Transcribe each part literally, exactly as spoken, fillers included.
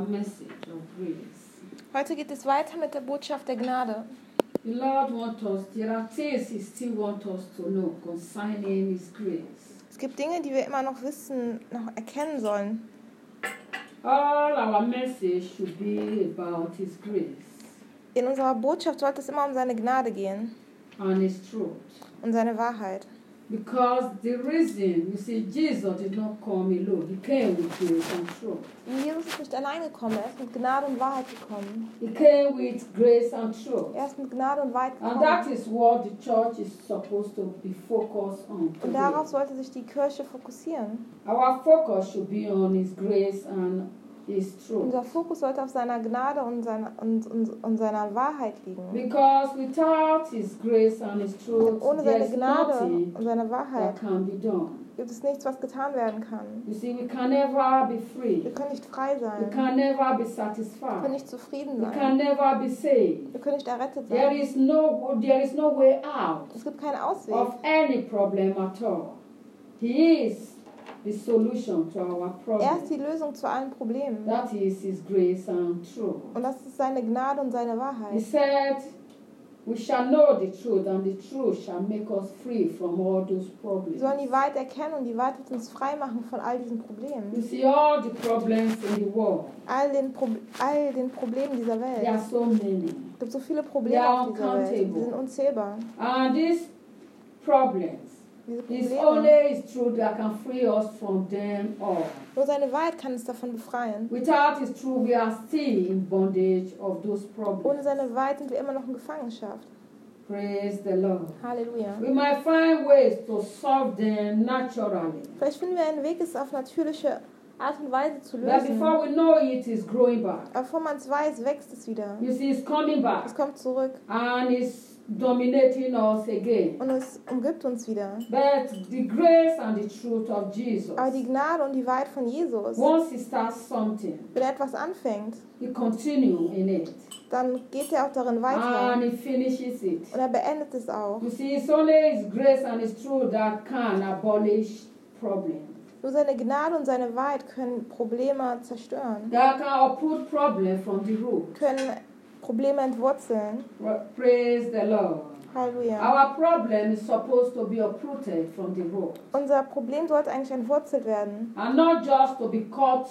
message of grace. Heute geht es weiter mit der Botschaft der Gnade. The Lord wants us, there are things He still wants us to know concerning His grace. Es gibt Dinge, die wir immer noch wissen, noch erkennen sollen. All our message should be about His grace In unserer Botschaft sollte es immer um seine Gnade gehen and His truth. und seine Wahrheit. Because the reason, you see, Jesus did not come alone. He came with grace and truth. Und Jesus ist nicht allein gekommen, er ist mit Gnade und Wahrheit gekommen. He came with grace and truth. Er ist mit Gnade und Wahrheit And that gekommen. is what the church is supposed to be focused on Und darauf today. sollte sich die Kirche fokussieren. Our focus should be on His grace and His truth. Unser Fokus sollte auf seiner Gnade und seiner, und, und, und seiner Wahrheit liegen. Because without His grace and His truth, Ohne there seine is Gnade nothing und seine Wahrheit that can be done. gibt es nichts, was getan werden kann. You see, we can never be Wir free. können nicht frei We sein. can never be Wir können satisfied. nicht zufrieden We sein. can never be saved. Wir können nicht errettet There sein. is no, there is no way out Es gibt keinen Ausweg of any problem at all. He is the solution to our Er ist die problem. Lösung zu allen Problemen. That is His grace and truth. Und das ist seine Gnade und seine He Wahrheit. said, we shall know the truth, and the truth shall make us free from all those Wir problems. sollen die Wahrheit erkennen und die Wahrheit wird uns frei machen von all diesen You Problemen. see, all the problems in the world, All den, Pro all den Problemen dieser there Welt. are so many. Es gibt so viele They Probleme are auf dieser Welt. Die uncountable. sind unzählbar. And these problems, Diese it's Probleme. only His truth that can free us from them all. Nur seine Wahrheit kann uns davon befreien. Without His truth, we are still in bondage of those Ohne problems. seine Wahrheit sind wir immer noch in Gefangenschaft. Praise the Lord. Halleluja. We might find ways to solve them naturally. Vielleicht finden wir einen Weg, es auf natürliche Art und Weise zu But lösen. before we know it, it's growing back. Aber bevor man es weiß, wächst es wieder. You see, it's coming back. Es kommt zurück And it's dominating us again. und es umgibt uns wieder. But the grace and the truth of Jesus, Aber die Gnade und die Wahrheit von Jesus, once He starts something, wenn er etwas anfängt, He continues in it. dann geht er auch darin weiter. And He finishes it. Und er beendet es auch. You see, it's only His grace and His truth that can abolish problems. Nur seine Gnade und seine Wahrheit können Probleme zerstören, That can uproot problems from the root. können Probleme entwurzeln. Praise the Lord. Halleluja. Our problem is supposed to be uprooted from the root. Unser Problem sollte eigentlich entwurzelt werden. And not just to be cut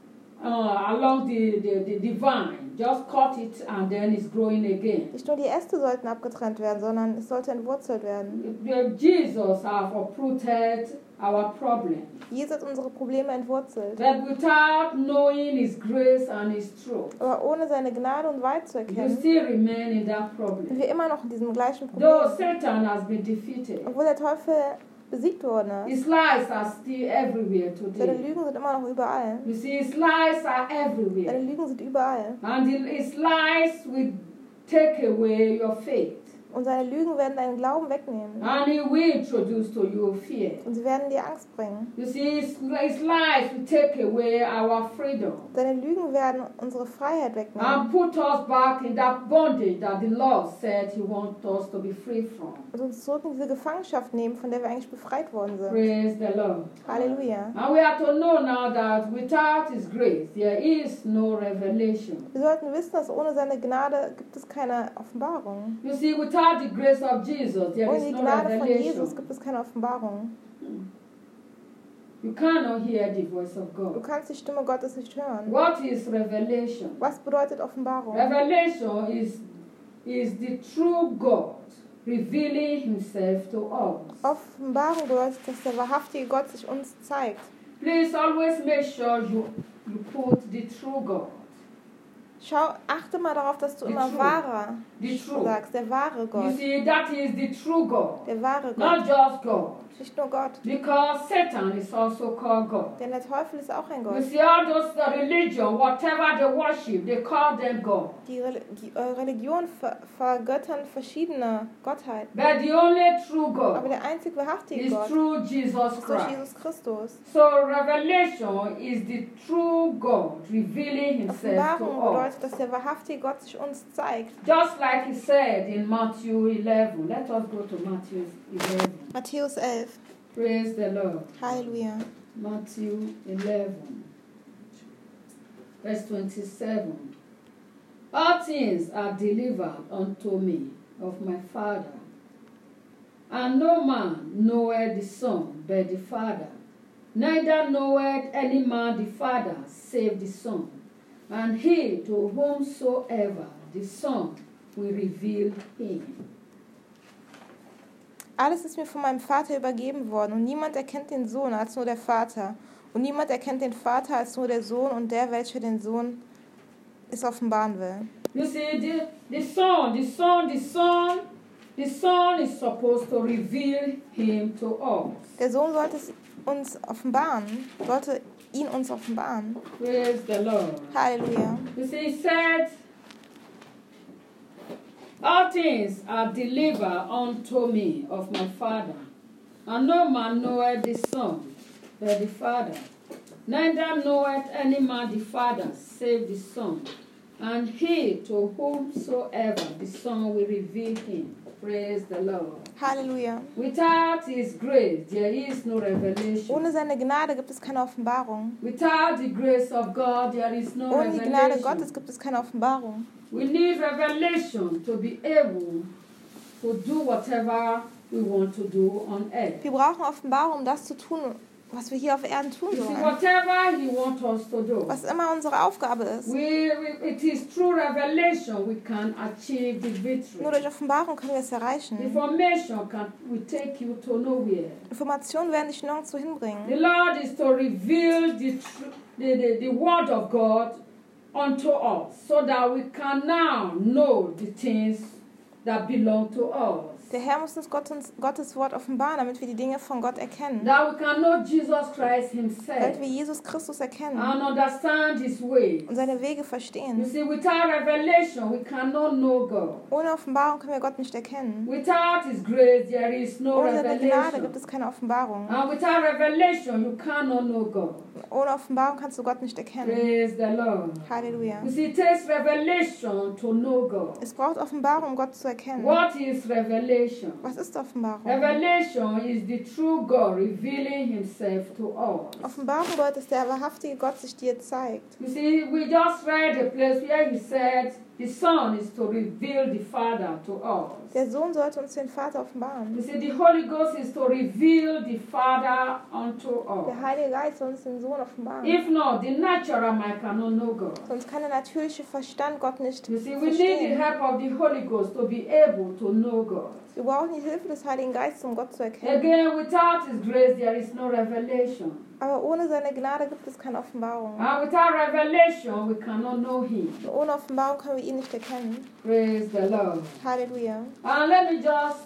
uh, along the, the, the, the vine. Just cut it and then it's growing again. Nicht nur die Äste sollten abgetrennt werden, sondern es sollte entwurzelt werden. Jesus has uprooted our problem. Jesus hat unsere Probleme entwurzelt. But without knowing His grace and His truth, Aber ohne seine Gnade und Wahrheit zu you erkennen, still remain in that sind problem. wir immer noch in diesem gleichen Though Problem. Satan has been defeated, Obwohl der Teufel besiegt worden ist. his lies are still everywhere Seine today. Lügen sind immer noch überall. You see, his lies are Seine everywhere. Lügen sind überall. And his lies will take away your faith. Und seine Lügen werden deinen Glauben wegnehmen. And he will introduce to you fear. Und sie werden dir Angst bringen. You see, his, his lies will take away our freedom Seine Lügen werden unsere Freiheit wegnehmen. and put us back in that bondage that the Lord said He wants us to be free from. Und uns zurück in diese Gefangenschaft nehmen, von der wir eigentlich befreit worden sind. Praise the Lord. Halleluja. And we have to know now that without His grace, there is no revelation. Wir sollten wissen, dass ohne seine Gnade gibt es keine Offenbarung. You see, without the grace of Jesus, there Ohne is die no Gnade von Jesus revelation. gibt es keine Offenbarung. You cannot hear the voice of Du God. kannst die Stimme Gottes nicht hören. What is revelation? Was bedeutet Offenbarung? Revelation is, is the true God revealing Himself to us. Offenbarung bedeutet, dass der wahrhaftige Gott sich uns zeigt. Please always make sure you, you put the true God. Schau, achte mal darauf, dass du The immer true. wahrer The true. sagst. Der wahre You Gott. see, that is the true God, Der wahre not Gott. just God. Nicht nur Gott. Because Satan is also called God. Denn der Teufel ist auch ein You Gott. see, all those uh, religion, whatever they worship, they call them God. Die, Reli- die äh, Religion ver vergöttern verschiedene Gottheiten. But the only true Aber God der einzig wahrhaftige is Gott through Jesus ist durch Christ. Jesus Christus. So revelation is the true God revealing Himself to Offenbarung us. bedeutet, dass der wahrhaftige Gott sich uns zeigt. Just like He said in Matthew eleven. Let us go to Matthew eleven. Matthäus elf. Praise the Lord. Halleluja. Matthew eleven. verse twenty-seven. All things are delivered unto me of my Father, and no man knoweth the Son but the Father, neither knoweth any man the Father save the Son, and he to whomsoever the Son will reveal him. Alles ist mir von meinem Vater übergeben worden, und niemand erkennt den Sohn als nur der Vater. Und niemand erkennt den Vater als nur der Sohn und der, welcher den Sohn es offenbaren will. You see, the, the Son, the Son, the Son, the Son is supposed to reveal him to us. Der Sohn sollte es uns offenbaren, sollte ihn uns offenbaren. Praise the Lord. Halleluja. You see, he said, all things are delivered unto me of my Father, and no man knoweth the Son but the Father, neither knoweth any man the Father save the Son, and he to whomsoever the Son will reveal him. Praise the Lord. Halleluja. Without his grace, there is no revelation. Ohne seine Gnade gibt es keine Offenbarung. Without the grace of God, there is no Ohne die Gnade revelation. Gottes gibt es keine Offenbarung. We need revelation to be able to do whatever we want to do on earth. Wir brauchen Offenbarung, um das zu tun, was wir hier auf Erden tun You see, sollen. whatever He wants us to do, Was immer unsere Aufgabe ist. we, we, it is through revelation we can achieve the victory. Nur durch Offenbarung können wir es erreichen. Information can will take you to nowhere. Informationen werden dich nirgendwo hinbringen. The Lord is to reveal the, tr- the, the, the word of God unto us, so that we can now know the things that belong to us. Der Herr muss uns Gottes, Gottes Wort offenbaren, damit wir die Dinge von Gott erkennen. That we can know Jesus Christ Himself Damit wir Jesus Christus erkennen and understand His ways. und seine Wege You verstehen. see, without revelation, we cannot know God. Ohne Offenbarung können wir Gott nicht erkennen. Without His grace, there is no Ohne seine Gnade revelation. gibt es keine Offenbarung. And without revelation, you cannot know God. Ohne Offenbarung kannst du Gott nicht erkennen. Praise the Lord. Halleluja. You see, it takes revelation to know God. Es braucht Offenbarung, um Gott zu erkennen. What is revelation? Was ist Offenbarung? Revelation is the true God revealing Himself to us. Offenbarung bedeutet, dass der wahrhaftige Gott sich dir zeigt. You see, we just read a place where He said the Son is to reveal the Father to us. Der Sohn sollte uns den Vater offenbaren. You see, the Holy Ghost is to reveal the Father unto Der us. Heilige Geist soll uns den Sohn offenbaren. If not, the natural man cannot know God. Sonst kann der natürliche Verstand Gott nicht You see, we need the verstehen. help of the Holy Ghost to be able to know God. Wir brauchen die Hilfe des Heiligen Geistes, um Gott zu erkennen. Again, without His grace, there is no revelation. Aber ohne seine Gnade gibt es keine Offenbarung. And without revelation, we cannot know Him. Ohne Offenbarung können wir ihn nicht erkennen. Praise the Lord. Halleluja. And let me just,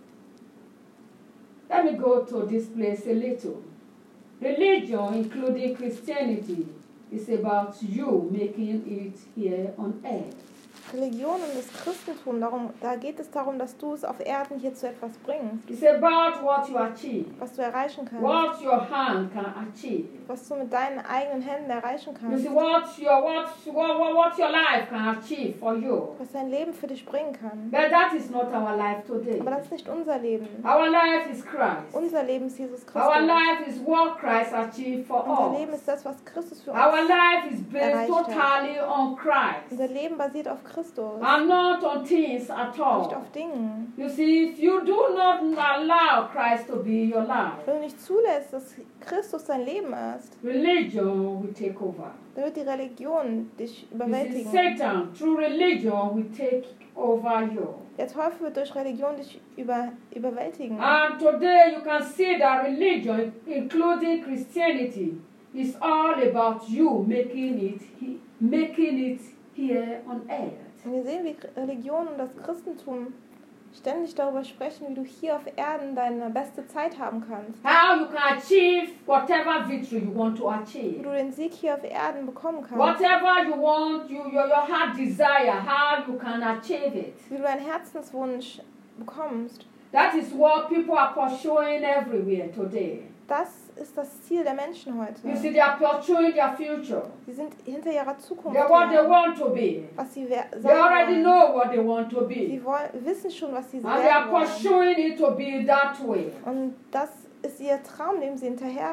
let me go to this place a little. Religion, including Christianity, is about you making it here on earth. Religion und das Christentum, darum, da geht es darum, dass du es auf Erden hier zu etwas bringst, It's about what you achieve, was du erreichen kannst, what your hand can achieve. was du mit deinen eigenen Händen erreichen You kannst, see, what your, what, what, what what your life can achieve for you. was dein Leben für dich bringen kann. But that is not our life today. Aber das ist nicht unser Leben. Our life is Christ. Unser Leben ist Jesus Our Christus. life is what Christ achieved for Unser Leben us. ist das, was Christus für Our uns. life is based erreicht hat. totally on Christ. Unser Leben basiert auf Christus, And not on things at nicht all. auf Dingen. You see, if you do not allow Christ to be your life, Wenn du nicht zulässt, dass Christus dein Leben ist, religion will take over. dann wird die Religion dich You see, überwältigen. Satan, through religion, will take over you. Der Teufel wird durch Religion dich über, überwältigen. And today you can see that religion, including Christianity, is all about you making it, he- making it here on earth. Und wir sehen, wie Religion und das Christentum ständig darüber sprechen, wie du hier auf Erden deine beste Zeit haben kannst. How you can achieve whatever victory you want to Wie achieve. du den Sieg hier auf Erden bekommen kannst. Whatever you want, you, your, your heart desire, how you can achieve it. Wie du deinen Herzenswunsch bekommst. That is what people are pursuing everywhere today. Das ist das Ziel der Menschen You heute. see, they are pursuing their future. Sie sind hinter ihrer Zukunft They're what they her, want to be. was sie wer- They sein already wollen. know what they want to be. Sie wollen, wissen schon, was sie And they are werden wollen. pursuing it to be that way. Und das ist ihr Traum, dem sie hinterher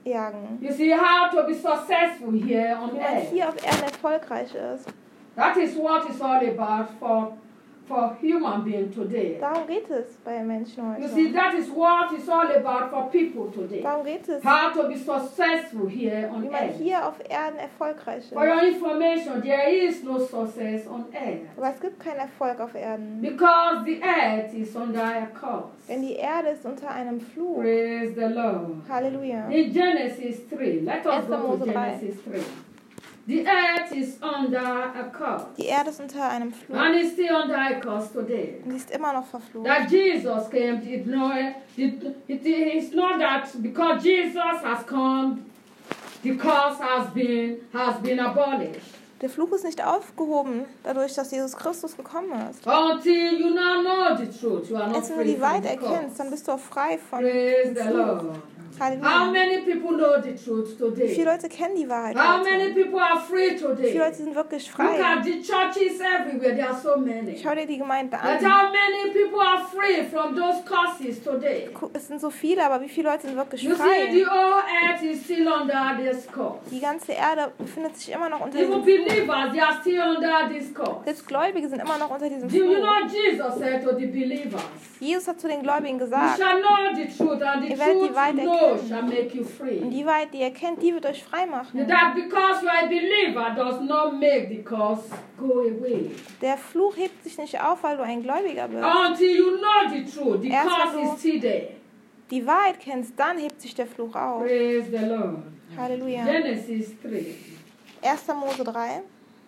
jagen. You see how to be successful here on Wie man earth. hier auf Erden erfolgreich ist. That is what it's all about for, for human being today. Darum geht es bei den Menschen You see, heute. that is what it's all about for people today. Darum geht es, How to be successful here on wie man earth. hier auf Erden erfolgreich ist. For your information, there is no success on earth. Aber es gibt keinen Erfolg auf Erden. Because the earth is under a curse. Denn die Erde ist unter einem Fluch. Praise the Lord. Halleluja. In Genesis three, let us Erster go to Mose drei. Genesis three. The earth is under a curse. Die Erde ist unter einem Fluch. And it's still under a curse today. Und sie ist immer noch verflucht. That Jesus came, did not, it, it is not that because Jesus has come, the curse has been, has been abolished. Der Fluch ist nicht aufgehoben, dadurch, dass Jesus Christus gekommen ist. Until you now know the truth, you are not Als wenn du free die from Wahrheit the erkennst, dann curse. bist du auch frei von Praise dem the Fluch. Lord. How Halleluja. many people know the truth Wie viele today? Leute kennen die Wahrheit How many heute? people are free Wie viele today? Leute sind wirklich Look frei? at the churches everywhere, there are so many. Schau dir die Gemeinde But an. how many people are free from those curses today? Guck, es sind so viele, aber wie viele Leute sind wirklich You see, frei? the whole earth is still under this curse. Die ganze Erde befindet sich immer noch unter Even diesem believers, they are still under this curse. Selbst Gläubige sind immer noch unter diesem Do you Fluch. know Jesus said to the believers, Jesus hat zu den Gläubigen you gesagt, shall know the truth, and the Ihr werdet die truth Wahrheit you know erkennen. shall make you und free. die Wahrheit, die ihr kennt, die wird euch frei machen. That because you are a believer does not make the curse go away. Der Fluch hebt sich nicht auf, weil du ein Gläubiger bist. Until you know the truth, the Erst curse wenn du- is still there. Die Wahrheit kennst, dann hebt sich der Fluch auf. Praise the Lord. Halleluja. Genesis three. erster Mose drei,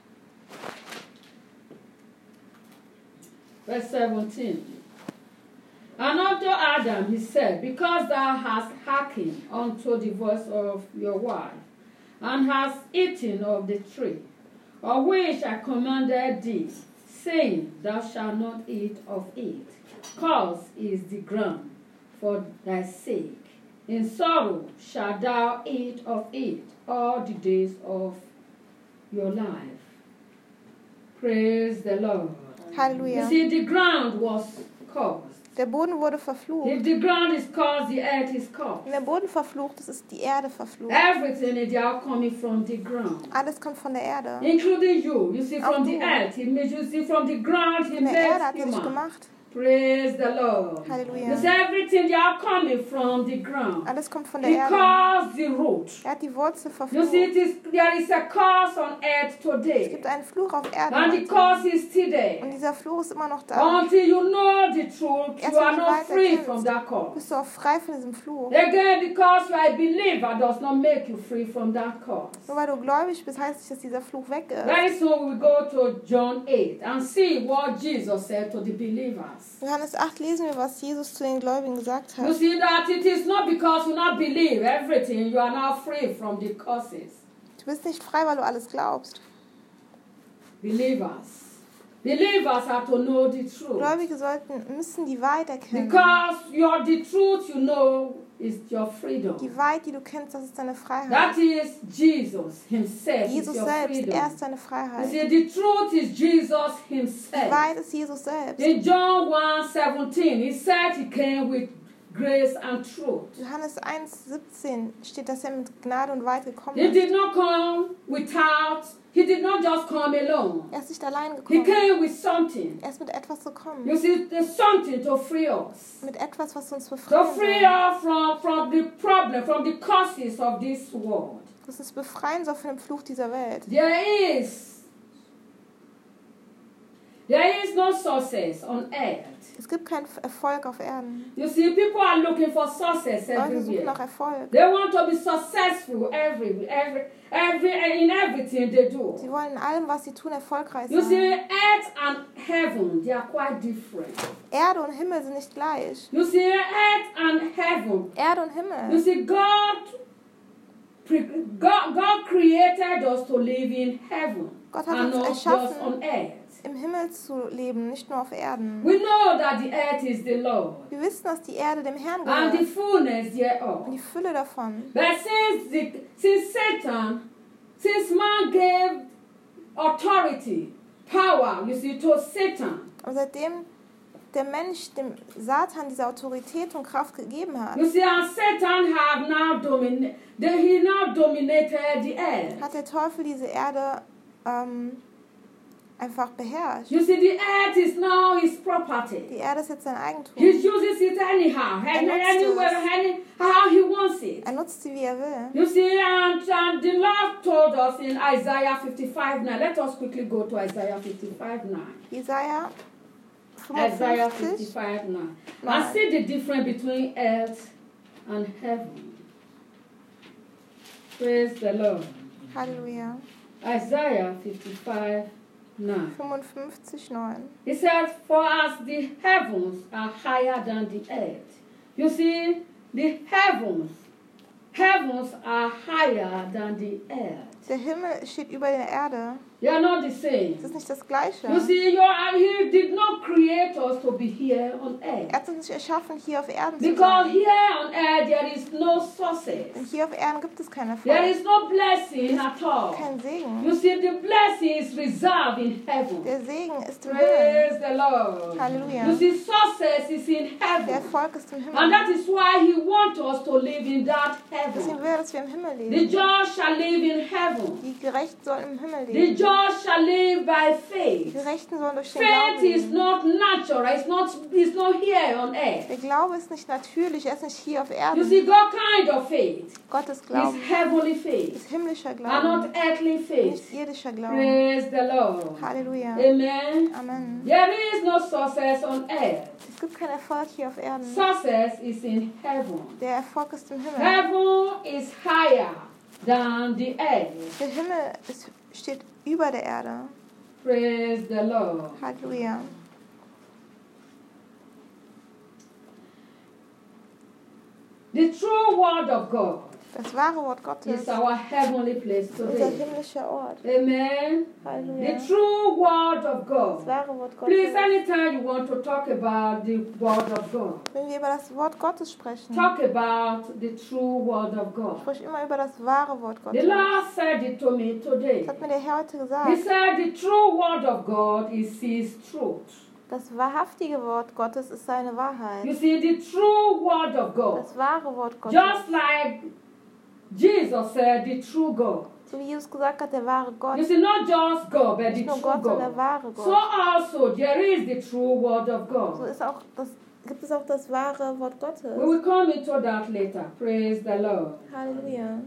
Verse seventeen. And unto Adam he said, because thou hast hearkened unto the voice of your wife, and hast eaten of the tree, of which I commanded thee, saying, Thou shalt not eat of it. Cursed is the ground for thy sake. In sorrow shalt thou eat of it all the days of your life. Praise the Lord. You Halleluja. see, the ground was cursed. Der Boden wurde verflucht. If the ground is cursed, the earth is cursed. Wenn der Boden verflucht ist, ist die Erde verflucht. Everything is all coming from the ground, Alles kommt von der Erde. including you. You see, Auch from the du. earth, he made you see from the ground, he Von der Erde made hat er dich human. gemacht. Praise the Lord. Halleluja. You see, everything they are coming from the ground. Alles kommt von der He Erde. caused the root. Er hat die Wurzel You verflucht. see, it is, there is a curse on earth Es today, gibt einen Fluch auf Erden. and the heute. curse is still Und there. dieser Fluch ist immer noch da. Until you know the truth, Erst you wenn are du not Wahrheit free erkennst, from that curse. Bist du auch frei von diesem Fluch. Again, because you are a believer does not make you free from that curse. Nur weil du gläubig bist, heißt nicht, dass dieser Fluch weg ist. Very soon we go to John eight and see what Jesus said to the believers. Johannes acht lesen wir, was Jesus zu den Gläubigen gesagt You hat. see that it is not because you not believe everything, you are now free from the curses. Du bist nicht frei, weil du alles glaubst. Believers. Believers have to know the truth. Gläubige sollten, müssen die Wahrheit erkennen. Because your, the truth you know is your freedom. Die Wahrheit, die du kennst, das ist deine Freiheit. That is Jesus himself. Jesus is your selbst, freedom. er ist deine You Freiheit. see, the truth is Jesus Die himself. Wahrheit ist Jesus selbst. In John one seventeen, he said he came with grace and truth. Johannes eins siebzehn steht, dass er mit Gnade und Wahrheit gekommen He ist. did not come without, he did not just come alone. Er ist nicht allein He gekommen. came with something. Er ist mit etwas gekommen. You see, there's something to free us. Mit etwas, was uns To befreien free soll. us from, from the problem, from the causes of this world. Was uns befreien soll von dem Fluch dieser Welt. There is, there is no success on earth. Es gibt keinen Erfolg auf Erden. You see, people are looking for success Leute suchen everywhere. nach Erfolg. They want to be successful every, every, every, in everything they do. Sie wollen in allem, was sie tun, erfolgreich You see, sein. earth and heaven, they are quite different. Erde und Himmel sind nicht gleich. You see, earth and heaven. Erde und You Himmel. see, God, pre- God, God created us to live in heaven Gott hat and uns not just erschaffen, on earth. im Himmel zu leben, nicht nur auf Erden. We know that the earth is the Lord Wir wissen, dass die Erde dem Herrn and the gehört. fullness Und thereof. die Fülle davon. But since, the, since Satan, since man gave authority, power, you see, to Satan, Und seitdem der Mensch dem Satan diese Autorität und Kraft gegeben hat, You see, and Satan have now dominated, he now dominated the earth. hat der Teufel diese Erde ähm, einfach beherrscht. You see, the earth is now his property. Die Erde ist jetzt sein Eigentum. He uses it anyhow, any, nutzt anywhere, es. any, how he wants it. Er nutzt sie, wie er will. You see, and, and the Lord told us in Isaiah fifty-five nine. Let us quickly go to Isaiah fifty-five nine. Jesaja Isaiah fünfundfünfzig. fifty-five nine. Nine. And see the difference between earth and heaven. Praise the Lord. Halleluja. Isaiah fifty-five nine. fünfundfünfzig neun. He says, for as the heavens are higher than the earth. You see, the heavens, heavens are higher than the earth. Der Himmel steht über der Erde. They are not the same. Das ist nicht das Gleiche. You see, you are, he did not create us to be here on Er earth. hat uns nicht erschaffen, hier auf Erden zu Because sein. here on earth there is no success. Denn hier auf Erden gibt es keinen There Erfolg, is no blessing at all. keinen Segen. You see, the blessing is reserved in heaven. Der Segen ist im Himmel. Praise the Lord. Halleluja. You see, success is in Der heaven. Erfolg ist im And Himmel. that is why he wants us to live in that Deswegen heaven. will er, dass wir im Himmel The leben. just shall live in heaven. Die Gerechten sollen im Himmel The leben. just shall live by Die faith. Gerechten sollen durch den Faith Glauben is leben. not natural. It's not, it's not here on earth. Der Glaube ist nicht natürlich, er ist nicht hier auf You Erden. see, God kind of faith Gottes is Glauben heavenly faith ist himmlischer and Glauben, not earthly nicht faith. irdischer Glauben. Praise the Lord. Halleluja. Amen. Amen. There is no success on earth. Es gibt keinen Erfolg hier auf Erden. Success is in heaven. Der Erfolg ist im Himmel. Heaven is higher than the earth. Der Himmel ist, steht über der Erde. Praise the Lord. Halleluja. The true word of God Das wahre Wort Gottes is our heavenly place ist unser today. himmlischer Ort. Amen. The Halleluja. true word of Das God. wahre Wort Please, Gottes. anytime you want to talk about the word of God, Wenn wir über das Wort Gottes sprechen, talk about the true word of God. sprich immer über das wahre Wort The Gottes. Lord said it to me today. Das hat mir der Herr heute He gesagt. said the true word of God is his truth. Das wahrhaftige Wort Gottes ist seine You Wahrheit. see, the true word of God, Das wahre Wort Gottes. just like Jesus said, the true God. So wie Jesus gesagt hat, der wahre Gott. You see, not just God, but the Nicht nur true Gott, sondern der God. wahre So Gott. also, there is the true word of So God. ist auch das, gibt es auch das wahre Wort We Gottes. will come into that later. Praise the Lord. Halleluja.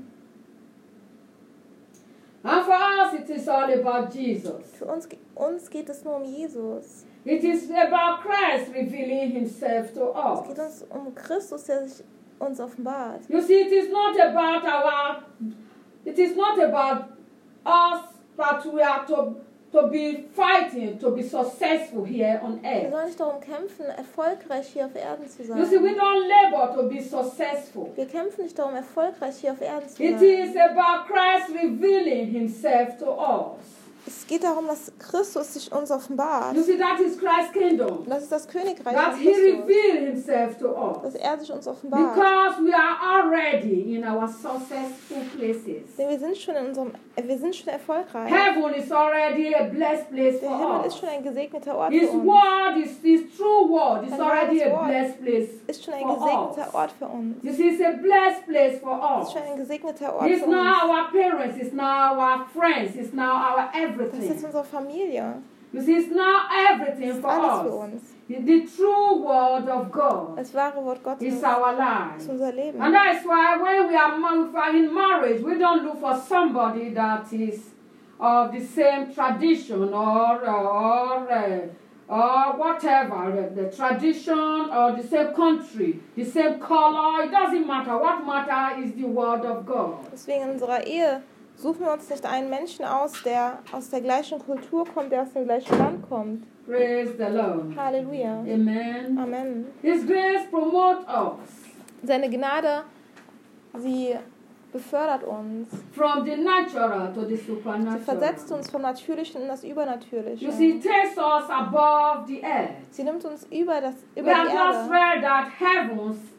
And for us, it is all about Jesus. Für uns, ge- uns geht es nur um Jesus. It is about Christ revealing himself to Es geht us. uns um Christus, der sich uns offenbart. You see, it is not about our, it is not about us that we are to, to be fighting, to be successful here on Wir earth. sollen nicht darum kämpfen, erfolgreich hier auf Erden zu You see, we sein. don't labor to be successful. Wir kämpfen nicht darum, erfolgreich hier auf Erden zu It sein. is about Christ revealing himself to us. Es geht darum, dass Christus sich uns offenbart. You see, that is Christ's kingdom. Und das ist das Königreich That von he Christus. revealed himself to Dass us. er sich uns offenbart. Because we are already in our successful places. Denn wir sind schon in unserem, äh, wir sind schon erfolgreich. Heaven is already a blessed place Der for Himmel us. ist schon ein gesegneter Ort für His uns. word is his true word is Sein already wahres a Wort blessed place Ist schon ein for gesegneter us. Ort für uns. You see, it's a blessed place for Ist us. schon ein gesegneter Ort It's für now uns. our parents, it's now our friends, it's now our Das ist everything. unsere Familie. You see, it's now Das everything ist for alles für us. uns. The, the true word of God Das wahre Wort Gottes is ist our life. unser Leben. And that's why when we are ma- if we are in marriage, we don't look for somebody that is of the same tradition or or uh, or whatever, the, the tradition or the same country, the same color. It doesn't matter. What matter is the word of God. Deswegen in unserer Ehe suchen wir uns nicht einen Menschen aus, der aus der gleichen Kultur kommt, der aus dem gleichen Land kommt. Praise the Lord. Halleluja. Amen. Amen. His grace promotes us Seine Gnade, sie befördert uns. from the natural to the Sie supernatural. versetzt uns vom Natürlichen in das Übernatürliche. You see, it takes us above the earth. Sie nimmt uns über, das, We über have die just Erde. read that heavens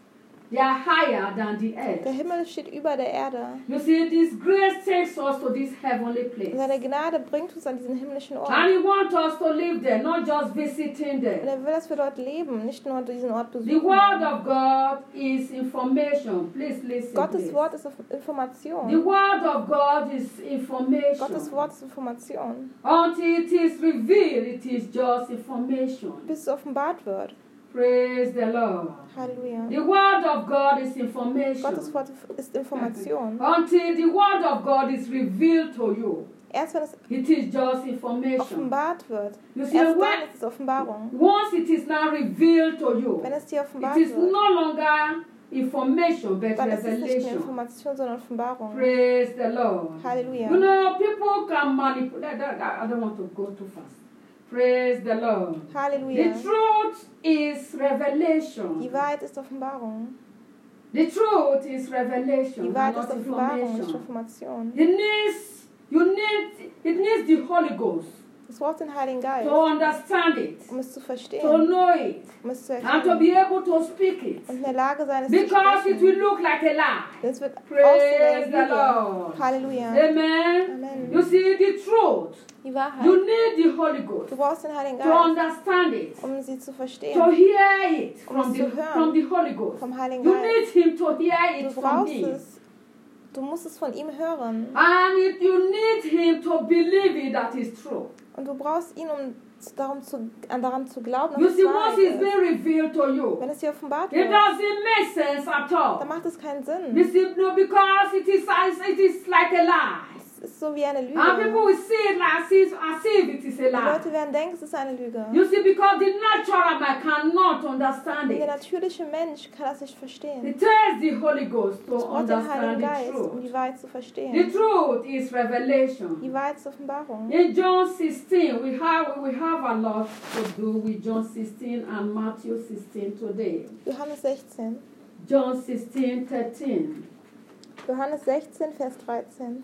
They are higher than the earth. Der Himmel steht über der Erde. You see, this grace takes us to this heavenly place. Und seine Gnade bringt uns an diesen himmlischen Ort. And He wants us to live there, not just visiting Und there. er will, dass wir dort leben, nicht nur diesen Ort The besuchen. word of God is information. Please listen. Gottes please. Wort ist The Information. word of God is information. Gottes Wort ist Information. Until it is revealed, it is just information. Bis es offenbart wird. Praise the Lord. Halleluja. The word of God is information. Gottes Wort ist Information. Until the word of God is revealed to you, Erst wenn es it is just information. offenbart wird, You see, erst dann when, ist es Offenbarung. once it is now revealed to you, Wenn es dir it offenbart is wird, no longer information but dann ist es nicht mehr revelation. Information, sondern Offenbarung. Praise the Lord. Halleluja. You know, people can manipulate. I don't want to go too fast. Praise the Lord. Halleluja. The truth is revelation. Die Wahrheit ist Offenbarung. The truth is revelation, Die Wahrheit not ist Offenbarung, nicht information. Information. It needs, you need, it needs the Holy Ghost Es braucht den Heiligen Geist, to understand it, um es zu to verstehen, know it, um es zu and to erkennen be able to speak it. und in der Lage sein, es zu Because it will sprechen. look like a lie. Denn es wird Praise aussehen the wie eine Lord. Lüge. Halleluja. Amen. Amen. You see, the truth, Die Wahrheit. you need the Holy Ghost Du brauchst den Heiligen to Geist, understand it, um sie zu to verstehen. hear it Um from es the, zu hören. from the Holy Ghost. Vom Heiligen You Geist. need Him to hear it Du from brauchst Him. es. Du musst es von ihm hören. And it, you need Him to believe it that is true. Und du brauchst ihn, um darum zu, an daran zu glauben, You dass see, es once Wahrheit it's ist. been revealed to you, Wenn es dir offenbart it wird, doesn't make sense at dann all. macht es keinen You Sinn. see, no, because it is, it is like a lie. Es ist so wie eine And people Lüge. will see it like, as if as if it is a Die lie. Leute werden denken, es ist eine Lüge. You see, because the natural man cannot understand Und der it. natürliche Mensch kann das nicht verstehen. It takes the Holy Ghost to Es braucht den Heiligen understand the Geist, um truth. die Wahrheit zu The verstehen. truth is revelation. Die Wahrheit ist Offenbarung. In John sixteen, we have we have a lot to do with John sixteen and Matthew sixteen today. Johannes sechzehn. John sixteen, thirteen. Johannes sechzehn, Vers dreizehn.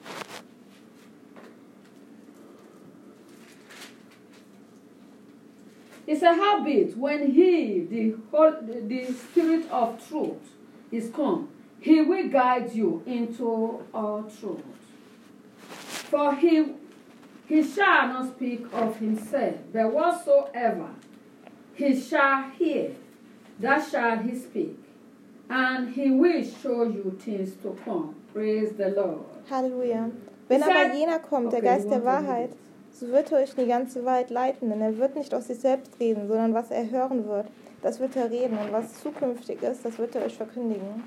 It's a habit when he, the whole, the Spirit of truth, is come, he will guide you into all truth. For he, he shall not speak of himself, but whatsoever he shall hear, that shall he speak, and he will show you things to come. Praise the Lord. Halleluja. Wenn Ist aber er- jener kommt, der Okay, Geist you der want to Wahrheit, so wird er euch in die ganze Wahrheit leiten, denn er wird nicht aus sich selbst reden, sondern was er hören wird, das wird er reden, und was zukünftig ist, das wird er euch verkündigen.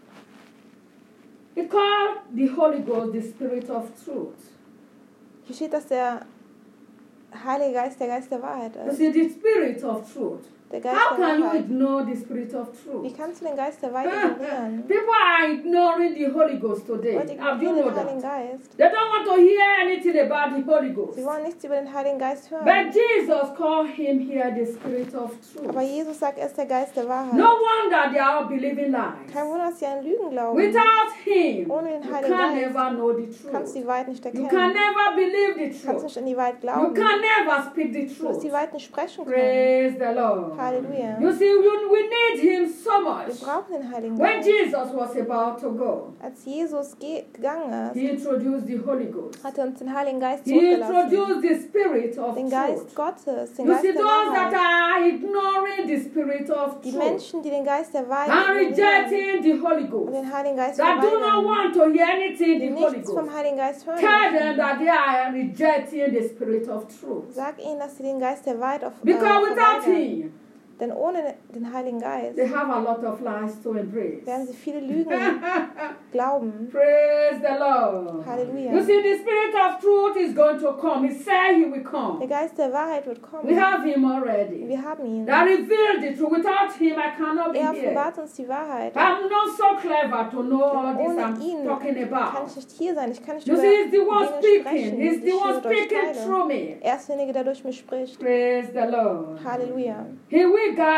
He called the Holy Ghost the Spirit of truth. Hier steht, dass der Heilige Geist der Geist der Wahrheit You ist. see, the Spirit of truth. Der Geist How der can you Wahrheit. ignore the Spirit of Wie truth? kannst du den Geist der Wahrheit ignorieren? People are ignoring the Holy Ghost today. Leute Have you ignorieren know den Heiligen that? Geist. They don't want to hear anything about the Holy Ghost. Sie wollen nichts über den Heiligen Geist hören. But Jesus called him here the Spirit of Aber truth. Jesus sagt, er ist der Geist der Wahrheit. No wonder they are believing lies. Kein Wunder, dass sie an Lügen glauben. Without him, Ohne den you Heiligen can Geist never know the Du kannst truth. die Wahrheit nicht You erkennen. can never believe the Du kannst truth. nicht an die Wahrheit You glauben. can never speak the Du wirst truth. die Wahrheit nicht sprechen können. Praise the Lord. Halleluja. You see, we we need him so Wir much. brauchen den Heiligen When Geist. Jesus was about to go, Als Jesus ge- gegangen he ist, introduced the Holy Ghost. hat er uns den Heiligen Geist He zurückgelassen. introduced the Spirit of Den truth. Geist Gottes, den You Geist see, der those that Wahrheit. are ignoring the Spirit of Die truth Menschen, die den Geist der Wahrheit and ignorieren rejecting the Holy und Ghost, den Heiligen Geist that do not verweigern, want to hear anything die the Holy nichts Ghost, vom Heiligen Geist hören tell them möchten, that they are rejecting the Spirit of truth. sag ihnen, dass sie den Geist der Wahrheit auf, äh, Because without verweigern. him, Denn ohne den Heiligen Geist they have a lot of lies to embrace. werden sie viele Lügen glauben. Praise the Lord. Halleluja. You see, the Spirit of truth is going to come. He said he will Der come. Geist der Wahrheit wird We kommen. have him already. Wir haben ihn. That revealed the truth. Without him, I cannot be Er here. offenbart uns die Wahrheit. I'm not so clever to know all this Ohne I'm ihn talking kann about. ich nicht hier sein. Ich kann nicht You über see, he's the one Dinge speaking. sprechen, He's die the ich one hier durch speaking through teile. me. Er ist derjenige, der durch mich spricht. Praise the Lord. Halleluja. He will guide you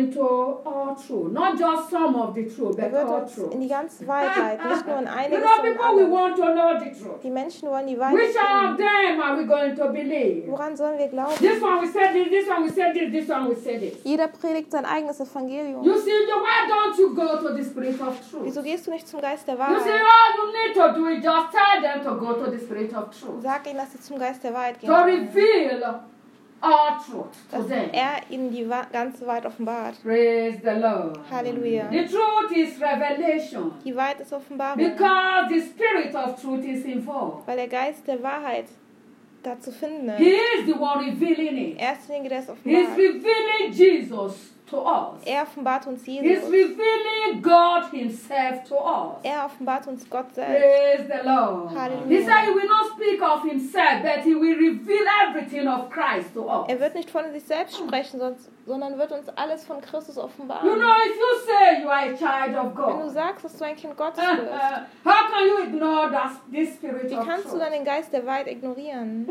into all truth, not just some of the truth, Er but wird all uns truth. in die ganze Wahrheit leiten, nicht nur in You einiges, know, sondern people, we alles. want to know the truth. Die Menschen wollen die Wahrheit Which of kennen. them are we going to believe? Woran sollen wir glauben? This one we said this, this one we said this, this one we said this. Jeder predigt sein eigenes Evangelium. You see, why don't you go to the Spirit of truth? Wieso gehst du nicht zum Geist der You see, Wahrheit? all you need to do is just tell them to go to the Spirit of truth. Sag ihnen, dass sie zum Geist der Wahrheit gehen To sollen. reveal all truth to Dass them. er ihnen die Wa- ganze Wahrheit offenbart. Praise the Lord. Halleluja. The truth is revelation. Die Wahrheit ist Offenbarung. Because the Spirit of truth is involved. Weil der Geist der Wahrheit da zu finden He ist. is the one revealing it. Er ist derjenige, der es He is offenbart. revealing Jesus to us. Er offenbart uns He is Jesus. revealing God himself to us. Er offenbart uns Gott selbst. Praise the Lord. Hallelujah. He said he will not speak of himself, but he will reveal everything of Christ to us. Er wird nicht von sich selbst sprechen, sonst- sondern wird uns alles von Christus You offenbaren. know, if you say you are a child of Wenn du God, sagst, dass du ein Kind Gottes bist, how can you ignore that, this spirit wie of kannst du truth? dann den Geist der Wahrheit ignorieren?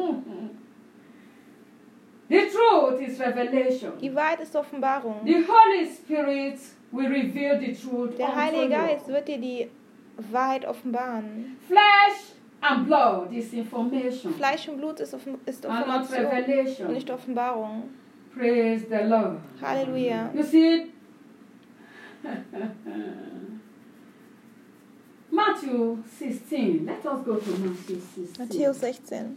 The truth is revelation. Die Wahrheit ist Offenbarung. The Holy Spirit will reveal the truth Der unto Heilige Geist you. wird dir die Wahrheit offenbaren. Flesh and blood is information Fleisch und Blut ist, Offen- ist and not Information und revelation. nicht Offenbarung. Praise the Lord. Halleluja. You see, Matthew sixteen. Let us go to Matthew sixteen. Matthäus sechzehn.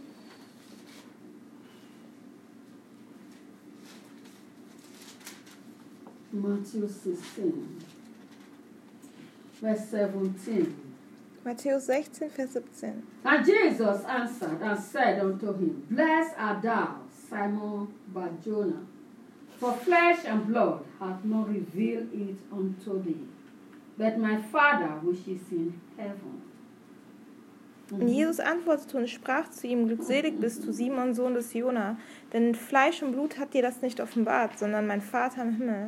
Matthew sixteen, verse seventeen. Matthäus sechzehn, Vers siebzehn. And Jesus answered and said unto him, Blessed art thou, Simon Bar-Jonah, for flesh and blood hath not revealed it unto thee, but my Father which is in heaven. Und Jesus antwortete und sprach zu ihm, glückselig bist du, Simon, Sohn des Jona, denn Fleisch und Blut hat dir das nicht offenbart, sondern mein Vater im Himmel.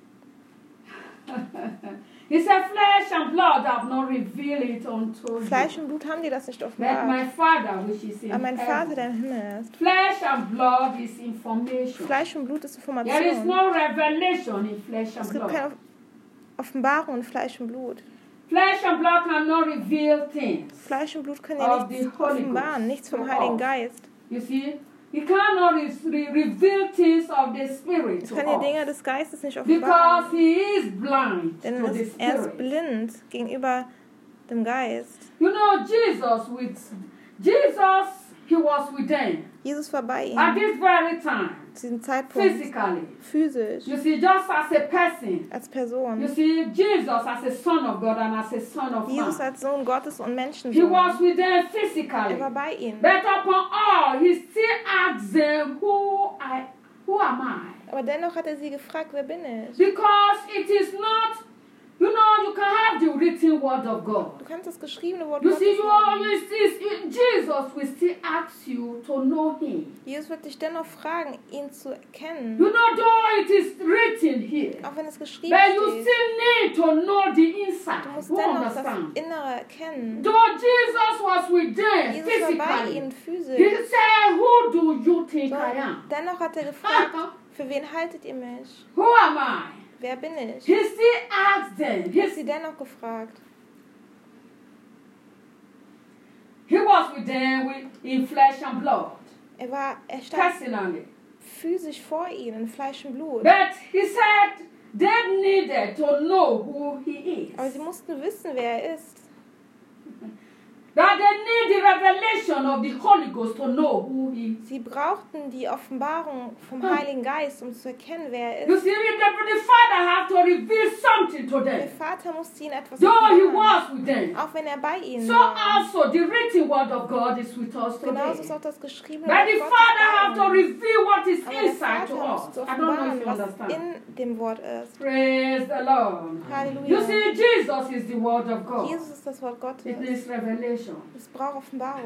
He said, Flesh and blood have not revealed it unto Fleisch you, und Blut haben dir das nicht but my offenbart, Father which is in aber mein Vater, der heaven. im Himmel ist. Flesh and blood is information. Fleisch und Blut ist There is Information. no revelation in flesh Es and gibt blood. keine Offenbarung in Fleisch und Blut. Flesh and blood cannot reveal things. Fleisch und Blut können Of ja the nichts Holy offenbaren, Ghost nichts vom to Heiligen us. Geist. You see, he cannot re- re- reveal things of the Spirit Es to kann die Dinge us des Geistes nicht because offenbaren, he is blind denn to es the ist, er ist Spirit. blind gegenüber dem Geist. You know, Jesus with Jesus, he was with them Jesus war bei at ihm this very time, zu diesem Zeitpunkt, physically. physisch, You see, just as a person. als You Person. see, Jesus as a son of God and as a son of Jesus man. als Sohn Gottes und He Menschensohn. was with them Er physically. war bei ihnen. But upon all, he still asks them, who I, who am I? Aber dennoch hat er sie gefragt, wer bin ich? Because it is not, you know, you can have the written word of God. Du kannst das geschriebene Wort You Gottes see, you haben. always see, Jesus will still ask you to know him. Jesus wird dich dennoch fragen, ihn zu erkennen. You know, though it is written here, Auch wenn es geschrieben but you steht. still need to know the inside. Du musst You dennoch das understand? Innere erkennen. Though Jesus was with them Jesus war bei physically, ihnen he physisch. said, who do you think I Doch am? dennoch hat er gefragt, für wen haltet ihr mich? Who am I? Wer bin ich? He still asked them. Er He, hat sie dennoch gefragt. he was with them with, in flesh and blood, Er war, er stand personally. physisch vor ihnen, in Fleisch und Blut. But he said they needed to know who he Aber is. sie mussten wissen, wer er ist. That they need the revelation of the Holy Ghost to know who he is. Sie brauchten die Offenbarung vom Heiligen Geist, um zu erkennen, wer er You ist. see, the, the Father have to reveal something to Der them. Vater musste ihnen etwas Though he offenbaren, was with them. auch wenn er bei ihnen So war. also the written word of God is with us Genauso today. ist auch das geschriebene But the Wort Father Gottes have to bei uns. reveal what is Aber der inside to Vater us. muss zu I don't know offenbaren, if you was understand. in dem Wort ist. Praise the Lord. You Halleluja. see, Jesus is the word of God. Jesus ist das Wort Gottes. It is revelation. Es braucht Offenbarung.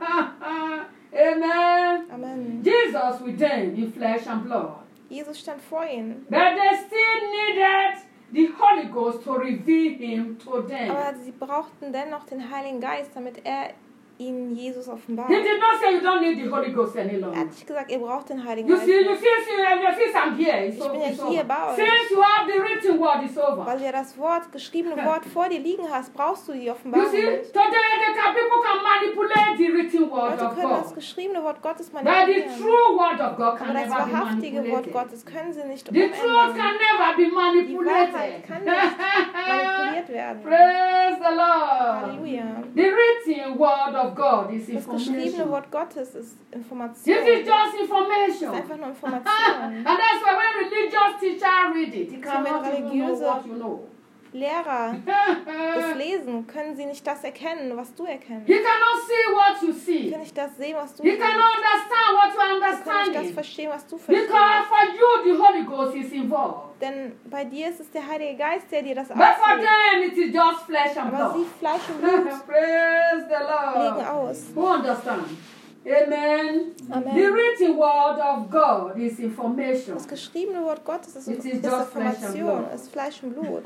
Amen. Amen. Jesus with them in flesh and blood. Jesus stand vor ihnen. But they still needed the Holy Ghost to reveal him to them. Aber sie brauchten dennoch den Heiligen Geist, damit er ihnen Jesus He offenbart. did not say you don't need the Holy Ghost any Er longer. hat nicht gesagt, ihr braucht den Heiligen You Geist see, you nicht. see, see, you see, I'm here. It's, Ich o- bin ja it's hier over. bei euch. Since you have the written word, it's over. Weil du ja das Wort, geschriebene Wort vor dir liegen hast, brauchst du die You Offenbarung see, nicht. today they can, people can manipulate the written word Leute of können das God. geschriebene Wort Gottes But the manipulieren. true word of God can Aber das never be wahrhaftige Wort manipulated. Gottes können sie nicht The truth umändern. can never be Die manipulated. Wahrheit kann nicht manipuliert werden. Praise the Lord. Halleluja. The written word of God is Das geschriebene information. Wort Gottes ist This Information. is just Das ist information. einfach nur And Information. that's why when religious teacher read it, he So, cannot wenn even know religiöse what you know. Lehrer das lesen, können sie nicht das erkennen, was du erkennst. He cannot see what you Sie see. können nicht das sehen, was du He siehst. cannot understand what you Sie können nicht das understand. verstehen, was du verstehst. Because for you, the Holy Ghost is involved. Denn bei dir ist es der Heilige Geist, der dir das But for auslegt. them, it is just flesh and Aber sie, blood. Fleisch und Blut, Praise the legen Lord. aus. Who understand? Amen. Amen. The written word of God is information. Das geschriebene Wort Gottes ist, It is ist just flesh and Information, blood. ist Fleisch und Blut.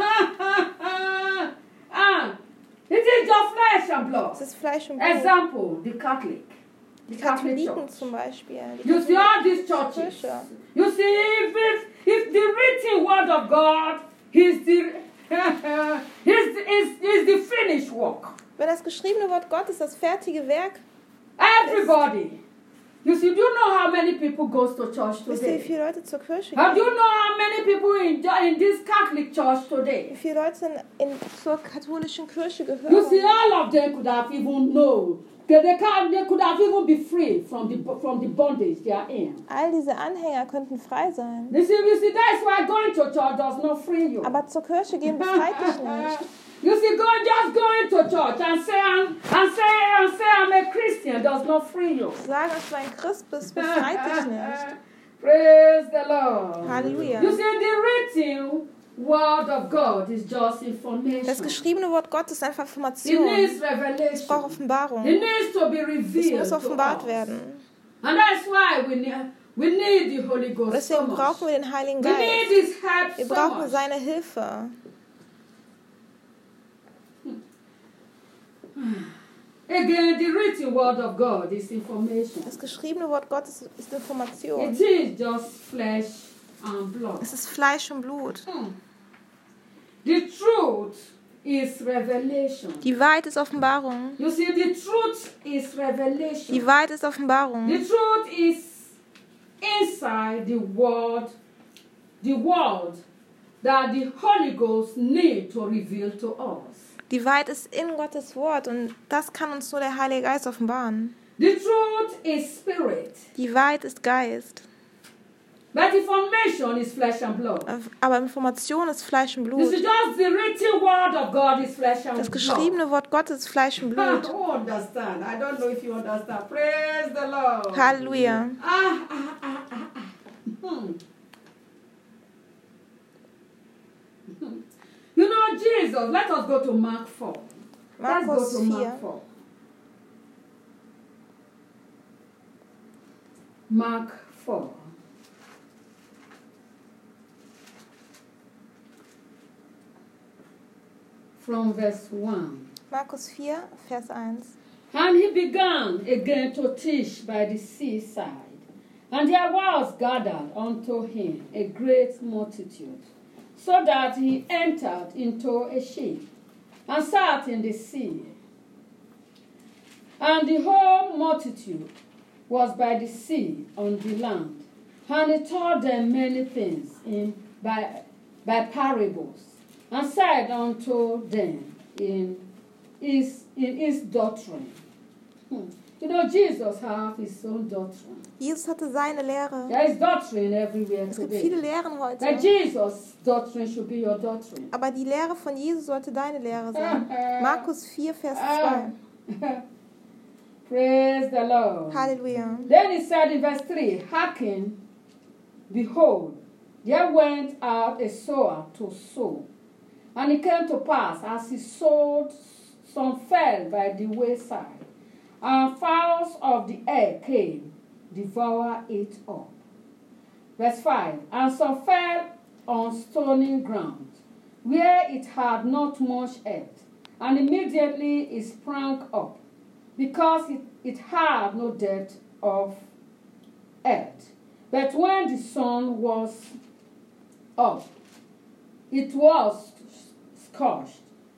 ah, it is just flesh and blood. Es ist Fleisch und Blut. Example, the Catholic. The Die Catholic Katholiken Church. zum Beispiel. Die You see all these katholische churches. Kirche. You see, if, if, if the written word of God is the, is, is, is the finished work, Wenn das geschriebene Wort Gottes das fertige Werk, everybody, you see, do you know how many people goes to church wisst ihr, wie today? viele Leute zur Kirche How do gehen? you know how many people in, in this Catholic church Wie today? viele Leute in, in, zur katholischen Kirche You see, gehören? all of them could have even known. They, they, can, they could have even be free from the, from the bondage they are in. All diese Anhänger könnten frei sein. You see, you see, that's why going to church does not free you. Aber zur Kirche gehen befreit dich nicht. You see, go, just going to church and say, I'm, and say, and say I'm a Christian does not free you. Sagen, dass du ein Christ bist, befreit dich nicht. Praise the Lord. Halleluja. You see, the written word of God is just information. Das geschriebene Wort Gottes ist einfach It Information. needs Es braucht revelation. Offenbarung. It needs to be Es revealed muss to offenbart us. werden. And that's why we need, we need the Holy Und Ghost so deswegen much. brauchen wir den Heiligen We need Geist. His help Wir so brauchen much. seine Hilfe. Again, the written word of God is information. Das geschriebene Wort Gottes ist Information. It is just flesh and blood. Es ist Fleisch und Blut. Hmm. The truth is revelation. Die Wahrheit ist Offenbarung. You see, the truth is revelation. Die Wahrheit ist Offenbarung. The truth is inside the word, the word that the Holy Ghost need to reveal to us. Die Wahrheit ist in Gottes Wort und das kann uns nur der Heilige Geist offenbaren. The truth is spirit, Die Wahrheit ist Geist. but information is flesh and blood. Aber Information ist Fleisch und This Blut. is just the written word of God is flesh and Das blood. geschriebene Wort Gottes ist Fleisch und I Blut. don't understand. I don't know if you understand. Praise the Lord. Halleluja. Ah, ah, ah, ah, ah. Hmm. You know, Jesus, let us go to Mark four. Let's Markus go to Mark vier. four. Mark four. From verse one. Markus vier, Vers eins. And he began again to teach by the seaside. And there was gathered unto him a great multitude, so that he entered into a ship, and sat in the sea. And the whole multitude was by the sea on the land. And he taught them many things in, by, by parables, and said unto them in his, in his doctrine. Hmm. You know, Jesus has his own doctrine. Jesus hatte seine Lehre. There is doctrine everywhere Es gibt viele today. Lehren That heute. Jesus' doctrine should be your doctrine. Aber die Lehre von Jesus sollte deine Lehre sein. Markus vier, Vers zwei. Praise the Lord. Halleluja. Then he said in verse three, hearken, behold, there went out a sower to sow. And it came to pass, as he sowed, some fell by the wayside, and fowls of the air came, devour it up. Verse five, and some fell on stony ground, where it had not much earth, and immediately it sprang up, because it, it had no depth of earth. But when the sun was up, it was scorched,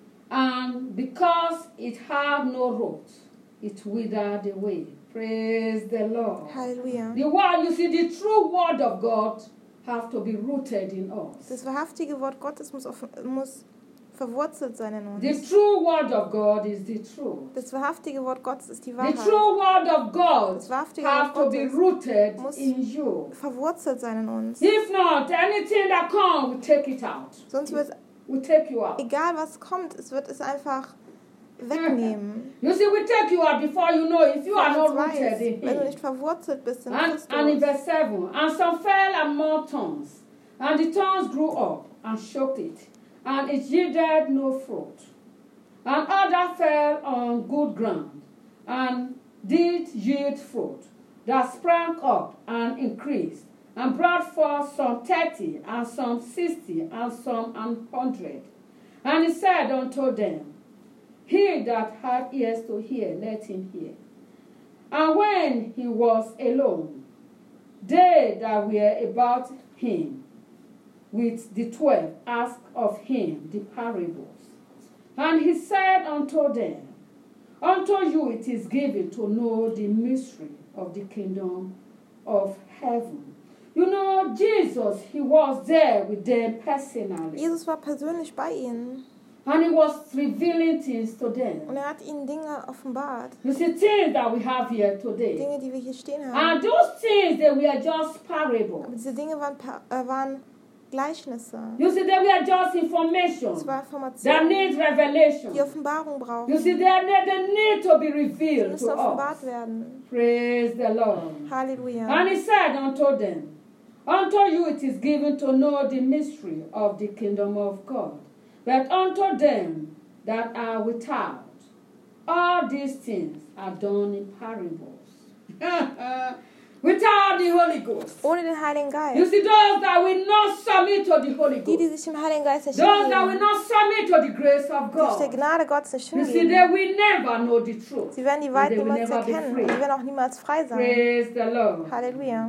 and because it had no root, it withered away. Praise the Lord. Halleluja. The word, you see, the true word of God have to be rooted in us. Das wahrhaftige Wort Gottes muss, auf, muss verwurzelt sein in The uns. true word of God is the truth. Das wahrhaftige Wort Gottes ist die The Wahrheit. true word of God Das wahrhaftige have Wort to be Gottes rooted muss in you. verwurzelt sein in uns. If not, anything that comes, we take it out. Sonst wird, We take you out. egal was kommt, es wird es einfach wegnehmen. You see, we take you out before you know if you are Wenn not du rooted weißt, in wenn du Him. nicht verwurzelt bist in And, and in Christus. verse seven, and some fell among thorns, and the thorns grew up and choked it, and it yielded no fruit. And other fell on good ground, and did yield fruit, that sprang up and increased, and brought forth some thirty, and some sixty, and some an hundred. And he said unto them, He that hath ears to hear, let him hear. And when he was alone, they that were about him with the twelve asked of him the parables. And he said unto them, Unto you it is given to know the mystery of the kingdom of heaven. You know, Jesus, he was there with them personally. Jesus war persönlich bei ihnen And he was revealing things to them. und er hat ihnen Dinge offenbart. You see, things that we have here today. Dinge, die wir hier stehen haben. And those things, they were just parables. Aber diese Dinge waren, Pa- äh, waren Gleichnisse. You see, they were just information Es war that Information, needs revelation. die Offenbarung brauchen. You see, they, they, they need to be Sie revealed müssen to offenbart us. werden. Praise the Lord. Halleluja. And he said unto them, Unto you it is given to know the mystery of the kingdom of God. But unto them that are without, all these things are done in parables. Without the Holy Ghost. Ohne den Heiligen You Geist. see, those that will not submit to the Holy Die, die Ghost, sich dem Heiligen Geist nicht those that will hingeben, not submit to the grace of die sich der God, Gnade Gottes nicht you see, hingeben, they will never know the truth. sie werden die And Wahrheit they will niemals never be erkennen free. und sie werden auch niemals frei sein. Praise the Lord. Halleluja.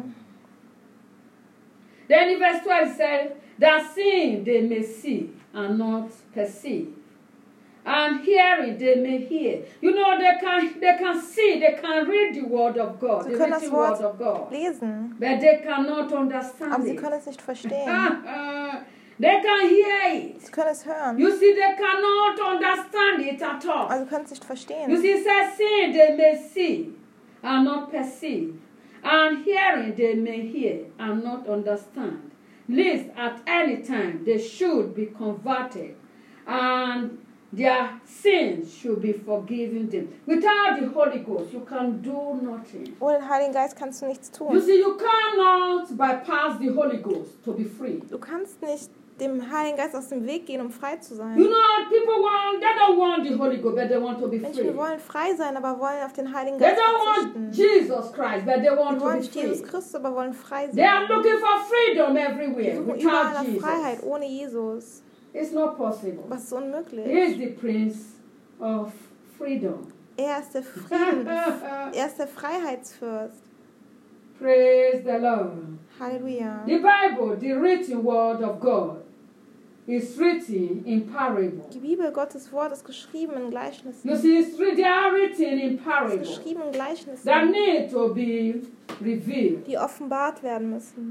Then in verse twelve it says, that seeing they may see and not perceive, and hearing they may hear. You know, they can they can see, they can read the word of God, Sie the können das written word Wort of God, lesen, but they cannot aber understand sie it. können es nicht verstehen. They can hear it. Sie können es hören, You see, they cannot understand it at all. aber sie können es nicht You verstehen. see, it says, seeing they may see and not perceive, and hearing they may hear and not understand, lest at any time they should be converted, and their sins should be forgiven them. Without the Holy Ghost, you can do nothing. Ohne den Heiligen Geist kannst du nichts You tun. see, you cannot bypass the Holy Ghost to be free. Du kannst nicht dem Heiligen Geist aus dem Weg gehen, um frei zu You sein. know, people want, they don't want the Holy Ghost, but they want to be free. Menschen wollen frei sein, aber wollen auf den Heiligen They Geist don't want verzichten. Jesus Christ, but they want Sie to wollen be nicht free. Jesus Christus, aber wollen frei They are sein. looking for freedom Sie everywhere suchen überall without nach Freiheit Jesus. ohne Jesus. It's not possible. Was ist unmöglich? He is the Prince of Freedom. Er ist der Frieden. Er ist der Freiheitsfürst. Praise the Lord. Halleluja. The Bible, the written word of God, is written in parables. Die Bibel, Gottes Wort, ist geschrieben in You Gleichnissen. see, it's, re- they are written in Es ist parables geschrieben in that Gleichnissen, need to be revealed. die offenbart werden müssen.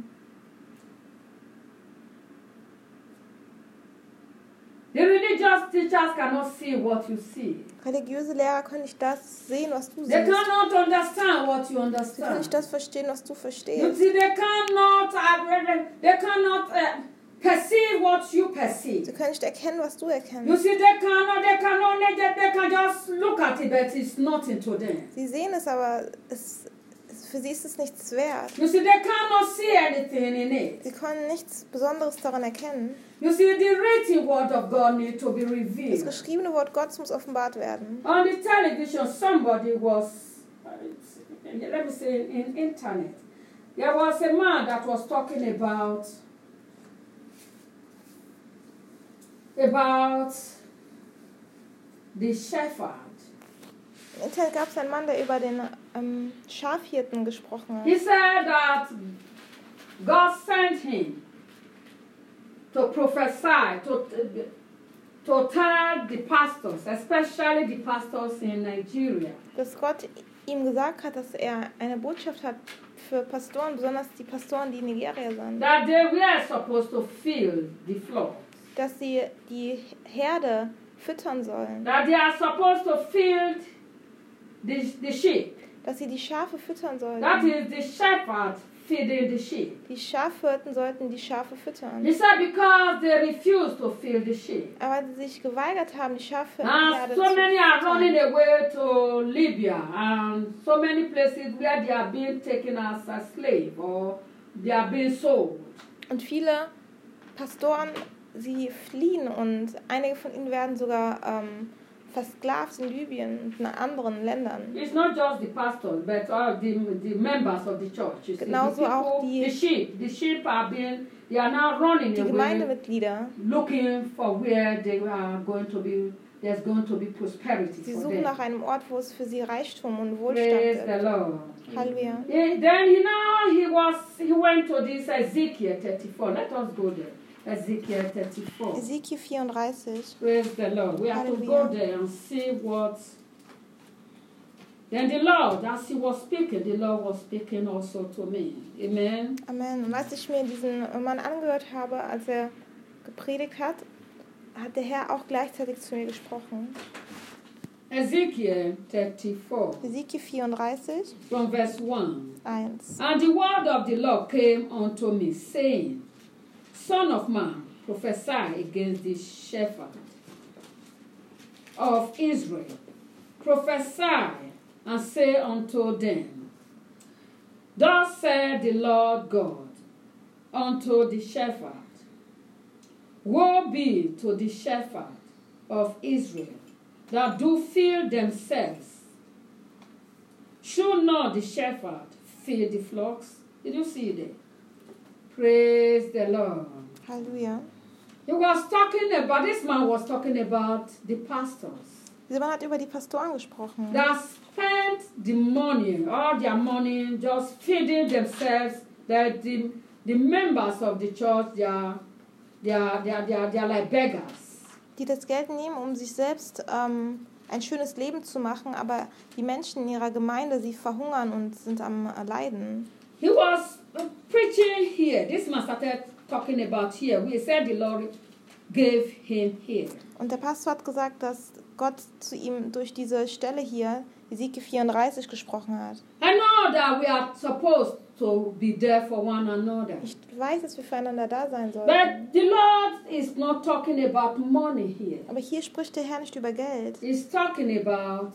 The religious teachers cannot see what you see. Religiöse Lehrer können nicht das sehen, was du They siehst. cannot understand what you Sie können understand. nicht das verstehen, was du You verstehst. see, they cannot, uh, they cannot uh, perceive what you perceive. Sie können nicht erkennen, was du You erkennst. see, they cannot, they cannot, they, they can just look at it, but it's nothing to them. Sie sehen es, aber es, es, für sie ist es nichts wert. You see, they cannot see anything in it. Sie können nichts Besonderes daran erkennen. You see, the written word of God needs to be Das revealed. geschriebene Wort Gottes muss offenbart werden. On the television, somebody was, uh, let me say, in internet, there was a man that was talking about about the shepherd Im Internet gab es einen Mann, der über den ähm, Schafhirten gesprochen hat. He said that God sent him to prophesy, to, to tell the pastors, especially the pastors in Nigeria, Dass Gott ihm gesagt hat, dass er eine Botschaft hat für Pastoren, besonders die Pastoren, die in Nigeria sind, that they were supposed to fill the flock, dass sie die Herde füttern sollen, that they are supposed to fill the, the sheep. dass sie die Schafe füttern That sollten. is the shepherd feeding the sheep. Die Schafhirten sollten die Schafe füttern. He said because they refused to feed the sheep. Aber sie sich geweigert haben, die Schafe in die And Herde so zu many are running füttern. away to Libya and so many places where they are being taken as a slave or they are being sold. Und viele Pastoren, sie fliehen und einige von ihnen werden sogar ähm, versklavt in Libyen und in anderen Ländern. It's not just the pastors, but all the, the members of the church. You see, the, Genauso auch people, die- the sheep, the sheep are being, they are now running Die away, Gemeindemitglieder, looking for where they are going to be. There's going to be prosperity sie for suchen them. nach einem Ort, wo es für sie Reichtum und Wohlstand Praise the gibt. Lord. Halleluja. Yeah, then he now he was he went to this Ezekiel thirty-four. Let us go there. Ezekiel thirty-four. Ezekiel vierunddreißig. Praise the Lord. We have to go Hallelujah. there and see what. Then the Lord, as he was speaking, the Lord was speaking also to me. Amen. Amen. Und als ich mir diesen Mann angehört habe, als er gepredigt hat, hat der Herr auch gleichzeitig zu mir gesprochen. Ezekiel thirty-four, Ezekiel vierunddreißig, from verse one. eins. And the word of the Lord came unto me, saying, Son of man, prophesy against the shepherd of Israel. Prophesy and say unto them, Thus said the Lord God unto the shepherd, Woe be to the shepherd of Israel that do feed themselves. Should not the shepherd feed the flocks? Did you see that? Praise the Lord. Halleluja. He was talking about, this man was talking about the pastors Dieser Mann hat über die Pastoren gesprochen, that spent the money, all their money, just feeding themselves, that the, the members of the church, they are, they are, they are, they are, they are like beggars. die das Geld nehmen, um sich selbst ähm, ein schönes Leben zu machen, aber die Menschen in ihrer Gemeinde, sie verhungern und sind am äh, Leiden. He was preaching here. This man started talking about here. We said the Lord gave him here. Und der Pastor hat gesagt, dass Gott zu ihm durch diese Stelle hier, Ezekiel vierunddreißig, gesprochen hat. I know that we are supposed to be there for one another. Ich weiß, dass wir füreinander da sein sollten. But the Lord is not talking about money here. Aber hier spricht der Herr nicht über Geld. He's talking about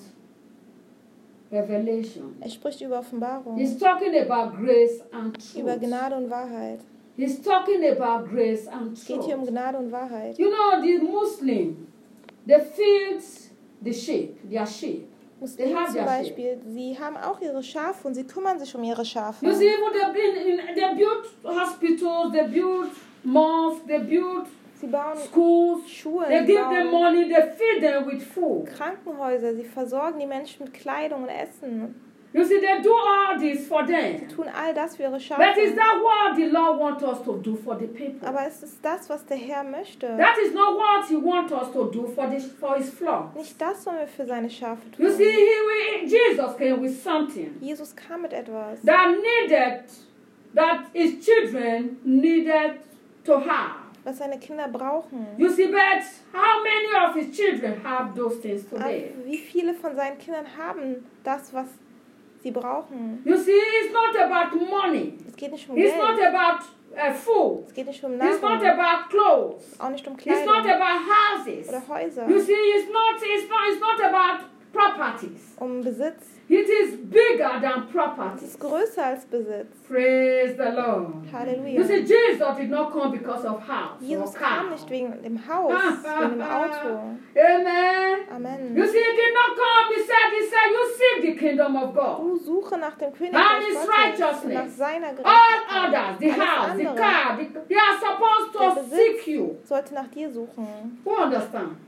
revelation. Er spricht über Offenbarung, He's talking about grace and über truth. Gnade und Wahrheit. He's talking about grace and Es geht hier um truth. Gnade und Wahrheit. You know, the Muslim, they feed the sheep, their sheep. They Muslime have zum their sheep. Beispiel, sie haben auch ihre Schafe und sie kümmern sich um ihre Schafe. You see, even they've been in, they built hospitals, they built mosques, they built Sie bauen schools, Schulen, they sie give them bauen money, they feed them with food. Krankenhäuser, sie versorgen die Menschen mit Kleidung und Essen. You see, they do all this for Sie them. tun all das für ihre But is Schafe. that what the Lord wants us to do for the people? Aber es ist das, was der Herr möchte. That is not what He wants us to do for this for His flock. Nicht das sollen wir für seine Schafe You see, tun. he, Jesus came with something Jesus kam mit etwas, that needed, that His children needed to have. was seine Kinder brauchen. You see, but how many of His children have those things Aber today? wie viele von seinen Kindern haben das, was sie brauchen? You see, it's not about money. Es geht nicht um It's not Geld. about uh, food. Es geht nicht um It's not Nahrung. about clothes. Auch nicht um It's not Kleidung about houses. oder Häuser. You see, it's not, it's not, it's not about properties. Um Besitz. It is bigger than Es properties. ist größer als Besitz. Praise the Lord. You Halleluja. see, Jesus did not come because of house or Jesus car. kam nicht wegen dem Haus, wegen dem Auto. Amen. Amen. You see, he did not come. He said, he said, you seek the kingdom of God. Du suche nach dem And Königreich his Gottes und righteousness. nach seiner All Gerechtigkeit. others, the Alles house, the andere car, the, they are supposed Der to seek you. Besitz sollte nach dir suchen. Who understand?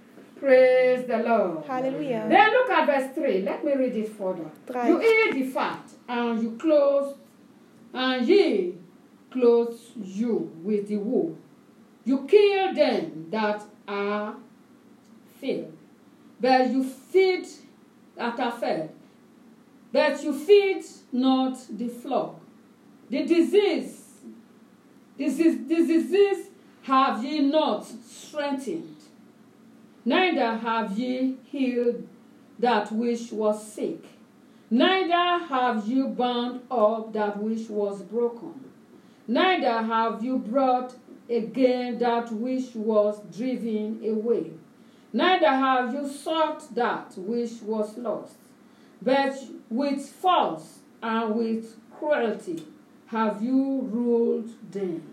Praise the Lord. Halleluja. Then look at verse three. Let me read it further. Drei. You eat the fat, and you clothe, and ye clothe you with the wool. You kill them that are fed, but you feed that are fed, but you feed not the flock. The disease, this is the disease have ye not strengthened, neither have ye healed that which was sick, neither have you bound up that which was broken, neither have you brought again that which was driven away, neither have you sought that which was lost, but with force and with cruelty have you ruled them.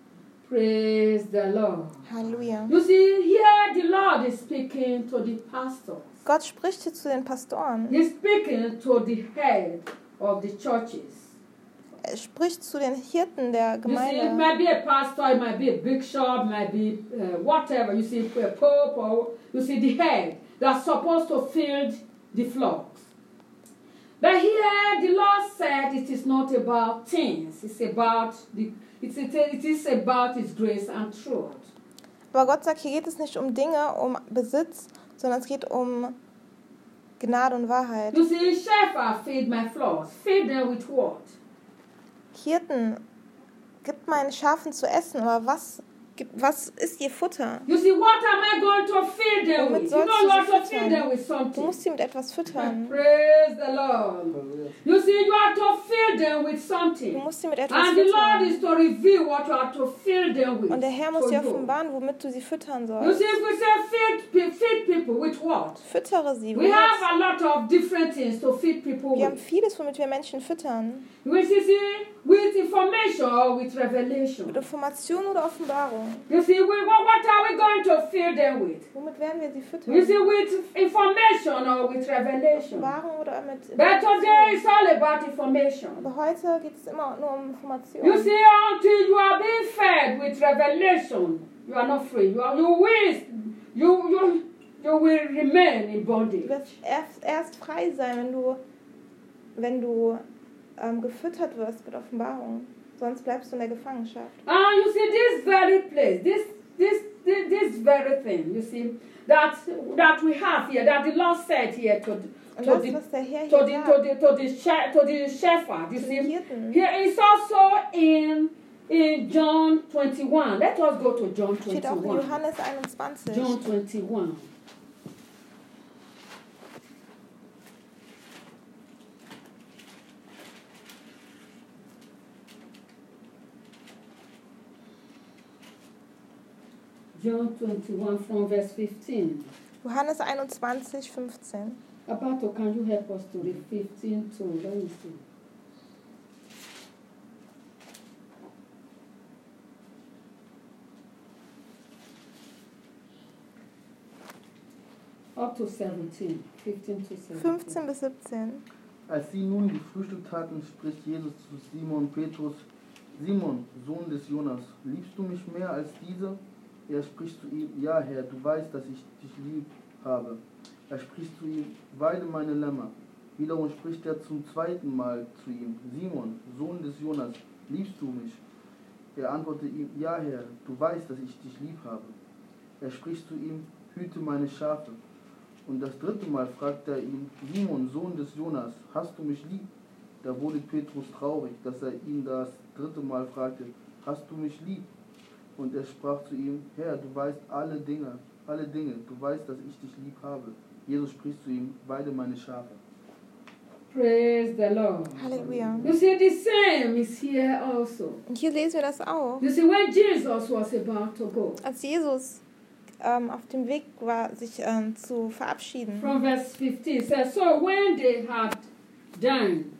Praise the Lord. Halleluja. You see, here the Lord is speaking to the pastors. Gott spricht hier zu den Pastoren. He's speaking to the head of the churches. Er spricht zu den Hirten der You see, it Gemeinde. might be a pastor, it might be a bishop, it might be uh, whatever. You see, a pope, or you see the head that's supposed to feed the flocks. But here the Lord said it is not about things. It's about the it's, it, it is about His grace and truth. Aber Gott sagt, hier geht es nicht um Dinge, um Besitz, sondern es geht um Gnade und Wahrheit. You see, shepherd feed my flocks. Feed them with what? Hirten, gibt meinen Schafen zu essen, aber was, gibt, was ist ihr Futter? You see, what am I going to feed them Womit with? You sollst know, du you sie have to feed füttern? them with Du something. musst sie mit etwas füttern. Praise the Lord. You see, you have to feed them with Du something. musst sie mit etwas And the Lord füttern. is to reveal what you have to fill them with. Und der Herr muss to dir you. offenbaren, womit du sie füttern You sollst. see, if we say feed, pe- feed people with what? Füttere sie. We have Womit? a lot of different things to feed people Wir haben with. vieles, womit wir Menschen füttern. We see, see, with information or with Mit revelation. Information oder Offenbarung. You see, we, what, what are we going to fill them with? Womit werden wir sie füttern? You see, with information or with revelation. Offenbarung oder mit But today Information. it's all about information. Aber heute geht es immer nur um You Information. see, until you are being fed with revelation, you are not free. You are, you will, you, you, you will remain in Du bondage. wirst erst, erst frei sein, wenn du, wenn du ähm, gefüttert wirst mit Offenbarung. Sonst bleibst du in der Gefangenschaft. And you see, this very place, this, this, this, this very thing, you see, that that we have here, that the Lord said here to, Und to das, the was der Herr to hier the sagt, to the to the, she- to the shepherd, you zu den see, Hirten, here is also in in John twenty-one. Let us go to John steht auch in twenty-one. Johannes einundzwanzig. John twenty-one. John twenty-one from verse fifteen. Johannes einundzwanzig, fünfzehn. Abato, can you help us to read fifteen to, let me see. Up to seventeen, fifteen to seventeen. fünfzehn bis siebzehn. Als sie nun gefrühstückt hatten, spricht Jesus zu Simon Petrus: Simon, Sohn des Jonas, liebst du mich mehr als diese? Er spricht zu ihm: Ja, Herr, du weißt, dass ich dich lieb habe. Er spricht zu ihm: Weide meine Lämmer. Wiederum spricht er zum zweiten Mal zu ihm: Simon, Sohn des Jonas, liebst du mich? Er antwortet ihm: Ja, Herr, du weißt, dass ich dich lieb habe. Er spricht zu ihm: Hüte meine Schafe. Und das dritte Mal fragt er ihn: Simon, Sohn des Jonas, hast du mich lieb? Da wurde Petrus traurig, dass er ihn das dritte Mal fragte: Hast du mich lieb? Und er sprach zu ihm: Herr, du weißt alle Dinge, alle Dinge, du weißt, dass ich dich lieb habe. Jesus spricht zu ihm: Weide meine Schafe. Praise the Lord. Halleluja. You see, the same is here also. Und hier lesen wir das auch. You see, when Jesus was about to go, Als Jesus ähm, auf dem Weg war, sich ähm, zu verabschieden. from verse fifteen, it says, so when they had done,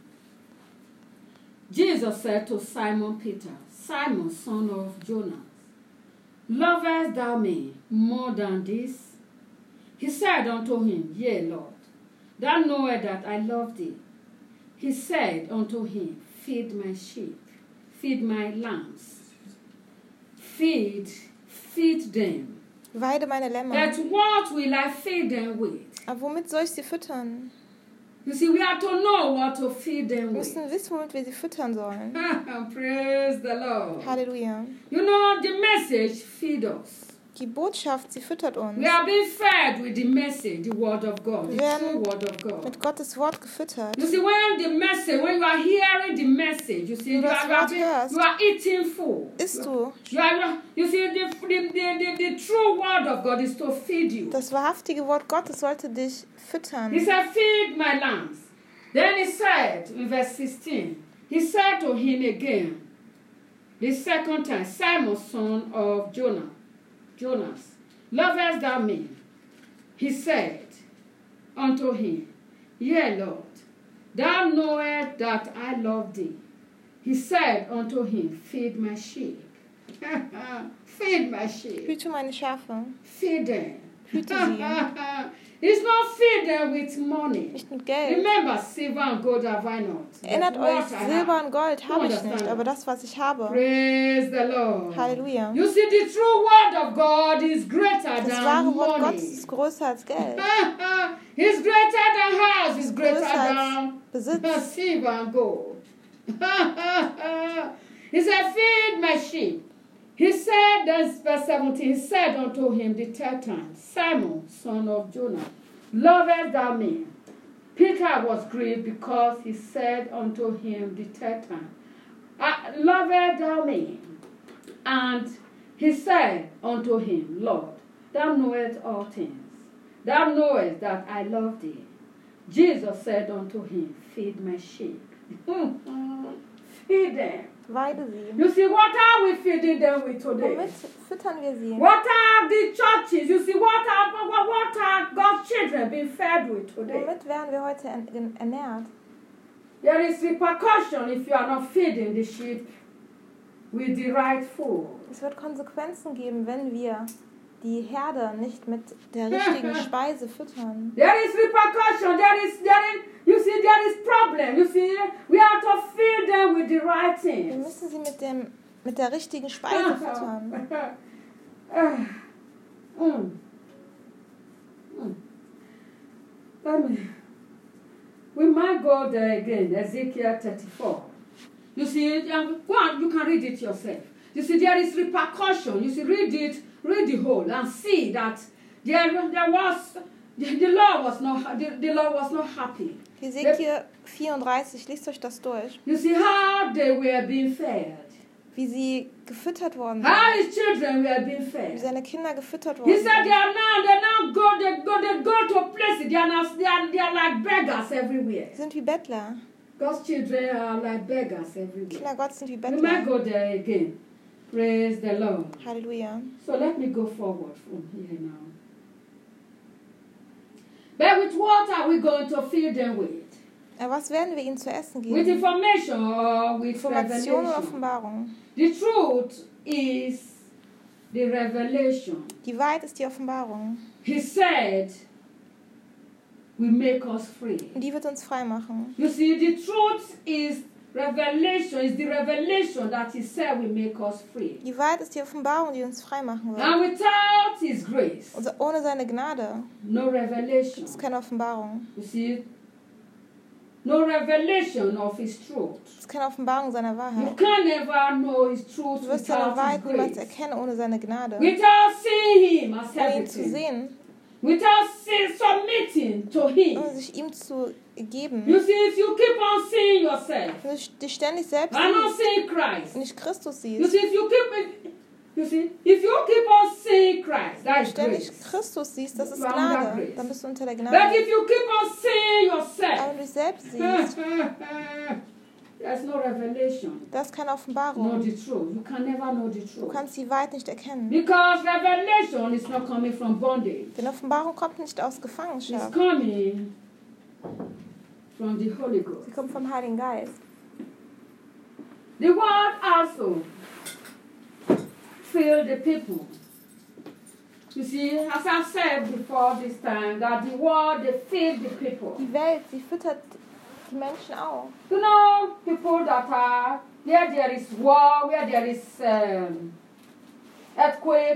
Jesus said to Simon Peter, Simon, son of Jonas, lovest thou me more than this? He said unto him, Yea, Lord, thou knowest that I love thee. He said unto him, Feed my sheep, feed my lambs, feed, feed them. Weide meine Lämmer. But what will I feed them with? Aber womit soll ich sie füttern? You see, we have to know what to feed them Wir with. müssen wissen, womit wir sie füttern sollen. Praise the Lord. Halleluja. You know, the message feed us. Die Botschaft, sie füttert uns. We are being fed with the message, the word of God, the Wir werden true word of God. mit Gottes Wort gefüttert. You see, when the message, when you are hearing the message, you see, Wenn you du are, das you are, Wort being- hörst, you are eating food. Isst du. You, are, you see, the, the, the, the, the true word of God is to feed you. Das wahrhaftige Wort Gottes sollte dich füttern. He said, feed my lambs. Then he said, in verse sixteen, he said to him again, the second time, Simon, son of Jonah, Jonas, lovest thou me? He said unto him, Yea, Lord, thou knowest that I love thee. He said unto him, feed my sheep. Feed my sheep. Hüte meine Schafe. Feed them. Hüte sie. It's not feed them with money. Nicht mit Geld. Remember, silver and gold have I not. Erinnert But euch, what I Silber have. und Gold You habe ich understand nicht, that? aber das, was ich habe. Praise the Lord. Halleluja. You see, the true word of God is greater Das than wahre Wort money. Gottes ist größer als Geld. It's greater than house. It's greater Größer als than Besitz. silver and gold. He said, feed my sheep. He said, that's verse seventeen, he said unto him the third time, Simon, son of Jonah, lovest thou me? Peter was grieved because he said unto him the third time, "Ah, lovest thou me? And he said unto him, Lord, thou knowest all things. Thou knowest that I love thee. Jesus said unto him, feed my sheep. Feed them. Weide sie. You see, what are we feeding them with today? Womit füttern wir sie? What are the churches? You see, what are, what, what are God's children being fed with today? Womit werden wir heute en- ernährt? There is repercussion if you are not feeding the sheep with the right food. Es wird Konsequenzen geben, wenn wir die Herde nicht mit der richtigen Speise füttern. There is repercussion. There is, there is, you see, there is problem. You see, we have to feed them with the right Wir things. müssen sie mit, dem, mit der richtigen Speise füttern. mm. Mm. Let me. We might go there again, Ezekiel thirty-four. You see, um, go on, you can read it yourself. You see, there is repercussion. You see, read it, read the whole, and see that there, there was the, the law was not the, the law was not happy. Hesekiel vierunddreißig, liest euch das durch. You see how they were being fed, Wie sie gefüttert worden how sind. his children were being Wie fed. seine Kinder gefüttert He worden said they sind. are now, they now go, they go, they go to places. They are now, they are, they are like beggars everywhere. Sie sind wie Bettler. God's children are like beggars everywhere. Kinder Gottes sind wie We might Bettler. go there again. Praise the Lord. Halleluja. So let me go forward from here now. But with what are we going to feed them with? Aber was werden wir ihnen zu essen With geben? information or with Information oder revelation? Offenbarung? The truth is the revelation. Die Wahrheit ist die Offenbarung. He said, will make us free. Und die wird uns frei machen. You see, the truth is revelation, is the revelation that he said will make us free. Die Wahrheit ist die Offenbarung, die uns frei machen wird. And without his grace, Und ohne seine Gnade no revelation. ist keine Offenbarung. You see, no revelation of his truth. Es ist keine Offenbarung seiner You Wahrheit. can never know his truth Du wirst seine without Wahrheit his niemals grace. erkennen ohne seine Gnade. Without seeing him as Ohne ihn zu everything. sehen, Without see, submitting to him. ohne sich ihm zu geben. You see, if you keep on seeing yourself Wenn du dich ständig selbst and not siehst seeing Christ, und nicht Christus you siehst, see, if you keep, you see, if you keep on seeing Christ, that wenn du is ständig grace. Christus siehst, das ist You are under Gnade. grace. Dann bist du unter der But Gnade. if you keep on seeing Aber yourself, wenn du dich selbst siehst, there's no revelation, das ist keine know Offenbarung. the truth. You can never know the Du truth. kannst die Wahrheit nicht erkennen. Because revelation is not coming from bondage. Denn Offenbarung kommt nicht aus It's Gefangenschaft. coming from the Holy Ghost. Sie kommt vom Heiligen Geist. The word also filled the people. You see, as I've said before this time, that the word, they feed the people. Die Welt, sie füttert die Menschen auch. You know, people that are, where there is war, where there is um, earthquake,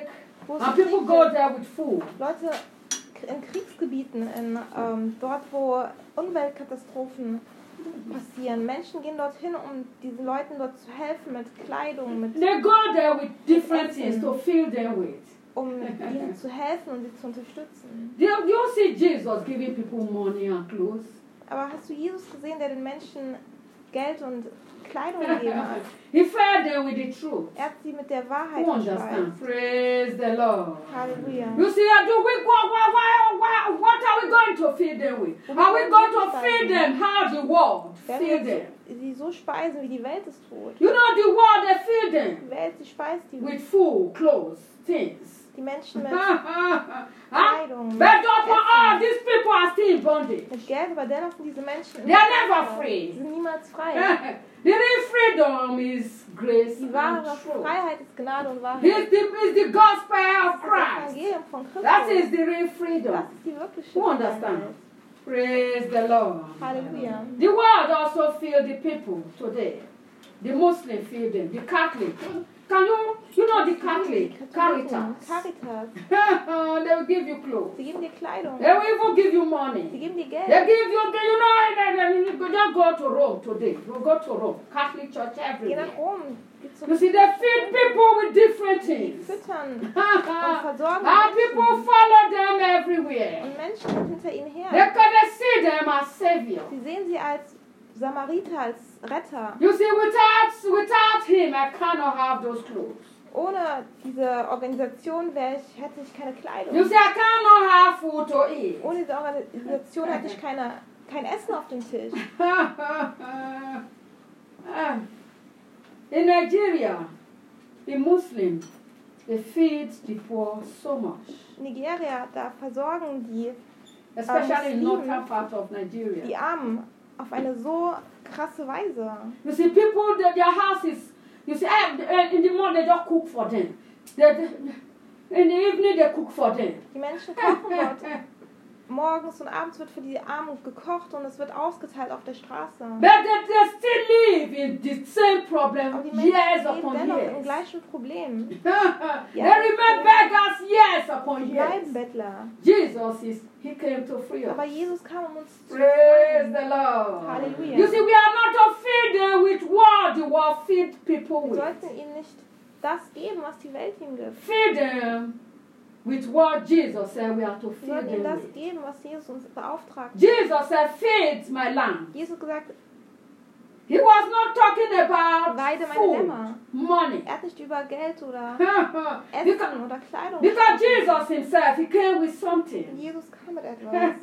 wo es And people Krieg go gibt. there with food. Leute in Kriegsgebieten, in, ähm, dort wo Umweltkatastrophen passieren. Menschen gehen dorthin, um diesen Leuten dort zu helfen mit Kleidung, mit, They go there with different things to fill them with. um ihnen zu helfen und sie zu unterstützen. Do you, do you see Jesus giving people money and clothes? Aber hast du Jesus gesehen, der den Menschen Geld und Kleidung gegeben hat? He fed them with the truth. Er hat sie mit der Wahrheit Who understand? gespeist. Praise the Lord. Halleluja. You see, uh, do we go, why, why, why, what are we going to feed them with? Are we going to feed them how the world Werden feed wir them? sie so speisen, wie die Welt es tut. You know, the world, they feed them Die Welt, sie speist die, with food, clothes, things. die Menschen mit Huh? Kleidung, But mit, don't for all these people are still in bondage. mit Geld, aber dennoch sind diese Menschen im They are never Gefängnis. free. Sie sind niemals frei. The real freedom is grace Die and wahre truth. Freiheit ist Gnade und Wahrheit. It's the, it's the gospel of Das Christ. Evangelium von Christus. That is the real Das freedom. ist die wirkliche Who understand? Freiheit. Praise the Lord. Halleluja. The world also feel the people today. The Muslim feel them. The Catholic. Can you, you know the Catholic? Caritas. Caritas. They will give you clothes. Sie geben dir Kleidung. They will even give you Sie money. geben dir They Geld. give you, they, you know, they, they, you just go to Rome today. You go to Rome. Catholic church Geh everywhere. nach Rom. Geh zum You see, they feed people with different Die things. füttern und And versorgen people Menschen. follow them everywhere. Und Menschen sind hinter ihnen They, her. can- they see them as savior. Sie sehen sie als Samariter, als Retter. You see, without, without him, I cannot have those clothes. Ohne diese Organisation wäre ich, hätte ich keine Kleidung. You see, I cannot have food to eat. Ohne diese Organisation hätte ich keine, kein Essen auf dem Tisch. In Nigeria, the Muslims, they feed the poor so much. Nigeria, da versorgen die, Especially in Muslimen, northern part of die Nigeria. Armen auf eine so krasse Weise. You see, people, their, their houses, you see, eh, in the morning they just cook for them. They, they- in the evening they cook for them. Die Menschen kochen dort. Morgens und abends wird für die Armen gekocht und es wird ausgeteilt auf der Straße. But they, they still live in the same problem Aber die Menschen years leben upon dennoch im years. gleichen Problem. They remain beggars years upon Die years. bleiben Bettler. Jesus is, he came to free us. Aber Jesus kam, um uns zu Praise befreien. the Lord. Hallelujah. You see, we are not to feed them with what the world feed people Wir with. sollten ihnen nicht das geben, was die Welt ihnen gibt. Feed them with what Jesus said we are to Wir feed sollten ihnen them das with. geben, was Jesus uns beauftragt. Jesus said, feed my lamb. Jesus hat gesagt, He was not talking about weide meine food, Lämmer. money. Er hat nicht über Geld oder because, Essen oder Kleidung because gesprochen. Jesus himself, he came with Und something. Jesus kam mit etwas.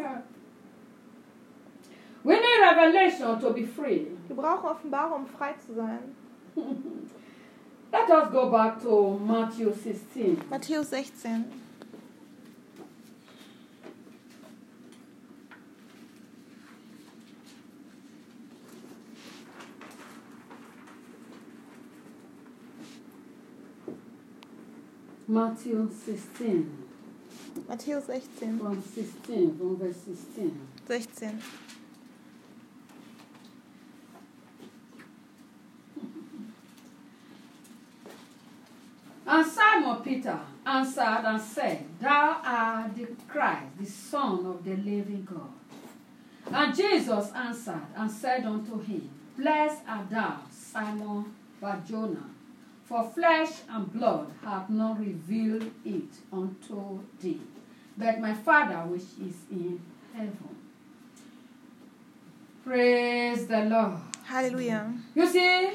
We need revelation to be free. Wir brauchen Offenbarung, um frei zu sein. Let us go back to Matthew sixteen. Matthäus sechzehn. Matthew sixteen, Matthäus sechzehn. from sixteen, from verse sixteen. sechzehn. And Simon Peter answered and said, Thou art the Christ, the Son of the living God. And Jesus answered and said unto him, Blessed art thou, Simon Bar-Jonah, for flesh and blood hath not revealed it unto thee, but my Father which is in heaven. Praise the Lord. Halleluja. You see,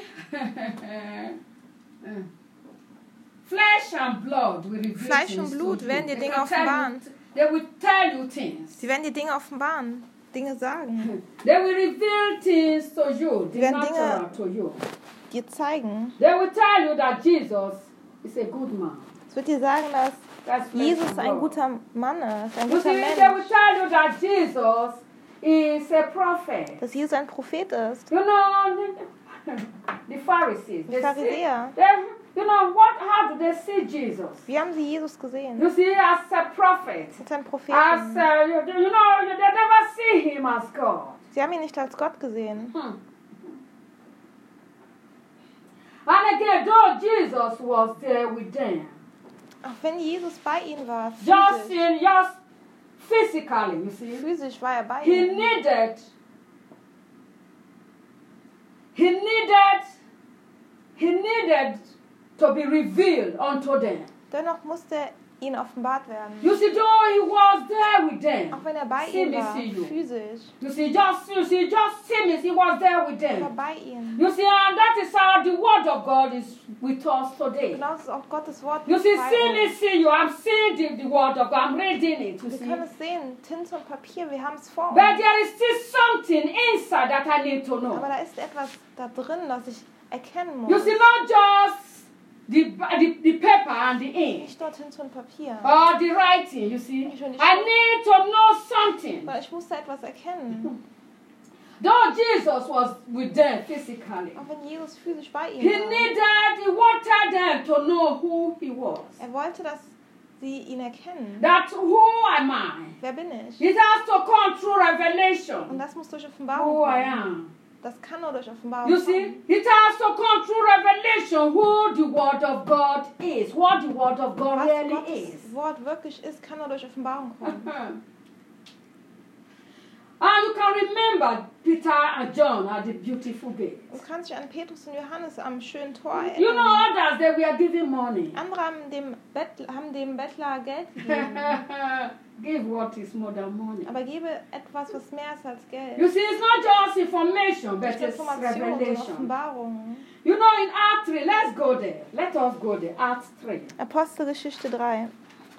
flesh and blood will reveal Fleisch things und Blut to you. werden dir They Dinge can tell you- offenbaren. They will tell you things. Sie werden dir Dinge offenbaren, Dinge sagen, They will reveal things to you, the Sie werden Dinge- natural to you. dir zeigen. They will tell you that Jesus is a good man. Es wird dir sagen, dass That's flesh Jesus and ein blood. guter Mann ist, ein You guter see, they will Mensch, tell you that Jesus is a prophet. dass Jesus ein Prophet ist. You know, the, the Pharisees. Die They see, Pharisäer. they, you know, what? How do they see Jesus? Wie haben sie Jesus gesehen? You see, as a prophet. Als ein As Propheten. uh, you, you know, they never see him as God. Sie haben ihn nicht als Gott gesehen. Hmm. And again, though Jesus was there with them, Auch wenn Jesus bei ihnen war, Just physisch, in, just physically, you see. physisch war er bei He ihnen. needed, he needed, he needed to be revealed unto them. Dennoch musste ihnen offenbart werden. You see, though he was there with them. Auch wenn er bei See ihnen me, war, see you. physisch, You see, just you see, just see me, he was there with er war them. bei ihnen. You see, and that is how the word of God is with us today. Genauso ist auch Gottes Wort You see, bei see me, uns. see you. I'm seeing the, the word of God. I'm reading it. You Wir see. können es sehen, Tinte und Papier, wir haben es vor But uns. there is still something inside that I need to Aber know. da ist etwas da drin, das ich erkennen You muss. see, not just the, the, the paper and the ink Nicht nur Tinte und Papier, or the writing, you see. I need to know something. sondern ich musste etwas erkennen. Though Jesus was with them physically, Auch wenn Jesus physisch bei he ihnen war. needed, he wanted them to know who he was. Er wollte, dass sie ihn erkennen. That who am I? Wer bin ich? It has to come through Und revelation. das muss durch Offenbarung Who I kommen. am. Das kann nur durch Offenbarung You see, kommen. it has to come through revelation who the word of God is, what the word of God Was really Gottes is. Wort wirklich ist, kann nur durch Offenbarung kommen. And you can remember Peter and John at the beautiful gate. Du kannst dich an Petrus und Johannes am schönen Tor You know erinnern. others, they were giving money. Andere haben dem, Bettler, haben dem Bettler Geld gegeben. Give what is more than money. Aber gebe etwas, was mehr ist als Geld. You see, it's not just information, but Nicht it's Information, sondern revelation. Offenbarung. You know, in Acts three, let's go there. Let us go there. Acts three. Apostelgeschichte drei.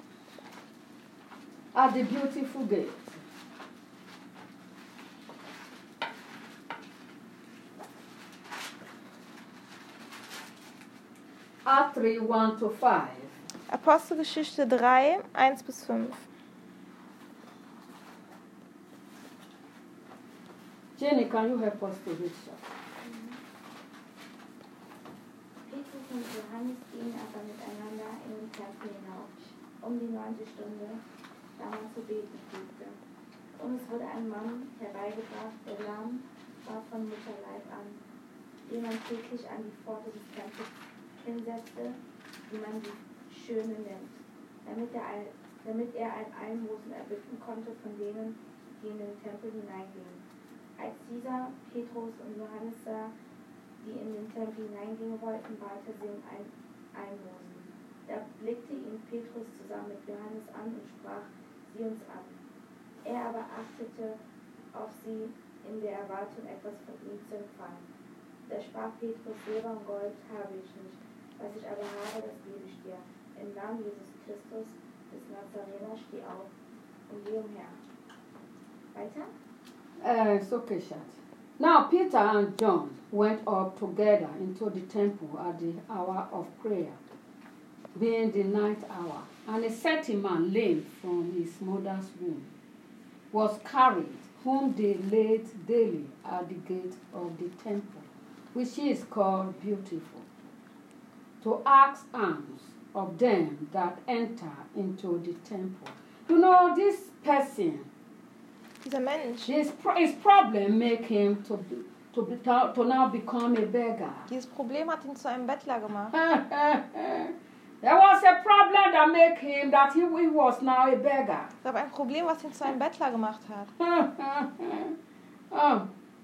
At the beautiful gate. Acts three, one to five. Apostelgeschichte drei, eins bis fünf. Jenny, can you help us to read that? Petrus und Johannes gingen aber miteinander in den Tempel hinauf, um die neunte Stunde, da man zu beten pflegte. Und es wurde ein Mann herbeigebracht, der lahm war von Mutterleib an, den man täglich an die Pforte des Tempels hinsetzte, wie man die Schöne nennt, damit er, ein, damit er ein Almosen erbitten konnte von denen, die in den Tempel hineingingen. Als dieser Petrus und Johannes sah, die in den Tempel hineingehen wollten, bat er sie um ein Almosen. Da blickte ihn Petrus zusammen mit Johannes an und sprach, sieh uns an. Er aber achtete auf sie in der Erwartung, etwas von ihm zu empfangen. Da sprach Petrus, Silber und Gold habe ich nicht, was ich aber habe, das gebe ich dir. Im Namen Jesus Christus des Nazarener, steh auf und geh umher. Weiter? Uh, it's okay, Shat. Now Peter and John went up together into the temple at the hour of prayer, being the ninth hour. And a certain man, lame from his mother's womb, was carried, whom they laid daily at the gate of the temple, which is called Beautiful, to ask alms of them that enter into the temple. You know, this person, Dieser Mensch, his, pro- his problem make him to, be, to, be, to now become a beggar. dieses Problem hat ihn zu einem Bettler gemacht. There was a problem that made him that he, he was now a beggar. Es gab ein Problem, was ihn zu einem Bettler gemacht hat. oh.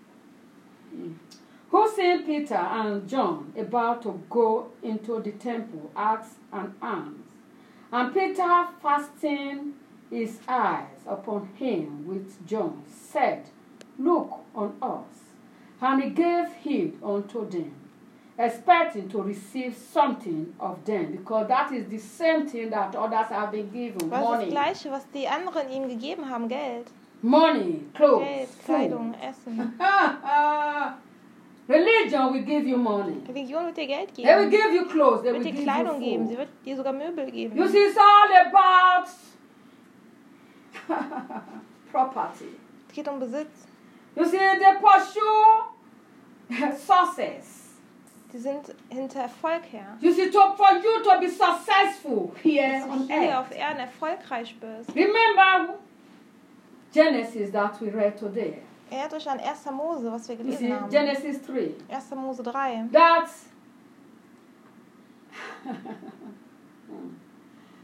Who seen Peter and John about to go into the temple, asked an alms. And Peter, fastening his eyes upon him with John, said, Look on us. And he gave heed unto them, expecting to receive something of them, because that is the same thing that others have been given. Was ist das Money, Gleiche, was die anderen ihm gegeben haben? Geld. money, clothes, Geld, food. Kleidung, Essen. Religion will give you money. Religion wird dir Geld They will geben. give you clothes. They Sie will wird dir give Kleidung you geben. Sie food. wird dir sogar Möbel geben. You see, it's all about property. Es geht um Besitz. You see, they pursue success. Sie sind hinter Erfolg her. You see, to, for you to be successful here Dass on du hier earth. auf Erden erfolgreich bist. Remember Genesis that we read today. Erinnert euch an erster Mose, was wir You see, gelesen haben. Genesis three. erster Mose drei. That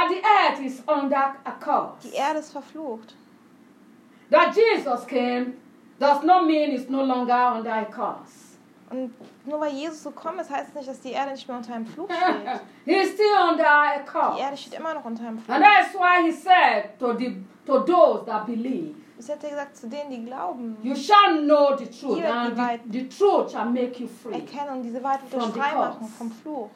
that the earth is under a curse. Die Erde ist verflucht. That Jesus came does not mean it's no longer under a curse. Und nur weil Jesus so kommt, das heißt nicht, dass die Erde nicht mehr unter einem Fluch steht. He's still under a Die curse. Erde steht immer noch unter einem Fluch. And that's why he said to, the, to those that believe, Das hat er gesagt zu denen, die glauben, you shall know the truth, Ihr werdet and die the, Wahrheit the truth shall make you free. erkennen und diese Wahrheit wird From euch the frei curse. machen vom Fluch.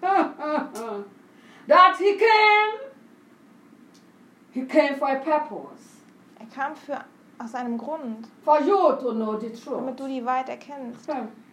That he came, he came for a purpose, Er kam für, aus einem Grund, for you to know the truth. damit du die Wahrheit erkennst.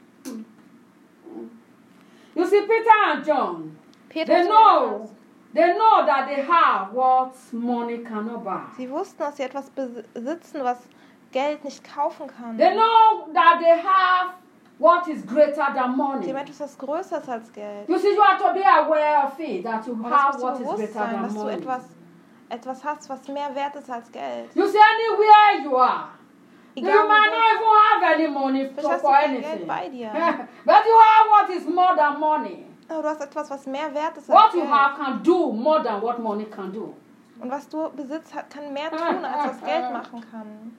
You see, Peter and John, Petrus they und know, Johannes, they know that they have what money cannot buy. sie wussten, dass sie etwas besitzen, was Geld nicht kaufen kann. They know that they have what is greater than Sie money. haben etwas, was größer ist als Geld. You see, you have to be aware of it, that you Und das have musst what du is bewusst greater sein, than dass du money. etwas, etwas hast, was mehr wert ist als Geld. You see, anywhere you are, you Egal might wo not du even have any money bist, for, hast du for kein anything. Geld bei dir. But you have what is more than money. Aber du hast etwas, was mehr wert ist als What you Geld. have can do more than what money can do. Und was du besitzt, hat- kann mehr tun, als was Geld machen kann.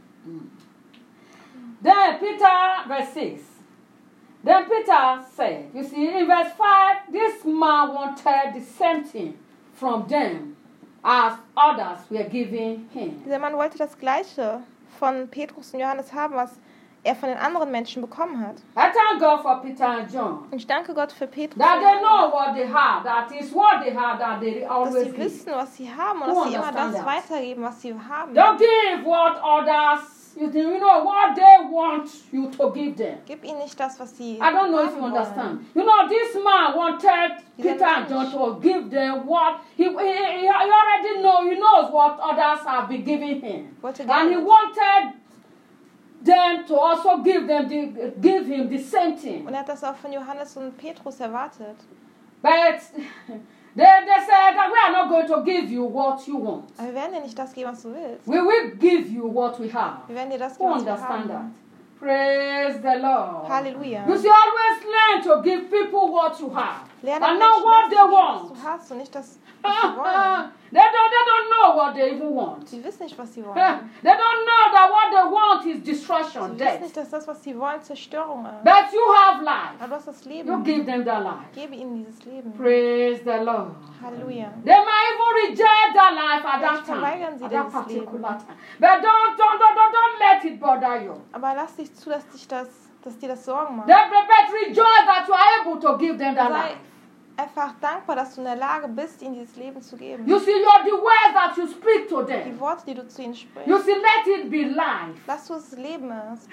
Then Peter, verse six. Then Peter said, you see, in verse five, this man wanted the same thing from them as others were giving him. Dieser Mann wollte das Gleiche von Petrus und Johannes haben, was er von den anderen Menschen bekommen hat. I thank God for Peter and John. Und ich danke Gott für Petrus That und they Johannes, know what they have, that is what they have, that they dass always sie give. wissen, was sie haben und Who dass sie immer understand das that? weitergeben, was sie haben. Don't give what others, you think, you know, what they want you to give them. Gib ihnen nicht das, was sie I don't know if haben you wollen. understand. You know, this man wanted Dieser Peter and Mensch. John to give them what he, he, he he already know. He knows what others have been giving him, Wollte and he Geld. wanted them to also give them the, give him the same thing. Und er hat das auch von Johannes und Petrus erwartet. But they, they said that we are not going to give you what you want. Aber wir werden dir nicht das geben, was du willst. We will give you what we have. Wir werden dir das Who geben, was wir understand that? haben. Praise the Lord. Halleluja. You should always learn to give people what you have. Lerne And Menschen not what das they zu geben, want. was du hast und nicht das, was sie wollen. they don't they don't know what they even want. Sie wissen nicht, was sie they wollen. don't know that what they want is destruction, Sie wissen death. nicht, dass das, was sie wollen, Zerstörung ist. But you have life. Aber du hast das You Leben. give them that life. Gebe ihnen dieses Leben. Praise the Lord. Halleluja. They might even reject that life at that Vielleicht verweigern time, sie at that dieses particular Leben. time. But don't, don't, don't, don't, don't let it bother you. Aber lass dich zu, dass, dich das, dass dir das Sorgen macht. They, but rejoice that you are able to give them that Sei life. einfach dankbar, dass du in der Lage bist, ihnen dieses Leben zu geben. You see, you're the words that you speak to Die them. Worte, die du zu ihnen You sprichst. see, let it be life. Lass du es Leben ist.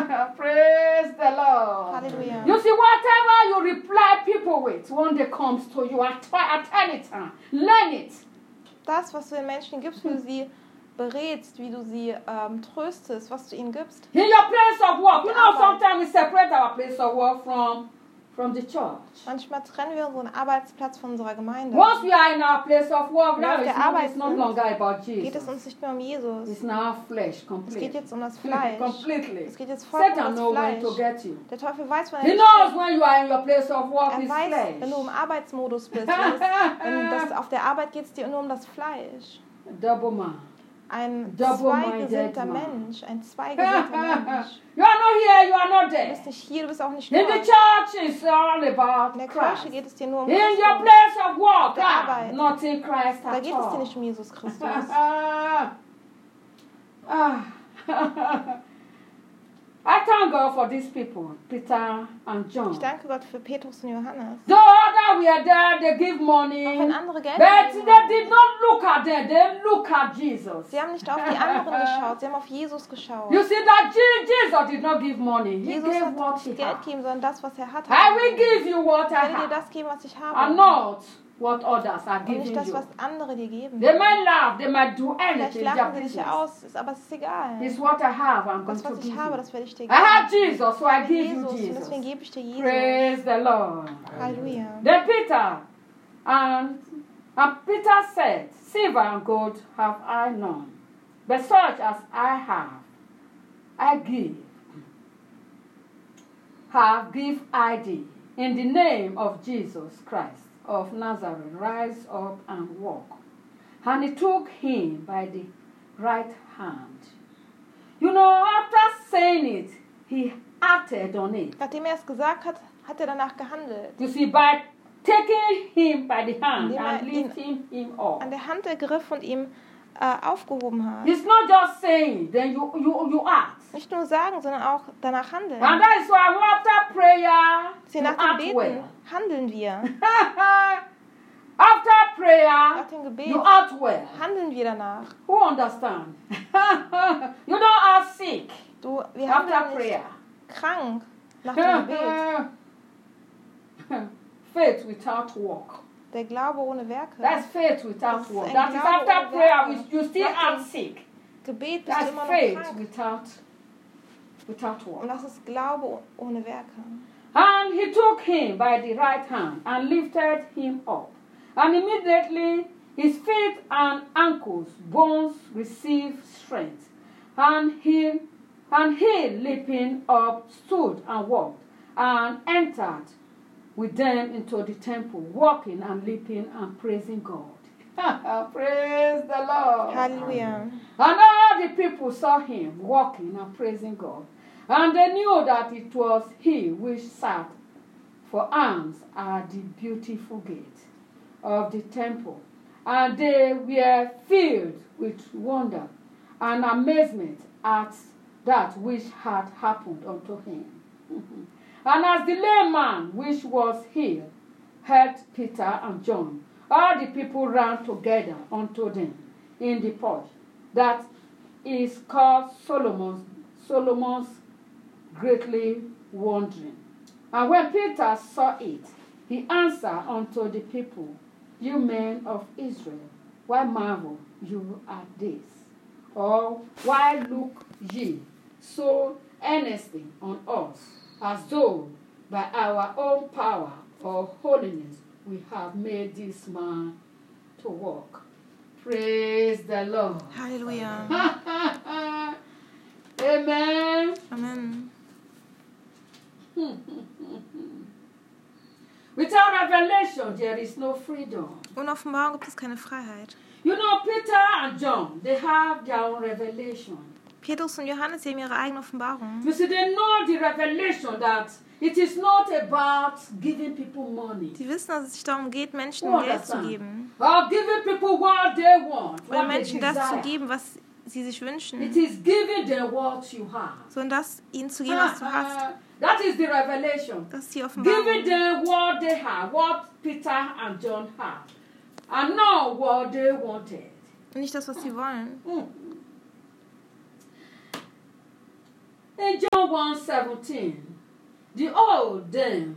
Praise the Lord. Halleluja. You see, whatever you reply people with, one day comes to you at, at any time. Learn it. Das, was du den Menschen gibst, wie du sie berätst, wie du sie ähm, tröstest, was du ihnen gibst. In your place of work, you know, Arbeit. sometimes we separate our place of work from, from the church. Manchmal trennen wir unseren Arbeitsplatz von unserer Gemeinde. Once we are in our place of work, Wenn wir now auf it's der not, Arbeit it's not sind, longer about Geht es Jesus. uns nicht mehr um Jesus. It's now flesh Es geht completely. jetzt um das Fleisch. completely. Es geht jetzt vollkommen Satan um knows das when to Fleisch. get you. Der Teufel weiß, wann He er knows dich when you are in your place of work, Er it's weiß, wenn du flesh. im Arbeitsmodus bist. Wenn, es, wenn das, auf der Arbeit geht es dir nur um das Fleisch. Double man. Ein Double-minded zweigesinnter man. Mensch. Ein zweigesinnter Mensch. You are not here, you are not Du there. bist nicht hier, du bist auch nicht In the dort. church, it's all about In der Kirche Christ. geht es dir nur um In your Christus. place of work, Der ah, Arbeit. not in Christ Da at geht es dir all. nicht um Jesus Christus. Ah. Ah. I thank God for these people, Peter and John. Ich danke Gott für Petrus und Johannes. The other were there, they give money, Auch wenn andere Geld but gegeben they haben. did not look at them, they look at Jesus. Sie haben nicht auf die anderen geschaut, sie haben auf Jesus geschaut. You see that Je- Jesus did not give money, he Jesus gave hat what nicht he Geld had. gegeben, sondern das, was er hat. I will give you what Ich I werde dir have, das geben, was ich and habe. not what others are Und giving nicht das, you. was andere dir geben. They might laugh, they might do Vielleicht anything, their lachen sie dich business. aus, ist- aber es ist egal. It's what I have, I'm going Das, to was ich give habe, you. das werde ich dir I geben. have Jesus, so I Ich habe give you Jesus und Jesus. deswegen gebe ich dir Jesus. Praise the Lord. Halleluja. Then Peter and, and Peter said, Silver and gold have I none, but such as I have, I give. Have give I thee in the name of Jesus Christ of Nazareth, rise up and walk. And he took him by the right hand. You know, after saying it, he acted on it. Nachdem er es gesagt hat, hat er danach gehandelt. You see, by taking him by the hand Indem er and ihn lifting him up. an der Hand ergriff und ihm äh, aufgehoben hat. It's not just saying, then you, you, you act. Nicht nur sagen, sondern auch danach handeln. And that is why after prayer, Sie you nach dem act Beten well. handeln wir. After prayer, Nach dem Gebet you act well. handeln wir danach. Who understand? You don't act sick Du, wir after handeln nicht prayer. krank nach dem Gebet. Faith without work. Der Glaube ohne Werke. That's faith Das without ist work. ein That is Glaube after ohne prayer, Werke. we- you still Nach dem act sick. Gebet bist du That's immer noch faith krank. without, without Und work. das ist Glaube ohne Werke. And he took him by the right hand and lifted him up. And immediately his feet and ankles, bones received strength. And he, and he leaping up, stood and walked, and entered with them into the temple, walking and leaping and praising God. Praise the Lord. Halleluja. And all the people saw him walking and praising God. And they knew that it was he which sat for arms at the beautiful gate of the temple. And they were filled with wonder and amazement at that which had happened unto him. And as the lame man which was healed heard Peter and John, all the people ran together unto them in the porch that is called Solomon's, Solomon's greatly wondering. And when Peter saw it, he answered unto the people, You men of Israel, why marvel you at this? Or why look ye so earnestly on us, as though by our own power or holiness we have made this man to walk? Praise the Lord. Halleluja. Amen. Amen. Without revelation, there is no freedom. Ohne Offenbarung gibt es keine Freiheit. You know, Peter and John, they have their own revelation. Petrus und Johannes, sie haben ihre eigene Offenbarung. You see, they know the revelation that it is not about giving people money Sie wissen, dass es sich darum geht, Menschen Oh, Geld zu understand. geben. or giving people what they want, Oder what they Menschen das zu desire. geben, was sie sich wünschen. It is giving them what you have. Sondern das ihnen zu geben, was du hast. That is the revelation. Das ist die Giving Offenbarung. them what they have, what Peter and John have, and not what they wanted. Und nicht das, was sie wollen. Mm. In John one seventeen, the old them,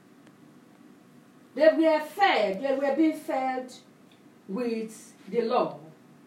they were fed, they were being fed with the law.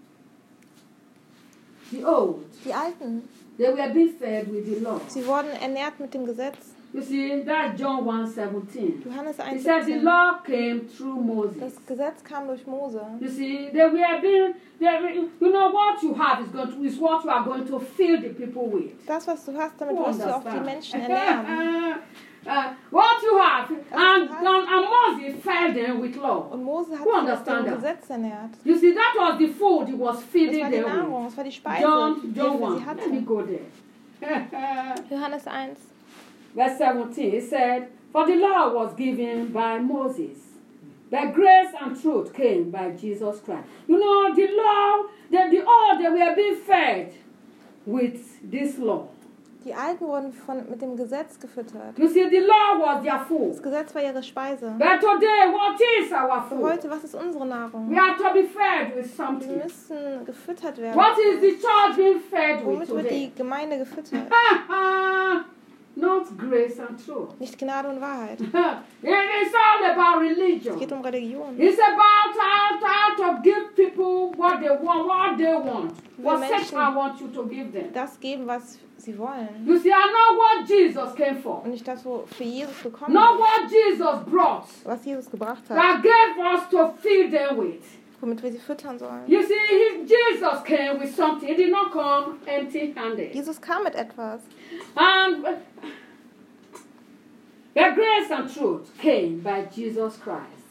The old, Die Alten, they were being fed with the law. sie wurden ernährt mit dem Gesetz. You see, that's John one seventeen. Johannes It eins says the siebzehn. law came through Moses. Das Gesetz kam durch Mose. You see, they were being, they were, you know, what you have is going to, is what you are going to fill the people with. Das, was du hast, damit Who wirst du auch die understand? Menschen ernähren. Uh, what you have, and, du and, hast. and Moses fed them with law. Und Mose hat Who sie mit understand dem that? Gesetz ernährt. You see, that was the food he was Das feeding war die them Nahrung, with. das war die Speise, John, die John er für one. sie Let me hatte. go there. Johannes eins. Verse seventeen, it said, For the law was given by Moses, but grace and truth came by Jesus Christ. You know, the law, the, the all they were being fed with this law. Die Alten wurden von, mit dem Gesetz gefüttert. You see, the law was their food. Das Gesetz war ihre Speise. But today, what is our Für food? heute, was ist unsere Nahrung? We are to be fed with Wir something. müssen gefüttert werden. What is the church being fed with Womit wird today? die Gemeinde gefüttert? Not grace and truth. Nicht Gnade und Wahrheit. It is all about Es religion. geht um Religion. It's about how, how to give people what they want, what they want. What Menschen- Satan wants you to give them. Das geben, was sie wollen. You see, I know what Jesus came for. Und nicht das, wofür Jesus gekommen Not ist. what Jesus brought. Was Jesus gebracht hat. That gave us to feed them with. Womit wir sie füttern sollen. You see, he, Jesus came with something. He did not come empty-handed. Jesus kam mit etwas. And uh, the grace and truth came by Jesus Christ.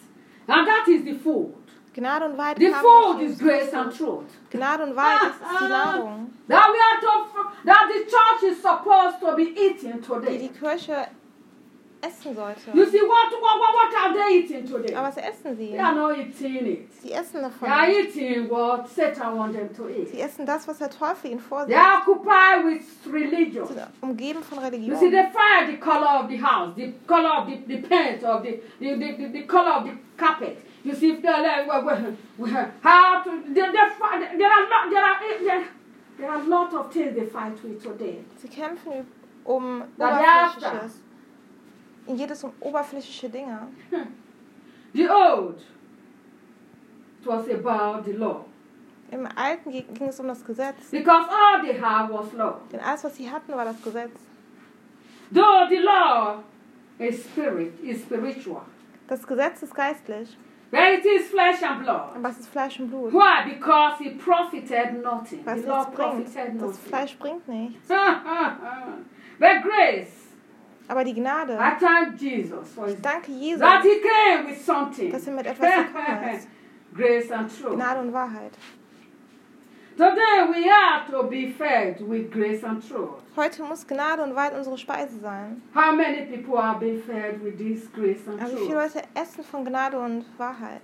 And that is the food. Gnade und Wahrheit The kamen food durch is Jesus grace and Christus. truth. Gnade und Wahrheit, das ist die Nahrung, That we are to, that the church is supposed to be eating die today. die Kirche essen sollte. You see, what, what, what, what are they eating today? Aber was essen sie? They are not eating it. Sie essen They davon. are eating what Satan wants them to eat. Sie essen das, was der Teufel ihnen They vorsieht. are occupied with religion. Sie sind umgeben von You see, Religion. they find the color of the house, the color of the, the paint, of the, the, the, the, the color of the carpet. You see, if they're like, well, well, well, how to, they, they find, there are lot, there are, there, there are a lot of things they fight with today. Sie kämpfen um That they have Oberflächliches. In jedes um oberflächliche Dinge. The old, it was about the law. Im Alten ging ging es um das Gesetz. Because all they had was law. Denn alles, was sie hatten, war das Gesetz. Though the law is spirit, is spiritual. Das Gesetz ist geistlich, But it is flesh and blood. aber es ist Fleisch und Blut. Why? Because it profited nothing. Was The law nichts bringt. profited Das nothing. Fleisch bringt nichts. But grace, Aber die Gnade, I thank Jesus for ich his, danke Jesus, that he came with something. dass er mit etwas gekommen ist. Grace and truth. Gnade und Wahrheit. Today we have to be fed with grace and truth. Heute muss Gnade und Wahrheit unsere Speise sein. How many people are being fed with this grace and Aber wie viele truth? Leute essen von Gnade und Wahrheit?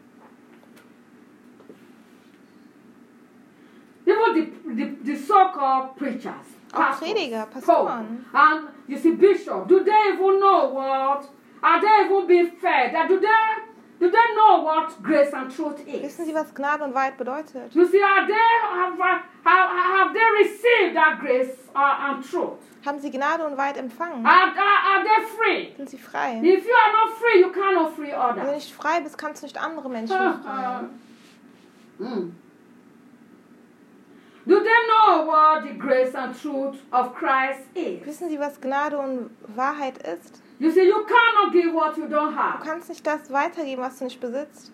Even the, the, the so-called preachers, Auch pastors, Prediger, Pope, Pastoren. and you see bishop, do they even know what? Are they even being fed? And do they do they know what grace and truth is? Wissen Sie, was Gnade und Wahrheit bedeutet? You see, are they have, have, have they received that grace uh, and truth? Haben Sie Gnade und Wahrheit empfangen? Are, are, are they free? Sind Sie frei? If you are not free, you cannot free Wenn du others. nicht frei bist, kannst du nicht andere Menschen befreien. Mm. Do they know what the grace and truth of Christ is? Wissen Sie, was Gnade und Wahrheit ist? You see, you cannot give what you don't Du have. kannst nicht das weitergeben, was du nicht besitzt.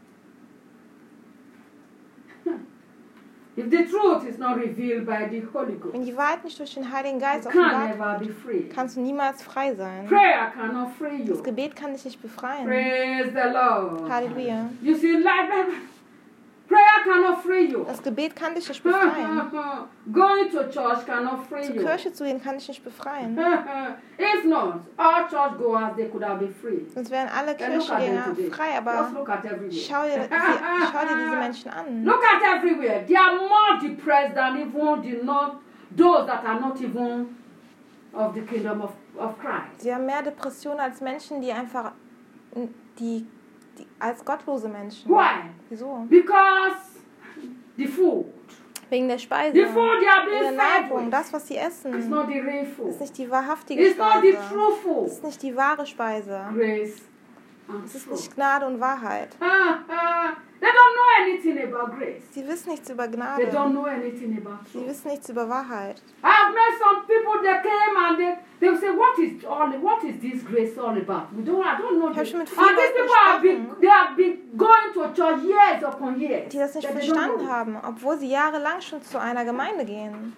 If the truth is not revealed by the Holy Wenn Ghost, die Wahrheit nicht durch den Heiligen you Geist can offenbart never wird, be free. kannst du niemals frei sein. Prayer cannot free Das you. Gebet kann dich nicht befreien. Praise the Lord. Halleluja. You see, like, prayer cannot free you. Das Gebet kann dich nicht befreien. Going to church cannot free Zur you. Kirche zu gehen kann dich nicht befreien. If not, all churchgoers, they could have been free. Sonst wären alle And look at them Kirchengänger today. frei, Just aber look at everywhere. schau dir, sie, schau dir diese Menschen an. Look at everywhere. They are more depressed than even the not those that are not even of the kingdom of, of Christ. Sie haben mehr Depressionen als Menschen, die einfach, die, die als gottlose Menschen. Why? Wieso? Because the food, Wegen der Speise. the food they are Ihre being fed Nahrung, with, das, was sie is essen, not the real ist food. nicht die wahrhaftige It's not the Speise. true Es food. ist nicht die wahre Speise. Grace and Es ist truth. nicht Gnade und Wahrheit. Ah, ah. They don't know anything about grace. Sie wissen nichts über They don't Gnade. know anything about Sie truth. wissen nichts über Wahrheit. I've met some people that came and they they will say, what is all what is this grace all about? We don't I don't know. Ich habe this. schon mit And vielen these Leuten people have been gesprochen, they have been going to church years upon years. die das nicht that they don't verstanden know. haben, obwohl sie jahrelang schon zu einer Gemeinde gehen.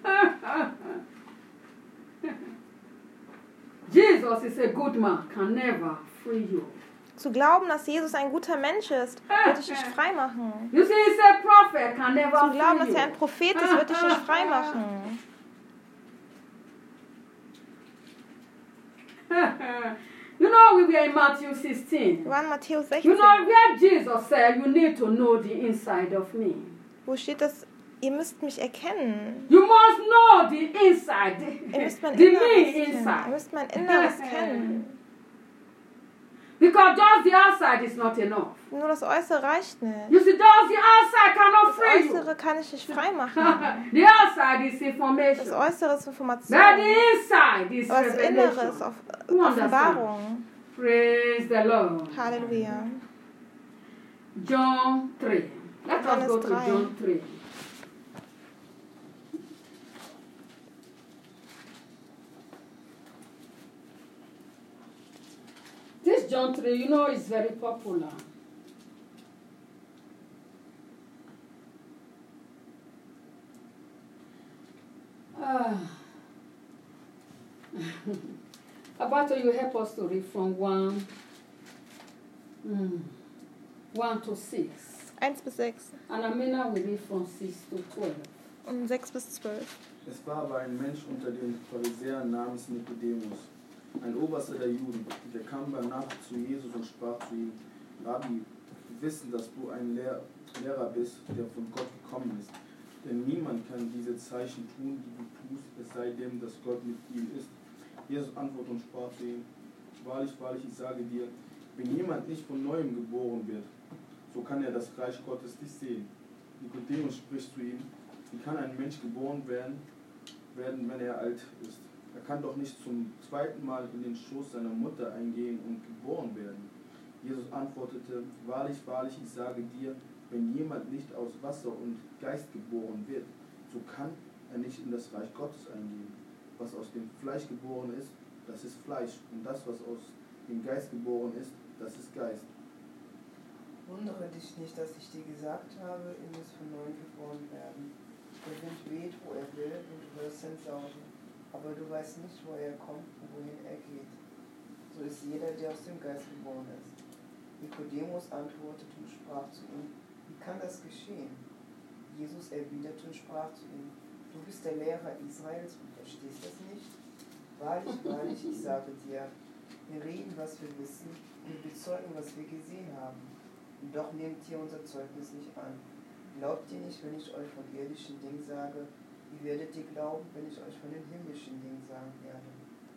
Jesus is a good man, can never free you. Zu glauben, dass Jesus ein guter Mensch ist, wird dich nicht frei machen. You see, he's a prophet, can never Zu glauben, dass free er you. ein Prophet ist, wird dich nicht frei machen. You know, we were in Matthew sixteen. Wir waren in Matthäus You sechzehn, know, where Jesus said, you need to know the inside of me. wo steht das, ihr müsst mich erkennen. You must know the inside, Ihr müsst mein the Inneres me kennen. Ihr inside. müsst mein Inneres kennen. Because just the outside is not enough. Nur das Äußere reicht nicht. You see, just the outside cannot Das free you. Äußere kann ich nicht frei machen. The outside is Das information. Äußere ist But Information. the inside is Aber das Innere ist revelation. auf You understand? Offenbarung. Praise the Lord. Halleluja. John three. Let us Johannes go to drei. John three. This John three, you know, is very popular. Ah. Abato, you help us to read from one. Mm. one to six. eins bis sechs And Amina will read from six to twelve. und sechs bis zwölf. Es war aber ein Mensch unter den Pharisäern namens Nikodemus, ein Oberster der Juden, der kam beim Nacht zu Jesus und sprach zu ihm: Rabbi, wir wissen, dass du ein Lehr- Lehrer bist, der von Gott gekommen ist. Denn niemand kann diese Zeichen tun, die du tust, es sei denn, dass Gott mit ihm ist. Jesus antwortete und sprach zu ihm: Wahrlich, wahrlich, ich sage dir, wenn jemand nicht von Neuem geboren wird, so kann er das Reich Gottes nicht sehen. Nikodemus spricht zu ihm: Wie kann ein Mensch geboren werden, werden, wenn er alt ist? Er kann doch nicht zum zweiten Mal in den Schoß seiner Mutter eingehen und geboren werden. Jesus antwortete: Wahrlich, wahrlich, ich sage dir, wenn jemand nicht aus Wasser und Geist geboren wird, so kann er nicht in das Reich Gottes eingehen. Was aus dem Fleisch geboren ist, das ist Fleisch, und das, was aus dem Geist geboren ist, das ist Geist. Wundere dich nicht, dass ich dir gesagt habe, ihr müsst von neuem geboren werden. Der Wind weht, wo er will, und du hörst sein Sausen, aber du weißt nicht, wo er kommt und wohin er geht. So ist jeder, der aus dem Geist geboren ist. Nikodemus antwortete und sprach zu ihm: Wie kann das geschehen? Jesus erwiderte und sprach zu ihm: Du bist der Lehrer Israels und verstehst das nicht? Wahrlich, wahrlich, ich sage dir, wir reden, was wir wissen, und wir bezeugen, was wir gesehen haben. Und doch nehmt ihr unser Zeugnis nicht an. Glaubt ihr nicht, wenn ich euch von irdischen Dingen sage? Wie werdet ihr glauben, wenn ich euch von den himmlischen Dingen sagen werde?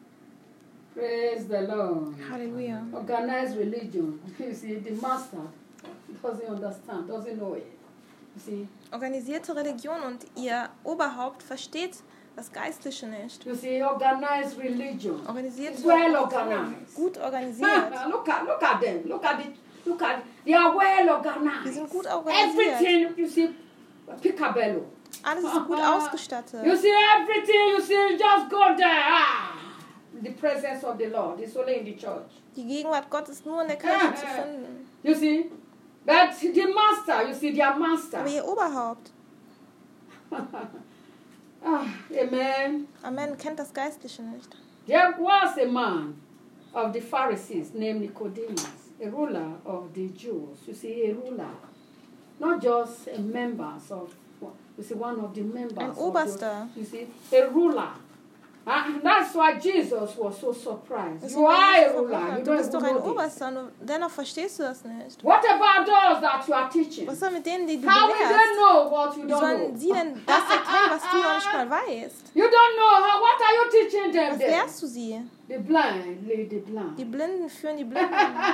Praise the Lord. Halleluja. Organized religion. You see, the master doesn't understand, doesn't know it. You see, Organisierte Religion und ihr Oberhaupt versteht das Geistliche nicht. you see, organized religion. Organisierte It's well Religion, organized. gut organisiert. look at look at them. Look at it. Look at they are well Die organized. sind gut organisiert. Everything you see, picabello. Alles ist gut ausgestattet. You see everything. You see, just go there. Ah, the presence of the Lord is only in the church. Die Gegenwart Gottes ist nur in der Kirche zu finden. You see, but the master. You see, their master. Aber ihr Oberhaupt, Ah, amen. Amen, kennt das Geistliche nicht. There was a man of the Pharisees named Nicodemus, a ruler of the Jews. You see, a ruler, not just a member of, you see, one of the members. Ein of Oberster. the, you see, a ruler. And that's why Jesus was so surprised. Deswegen You war are a Jesus ruler. verwundert. You Du don't bist doch even ein know this. Oberster und dennoch verstehst du das nicht. What about those that you are teaching? Was soll mit denen, die du How will they belehrst? know what you Wie don't sollen know? sie denn das erkennen, was du noch nicht mal weißt? You don't know how. What are you teaching them Was then? lehrst du sie? The blind lead the blind. Die Blinden führen die Blinden.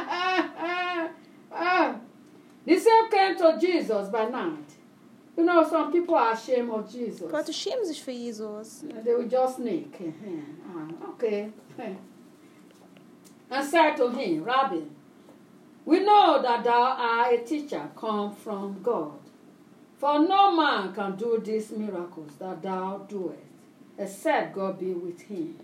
Ah, the same came to Jesus by night. You know, some people are ashamed of Jesus. Leute schämen sich für Jesus. They will just sneak. Ah, okay. And said to him, Rabbi, we know that thou art a teacher come from God. For no man can do these miracles that thou doest, except God be with him.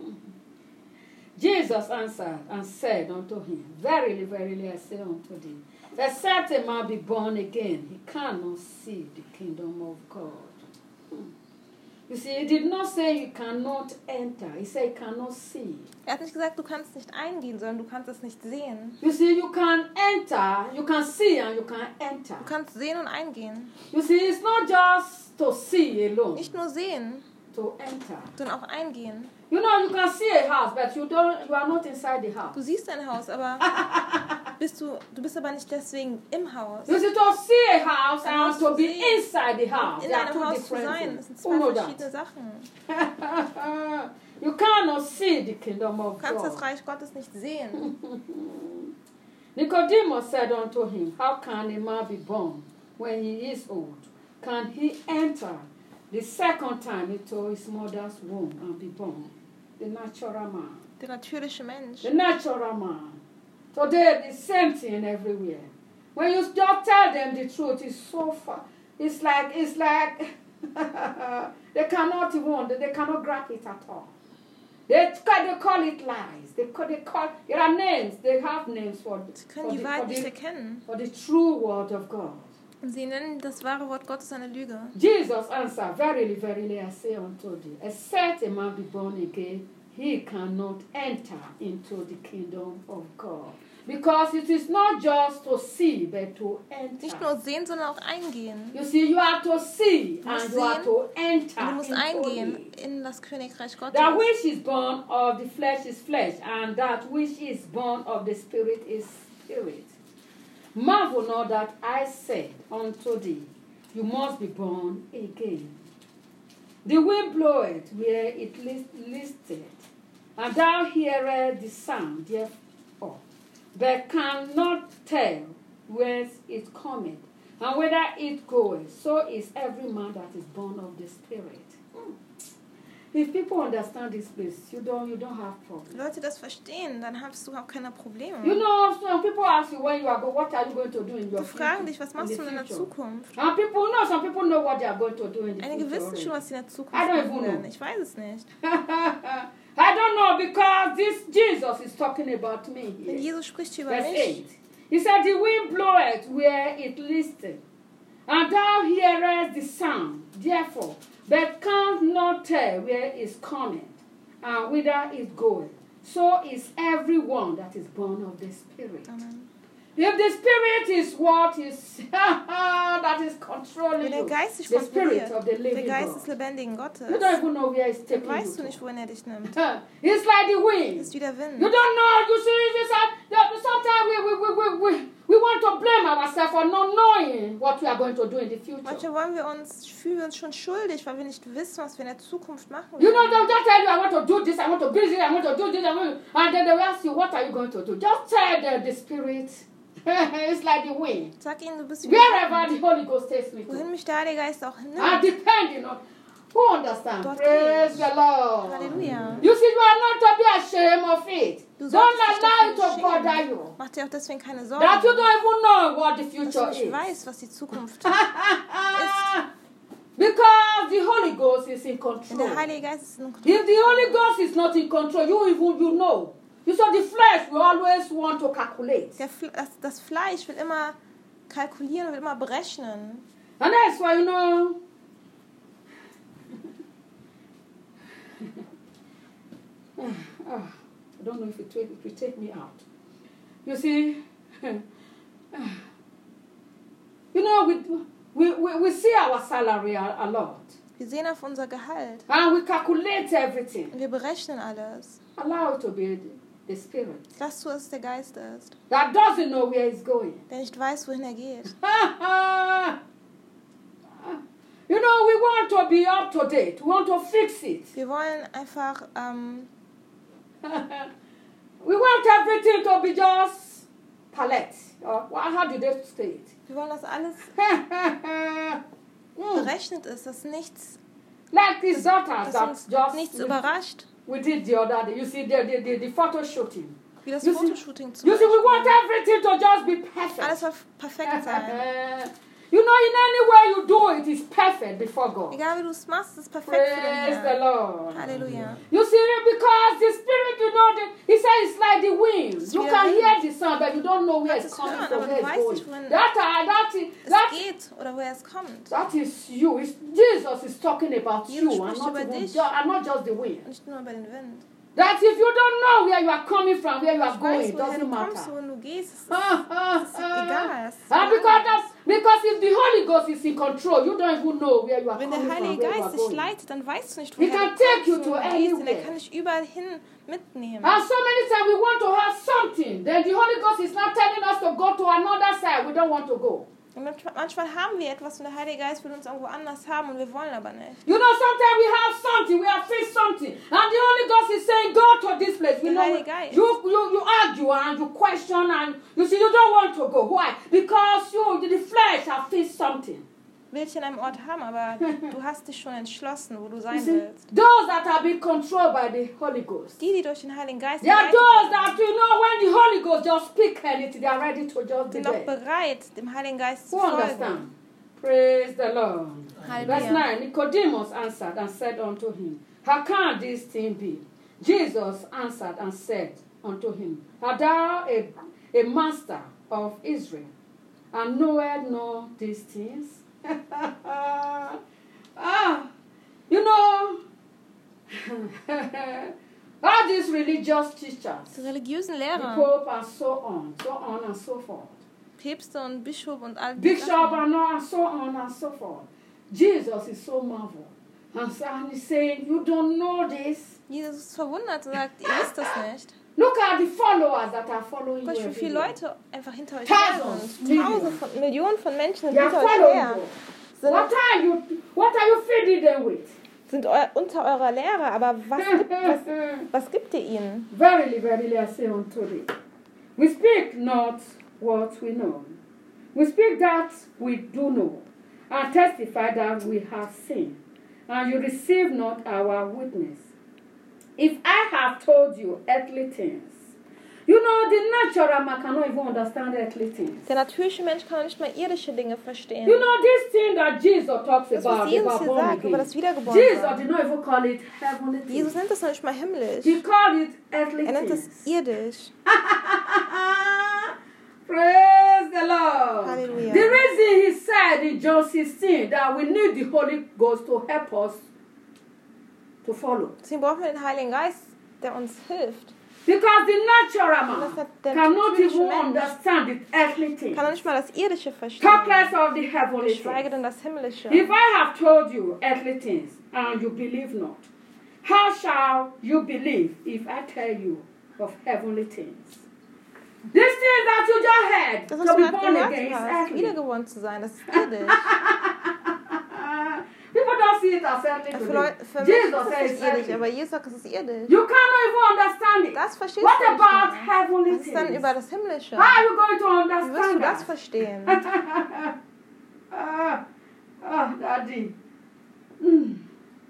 Jesus answered and said unto him, Verily, verily, I say unto thee, except a man be born again, he cannot see the kingdom of God. You see, he did not say you cannot enter. He said you cannot see. Er hat nicht gesagt, du kannst nicht eingehen, sondern du kannst es nicht sehen. You see, you can enter, you can see and you can enter. Du kannst sehen und eingehen. You see, it's not just to see alone, Nicht nur sehen, to enter. sondern auch eingehen. You know, you can see a house, but you don't. You are not inside the house. Du siehst ein Haus, aber bist du, du bist aber nicht deswegen im Haus. You see, to see a house Ein and Haus to zu be sehen inside the house, In they are einem two Haus zu different sein, das things. sind Who know zwei verschiedene that? Sachen. You cannot see the kingdom Du of kannst das God. Reich Gottes nicht sehen. Nicodemus said unto him, How can a man be born when he is old? Can he enter the second time into his mother's womb and be born? The natural man. Der natürliche Mensch. The natural man. Today, the same thing everywhere. When you just tell them the truth, it's so far. It's like, it's like, they cannot even, they cannot grab it at all. They, they call it lies. They call, they call, there are names, they have names for, Sie for, können the, die for, Wahrheit nicht the, erkennen. for the true word of God. Und sie nennen das wahre Wort Gottes eine Lüge. Jesus answered, Verily, verily, I say unto thee, except a man be born again, he cannot enter into the kingdom of God. Because it is not just to see, but to enter. Nicht nur sehen, sondern auch eingehen. You see, you have to see musst and you have sehen to enter. Und du musst into eingehen it. in das Königreich That Gottes. which is born of the flesh is flesh, and that which is born of the spirit is spirit. Marvel not that I said unto thee, you must be born again. The wind bloweth where it listeth, and thou hearest the sound thereof, but cannot tell whence it cometh, and whither it goeth. So is every man that is born of the Spirit. Hmm. If people understand this place, you don't you don't have problems. Leute das verstehen, dann hast du auch keine Probleme. You know, some people ask you when you are going, what are you going to do in your Die fragen future? dich, was in machst the du in der future? Zukunft? And people know, some people know what they are going to do in the Einige future. wissen schon, already. was sie in der Zukunft I don't even machen werden. know. Ich weiß es nicht. I don't know because this Jesus is talking about me Denn here. Jesus spricht hier über Verse mich. eight. He said, the wind bloweth where it listeth, and thou hearest the sound, therefore, but canst not tell where it cometh, and whither it goeth. So is everyone that is born of the Spirit. Amen. If the Spirit is what is that is controlling Wenn der you, Geist dich the Spirit kontrolliert, of the der living Geist des God, lebendigen Gottes, you don't even know where it's dann taking you weißt du to. nicht, wohin er dich nimmt. It's like the Das wind. ist wie der You Wind. don't know. You see, you said that sometimes we, we, we, we, we, we want to blame ourselves for not knowing what we are going to do in the future. Manchmal wollen wir uns, fühlen wir uns schon schuldig, weil wir nicht wissen, was wir in der Zukunft machen You know, werden. they'll just tell you, I want to do this, I want to do this, I want to do this, I want to, and then they will ask you, what are you going to do? Just tell the, the Spirit. It's like the wind. Sag ihnen, du bist wie Wherever the Holy Ghost takes me wohin to. mich der Heilige Geist auch And nimmt. depending on who understands. Dort Praise gehe the Lord. Halleluja. You see, you are not to be ashamed of it. Du Don't solltest dich allow it dafür to bother schämen. you. Mach dir auch deswegen keine That you Sorgen, don't even know what the dass future du nicht is. weißt, was die Zukunft Because the Holy Ghost is in Denn control. der Heilige Geist ist in If the Holy Ghost is not in control, you even you know. You saw the flesh will always want to calculate. Der Fle das, das Fleisch will immer kalkulieren und will immer berechnen. And that's why, you know, ah, I don't know if it, take, it will take me out. You see, you know, we, we, we, we see our salary a, a lot. Wir sehen auf unser Gehalt And we calculate everything. und wir berechnen alles. Allow it to be the, the Spirit. Lass zu, dass es der Geist ist, That doesn't know where it's going. der nicht weiß, wohin er geht. You know, we want to be up to date. We want to fix it. Wir wollen einfach, ähm, We want everything to be just palette. Or well, how did they say it? wir wollen, dass alles Mm. berechnet ist, dass nichts, Like these daughters dass that uns just nichts we, überrascht. we did the other day. You see the the, the, the photo shooting. Wie das You see- Fotoshooting zum You see, we want Beispiel. everything to just be perfect. Alles soll perfekt sein. You know, in any way you do it, it's perfect before God. Egal wie du es machst, es ist perfekt für den Praise the Herrn. Lord. Halleluja. You see, because the Spirit, you know, the, he said it's like the wind. You wie can der hear the sound, but you don't know where Kannst it's es coming hören, from, aber where du it's weißt going. nicht, wohin That, uh, that, is, Es that, geht oder woher es kommt. that is you. It's, Jesus is talking about Jesus you and spricht not, über even dich. ju- and not just the wind. Nicht nur über den Wind. That if you don't know where you are coming from, where you are Ich going, weiß, it woher du doesn't kommst, matter. wohin du gehst. Es ist, Ah, ah, es ist ah. egal. Es ist And egal. because, that's, because if the Holy Ghost is in control, you don't even know where you are Wenn coming der from, Heilige where you are Geist dich going. leitet, dann weißt du nicht, He woher can du take you kommst, to wohin du gehst. Und er anywhere. kann dich überall hin mitnehmen. And so many times we want to have something, then the Holy Ghost is not telling us to go to another side. We don't want to go. Und manchmal, manchmal haben wir etwas und der Heilige Geist will uns irgendwo anders haben und wir wollen aber nicht. You know, sometimes we have something, we have fixed something, and the Holy Ghost is saying, go to this place. You The know, Holy Geist. you, you, you argue and you question, and you see, you don't want to go. Why? Because you, the flesh, have fixed something. Will dich an einem Ort haben, aber du hast dich schon entschlossen, wo du You sein see, willst. those that have been controlled by the Holy Ghost. Die, die durch den Heiligen Geist They are geleitet those werden, that, you know, when the Holy Ghost just speak anything, they are ready to just be sind auch there. bereit, dem Heiligen Geist zu Who folgen. understand? Praise the Lord. Verse Hallelujah. nine, Nicodemus answered and said unto him, how can this thing be? Jesus answered and said unto him, art thou a, a master of Israel, and knowest not these things? ah, you know, All these religious teachers, Die religiösen the Lehrer, Pope and so on, so on and so forth. Päpste und Bischof und all die Bishop Sachen. and all and so on and so forth. Jesus is so marveled. And so and he's saying, you don't know this. Jesus ist verwundert und sagt, ihr wisst das nicht. Look at the followers that are following Guck, you. wie every viele day. Leute einfach hinter euch her Thousands, sind. millions. Tausende von, Millionen von Menschen sind They are hinter euch following her. you. Sind, What are you what are you feeding them with? sind eu, unter eurer Lehre, aber was gibt, was, was gibt ihr ihnen? Verily, verily, I say unto thee, we speak not what we know. We speak that we do know, and testify that we have seen, and you receive not our witness. If I have told you earthly things, you know the natural man cannot even understand earthly things. Der natürliche Mensch kann nicht mal irdische Dinge verstehen. You know this thing that Jesus talks Das, about, was Jesus about hier born sagt, über again. das Jesus Wiedergeborensein. did not even call it heavenly things. Jesus nennt das noch nicht mal himmlisch. He called it earthly Er nennt things. es irdisch. Praise the Lord. Hallelujah. The reason he said in John sixteen that we need the Holy Ghost to help us to follow. Deswegen brauchen wir den Heiligen Geist, der uns hilft. Because the natural Und man das hat der cannot natürliche even Mensch. understand the earthly things. Kann er nicht mal das Irdische verstehen. Talk less of the heavenly Geschweige things. denn das Himmlische. If I have told you earthly things and you believe not, how shall you believe if I tell you of heavenly things? These things that you just heard, Das, to was du be gerade born gehört again, is hast, earthly. wiedergeboren zu sein, das ist irdisch. People don't see it as earthly Für, today. Leute, für Menschen Jesus ist says es it's nicht irdisch, earthly. aber Jesus sagt, es ist irdisch. You cannot even understand it. Das verstehst What du nicht about mehr. heavenly Was ist dann things? über das Himmlische? How are you going to Wie wirst du understand das that? verstehen? ah, ah, Daddy. Mm.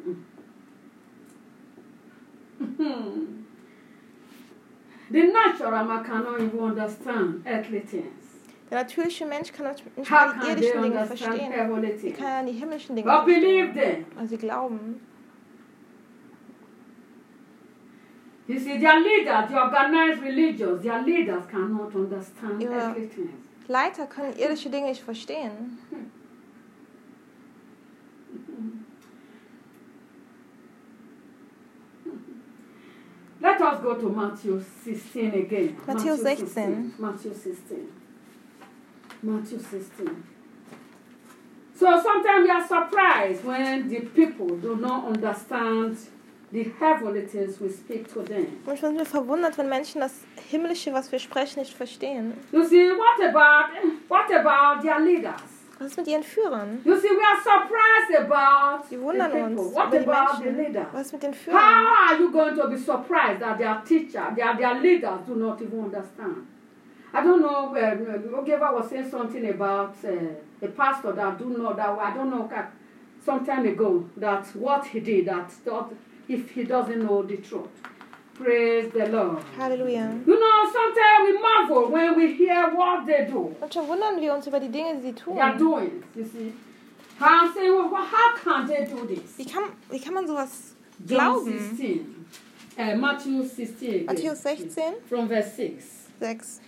Mm. The natural man cannot even understand earthly things. Der natürliche Mensch kann nicht nicht How mal die can they irdischen Dinge understand verstehen. heavenly Sie things? kann ja die himmlischen Dinge But believe verstehen. them. Also sie glauben. You see, their leaders, the organized religions, their leaders cannot understand Ja. earthly things. Leiter können irdische Dinge nicht verstehen. Let us go to Matthew sixteen again. Matthew sixteen. Matthew sixteen. Matthew sixteen. So sometimes we are surprised when the people do not understand the heavenly things we speak to them. Manchmal sind wir verwundert, wenn Menschen das Himmlische, was wir sprechen, nicht verstehen. You see, what about what about their leaders? Was ist mit ihren Führern? You see, we are surprised about Wir the wundern people. uns What über die about the Menschen. leaders? Was ist mit den Führern? How are you going to be surprised that their teacher, their, their leaders do not even understand? I don't know, uh, Ogeva was saying something about uh, a pastor that do know that, I don't know, uh, some time ago, that what he did, that, that if he doesn't know the truth. Praise the Lord. Halleluja. You know, sometimes we marvel when we hear what they do. Manchmal wundern wir uns über die Dinge, die sie tun. They are doing, you see. I'm saying, well, how can they do this? Wie kann, wie kann man sowas John glauben? sixteen. Uh, Matthew sixteen. Again, Matthäus sechzehn, from verse six. sechs.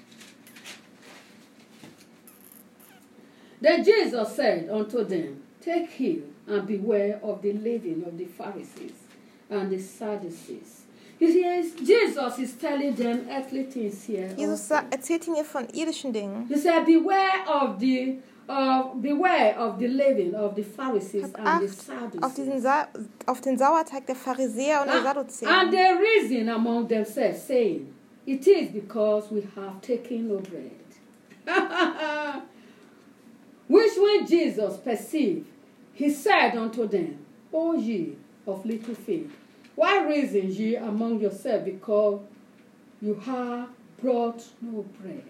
Then Jesus said unto them, take heed and beware of the leaven of the Pharisees and the Sadducees. You see, Jesus is telling them earthly things here. Jesus also. sa- erzählt ihnen hier von irdischen Dingen. He said, beware of the uh, beware of the leaven of the Pharisees Habt and the Acht auf, diesen Sadducees. Sa auf den Sauerteig der Pharisäer und der And, Sadduzäer. and they reason among themselves, saying, it is because we have taken no bread. Which when Jesus perceived, he said unto them, O ye of little faith, why reason ye among yourselves because you have brought no bread?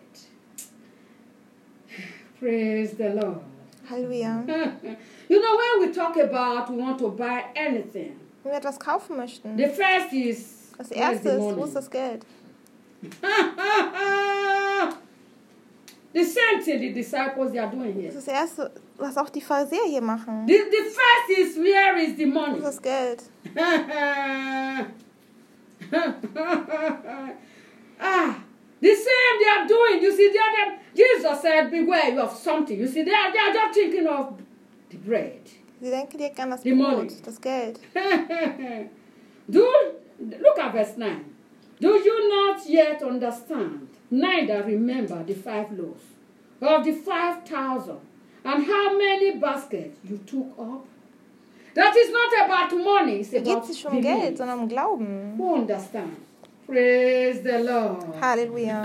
Praise the Lord. Halleluja. You know, when we talk about we want to buy anything, Wenn wir etwas kaufen möchten, the first is, das where's erste the ist, money? wo ist das Geld? The same thing the disciples they are doing here. Das ist das erste, was auch die Pharisäer hier machen. The, the first is, where is the Wo money? ist das Geld? ah, the same they are doing. You see, they are, they- Jesus said, beware of something. You see, they are, they are just thinking of the bread. Sie denken direkt an das Die Money. Brot, das Geld. do, look at verse nine. Do you not yet understand, neither remember the five loaves of the five thousand, and how many baskets you took up? That is not about money, it's Hier geht about es nicht um belief. Geld, sondern um Glauben. Who understand? Praise the Lord. Halleluja.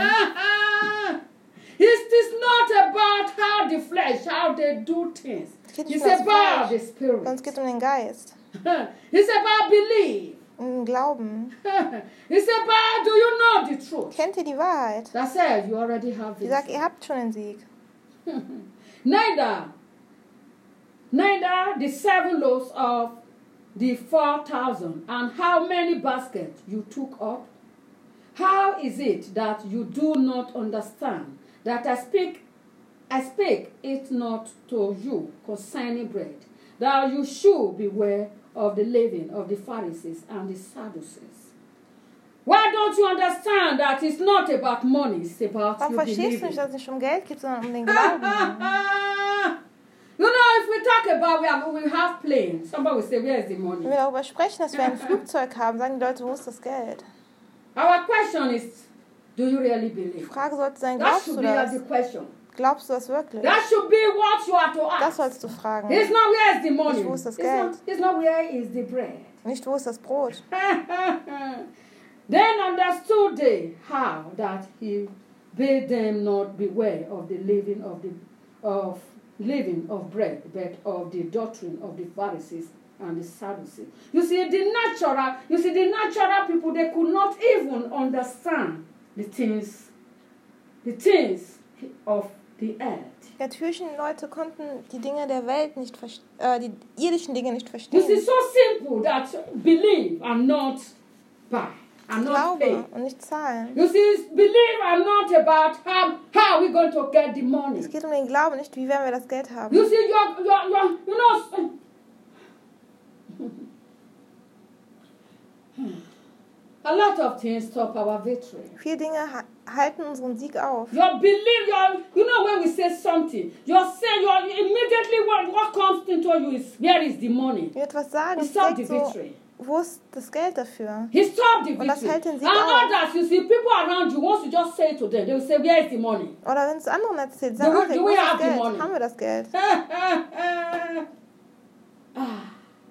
It is not about how the flesh, how they do things. Es geht nicht It's um das about the Fleisch, spirit. sondern es geht um den Geist. It's about belief. Um den Glauben. It's about, do you know the truth? Kennt ihr die Wahrheit? That says you already have Die it. sagt, ihr habt schon den Sieg. Neither, neither the seven loaves of the four thousand, and how many baskets you took up. How is it that you do not understand that I speak, I speak it not to you concerning bread, that you should beware of the leaven of the Pharisees and the Sadducees? Why don't you understand that it's not about money, it's about Warum you verstehst du believing? nicht, dass es nicht um Geld geht, sondern um den Glauben? You know, if we talk about we have, we have planes, somebody will say, where is the money? Wenn wir darüber sprechen, dass wir ein Flugzeug haben, sagen die Leute, wo ist das Geld? Our question is, do you really Die believe? Frage sollte sein, That glaubst should du be das? the question. Glaubst du das wirklich? That should be what you are to Das ask. sollst du fragen. It's not where is the money. Nicht, wo ist das It's Geld? not, it's not where is the bread. Nicht, wo ist das Brot? Then understood they how that he bade them not beware of the living of the of living of bread, but of the doctrine of the Pharisees and the Sadducees. You see, the natural, you see, the natural people, they could not even understand the things, the things of the earth. Die natürlichen Leute konnten die Dinge der Welt nicht verstehen, äh, die irdischen Dinge nicht You see, verstehen. so simple that believe and not buy, and not pay. Glaube und nicht zahlen. You see, believe and not about how, how we're going to get the money. Es geht um den Glauben, nicht wie werden wir das Geld haben. You see, you're, you're, you're, you know, a lot of things stop our victory. Viele Dinge ha halten unseren Sieg auf. Your belief, your, you know, when we say something, you're saying, you're immediately what, what comes into you is, where is the money? Wenn wir etwas sagen, He es stopped the denkt so, victory. wo ist das Geld dafür? He stopped the Und das victory. hält den And Sieg auf. others, you see, people around you, once you just say it to them, they will say, where is the money? Oder wenn es anderen erzählt, Do sagen, we- ach, do wo we ist have das the Geld? money? Haben wir das Geld? Ah.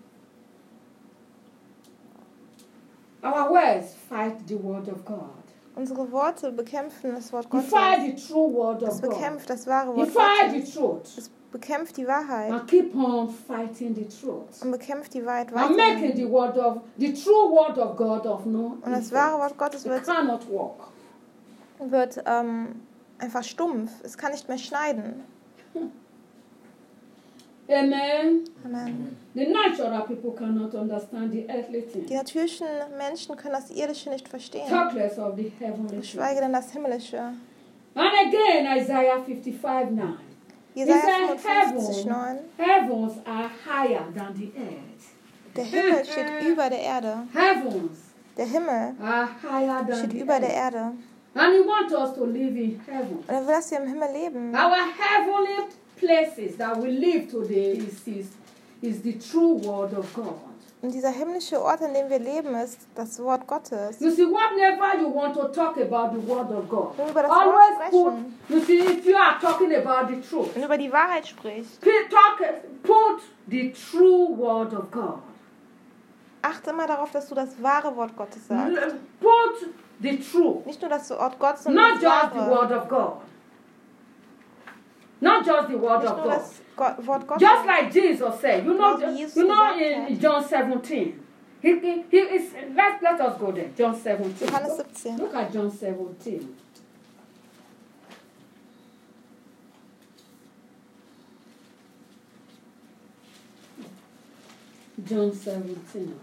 Our words fight the word of God. Unsere Worte bekämpfen das Wort We Gottes. fight the true word Es of God. bekämpft das wahre We Wort fight the Gottes. truth. Es bekämpft die Wahrheit And keep on fighting the truth. und bekämpft die Wahrheit And making weiter. the word of the true word of God of no Und das effect. wahre Wort Gottes It wird, cannot walk. wird ähm, einfach stumpf. Es kann nicht mehr schneiden. Amen. Amen. The natural people cannot understand the earthly Die things. natürlichen Menschen können das Irdische nicht verstehen. Talk less of the heavenly Geschweige things. denn das Himmlische. And again, Isaiah fifty-five nine. Jesaja said, fünfundfünfzig neun. Heavens are higher than the earth. Der Himmel steht über der Erde. Heavens Der Himmel are higher than steht the über der earth. Erde. And he wants us to live in heaven. Und er will, dass wir im Himmel leben. Our heavenly places that we live today is, is, is the true word of God. Und dieser himmlische Ort, an dem wir leben, ist das Wort Gottes. You see, whenever you want to talk about the word of God, Wenn wir über das always Wort put, sprechen you see, if you are talking about the truth, und über die Wahrheit sprichst, pe- talk, put the true word of God. achte immer darauf, dass du das wahre Wort Gottes sagst. L- Put the truth, Nicht nur das Wort Gottes, sondern not das just the wahre. word of God. Not just the word Nicht of nur God. das Go- Wort Gottes. Just like Jesus said, you know, Genau wie Jesus you know gesagt in hat. John seventeen. He, he, he is, let, let us go there. John seventeen. Johannes Look, siebzehn. look at John seventeen. John seventeen.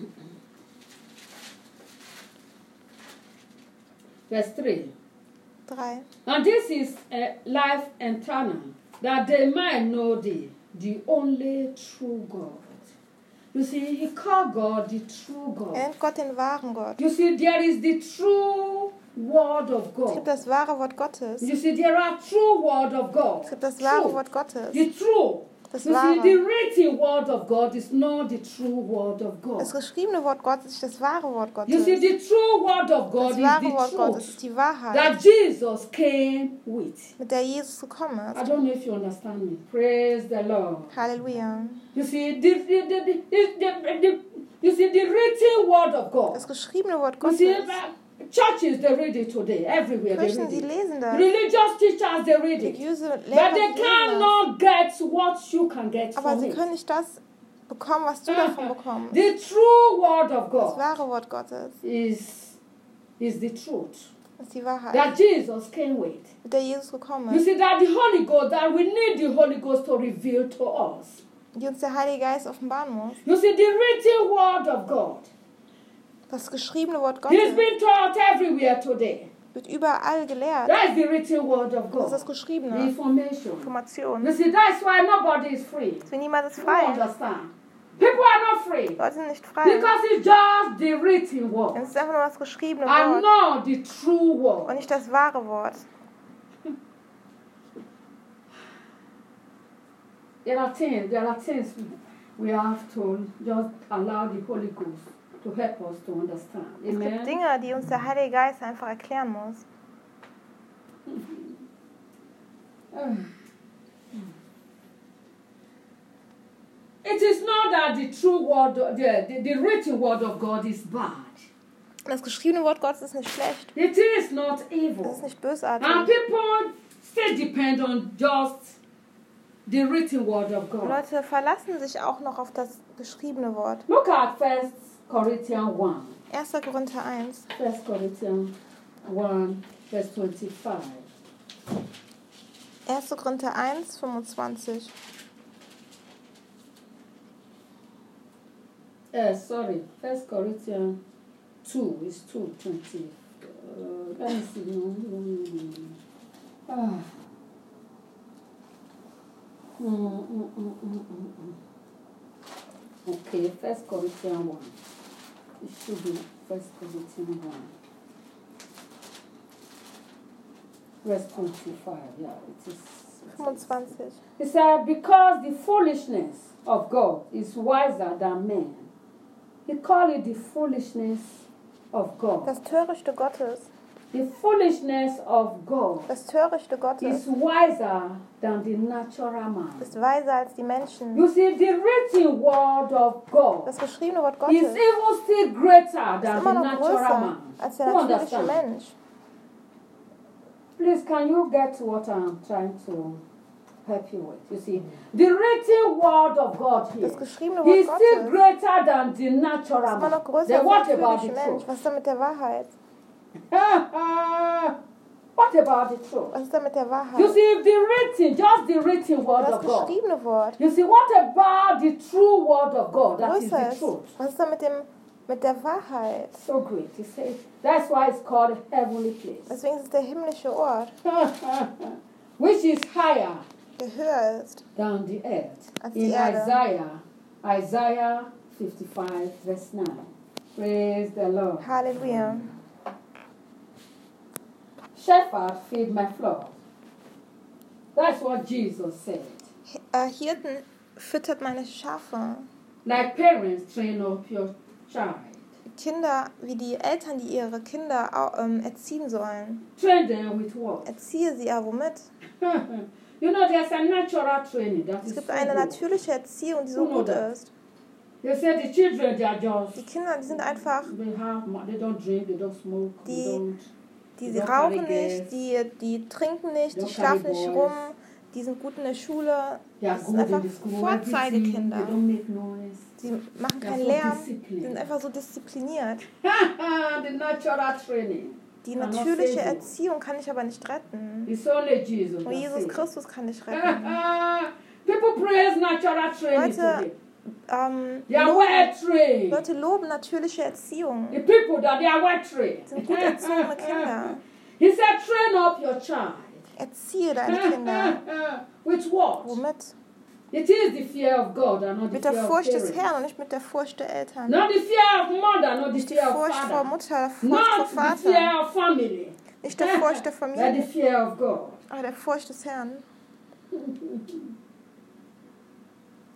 Verse three. drei. And this is uh, life eternal, that they might know thee, the only true God. You see, he called God the true Er God. nennt Gott den wahren Gott. You see, there is the true word of Es gibt God. das wahre Wort Gottes. You see, there are true word of God. Es gibt das wahre True. Wort Gottes. The true. Das You see, the Wahre. written word of God is not the true word of God. Das geschriebene Wort Gottes ist das wahre Wort You see, Gottes. the true word of God Das is wahre the Wort Gottes truth ist die Wahrheit, that Jesus came with. mit der Jesus gekommen I ist. don't know if you understand me. Praise the Lord. Halleluja. You see, the, the, the, the, the, the, you see, the written word of God. Das geschriebene Wort You see, Gottes. uh, churches, they read it today. Everywhere they Kirchen, read sie it. lesen das. Religious teachers, they read it. Religiöse But Lehrer, they sie lesen das. cannot get what you can get Aber from sie it. können nicht das bekommen, was du davon bekommst. The true word of Das God wahre Wort Gottes is, is the truth ist die Wahrheit, that Jesus came with. mit der Jesus gekommen You ist, see that the Holy Ghost, that we need the Holy Ghost to reveal to us. die uns der Heilige Geist offenbaren muss. You see, the written word of God Das geschriebene Wort is Gottes being taught everywhere today. wird überall gelehrt. That is the written word of Das ist das God. The geschriebene information. Information. You see, that's why nobody is free. Deswegen niemand ist You frei. understand? People are not free Leute sind nicht frei. because it's just the written Es word ist einfach nur das geschriebene and Wort not the true und word. nicht das wahre Wort. There are things, there are things we have to just allow the Holy Ghost to help us to understand. Es gibt Amen. Dinge, die uns der Heilige Geist einfach erklären muss. It is not that the true word, the, the, the written word of God is bad. Das geschriebene Wort Gottes ist nicht schlecht. It is not Es evil. ist nicht bösartig. And people still depend on just the written word of God. Leute verlassen sich auch noch auf das geschriebene Wort. Look at First Corinthians one. erster Korinther eins. First Corinthians one, verse twenty-five. erster Korinther eins, fünfundzwanzig. Uh, sorry, First Corinthians two is two twenty. Uh, let me see. No, no, no, no, no. Ah. Mm, mm, mm, mm, mm, mm. Okay, First Corinthians one. It should be First Corinthians one. Verse twenty-five. Yeah, it is. fünfundzwanzig. He said, because the foolishness of God is wiser than men. He called it the foolishness of God. Das Törichte Gottes. The foolishness of God Das Törichte is Gottes wiser than the natural man. ist weiser als die Menschen. You see, the written word of God Das geschriebene Wort is Gottes even still greater ist than immer the noch natural größer man. als der You natürliche understand? Mensch. Please, can you get what I'm trying to help you with? You see, the written word of God here Das geschriebene is Wort still Gottes greater than the ist natural immer man. noch größer Then als what der about the natürliche Mensch. truth? Was ist da mit der Wahrheit? What about the truth? Was ist da mit der You Wahrheit? see, if the written, just the written word Das of God. geschriebene Wort You see, what about the true word of God? That is größer the ist. truth. Was ist da mit dem mit der Wahrheit? So great. You see, that's why it's called a heavenly place, Deswegen ist es der himmlische Ort, which is higher der höher ist. than the earth. Als In die Erde. Isaiah, Isaiah fifty-five, verse nine. Praise the Lord. Halleluja. Shepherd, feed my flock. That's what Jesus said. Äh, Hirten füttert meine Schafe. Like parents, train up your child. Kinder, wie die Eltern, die ihre Kinder au- ähm, erziehen sollen. Train them with what? Erziehe sie ja womit? You know, there's a natural training that Es is gibt so eine good. natürliche Erziehung, die so Who know gut that? ist. They say the children, they are just, Die Kinder, die sind einfach, they have, mo- they don't drink, they don't smoke, they Die- don't. die They sie don't rauchen carry nicht, gas. die, die trinken nicht, Don't die schlafen carry nicht boys. rum, die sind gut in der Schule. They are Das good sind einfach in the school, everything. They Vorzeigekinder. don't make noise. Sie machen They are keinen so Lärm, die disciplined. sind einfach so diszipliniert. The natural training. Die Cannot natürliche save you. Erziehung kann dich aber nicht retten. It's only Jesus. Nur that Jesus saves. Christus kann dich retten. People praise natural training Leute, today. Ähm, They are well loben, trained. Leute loben natürliche Erziehung. The people that they are well trained. Das sind gut erzogene Kinder. He said, train up your child. Erziehe deine Kinder. With what? Womit? It is the fear of God and not the Mit der fear of Furcht des parents. Herrn und nicht mit der Furcht der Eltern. Not the fear of mother, not the Nicht die fear of Furcht vor father. Mutter, Furcht Not vor the Vater. fear of family. Nicht der Furcht der But the Familie, fear of God. aber der Furcht des Herrn.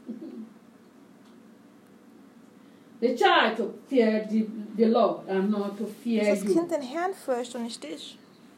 The child to fear the, the Lord and not to fear Dass das you. Kind den Herrn fürchtet und nicht dich.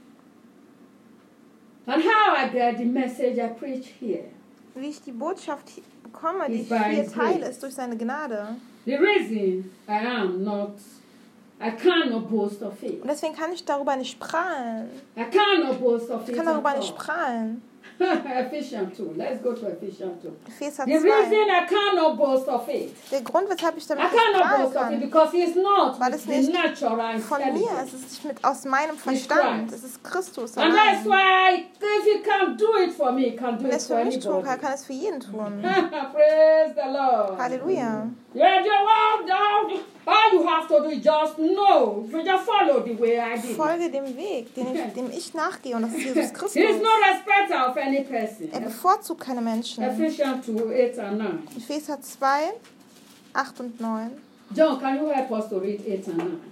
And how I get the message I preach here. Wie ich die Botschaft hi- bekomme, die Is ich by hier His teile, grace. ist durch seine Gnade. The reason I am not, I cannot boast of it. Und deswegen kann ich darüber nicht prahlen. I cannot boast of Ich it kann at darüber all. nicht prahlen. Ephesians two. Let's go to Ephesians two. Epheser The reason zwei. I cannot boast of it. Der Grund, weshalb ich I damit nicht cannot prahlen boast of it kann, because it's not Weil es the nicht natural von mir, es intelligence. ist nicht mit, aus meinem It's Verstand, Christ. es ist Christus And that's allein. why if he can do it for me, he can do Wenn er it es for für mich tun kann, anybody. kann es für jeden tun. Praise the Lord. Halleluja. Yeah, yeah, well, all, all you have to do is just know, you just follow the way I did. Folge dem Weg, den ich, dem ich nachgehe, und das ist Jesus He is Christus. no respecter of any person. Er bevorzugt keine Menschen. Ephesians two, eight and nine. Epheser zwei, acht und neun. John, can you help us to read eight and nine?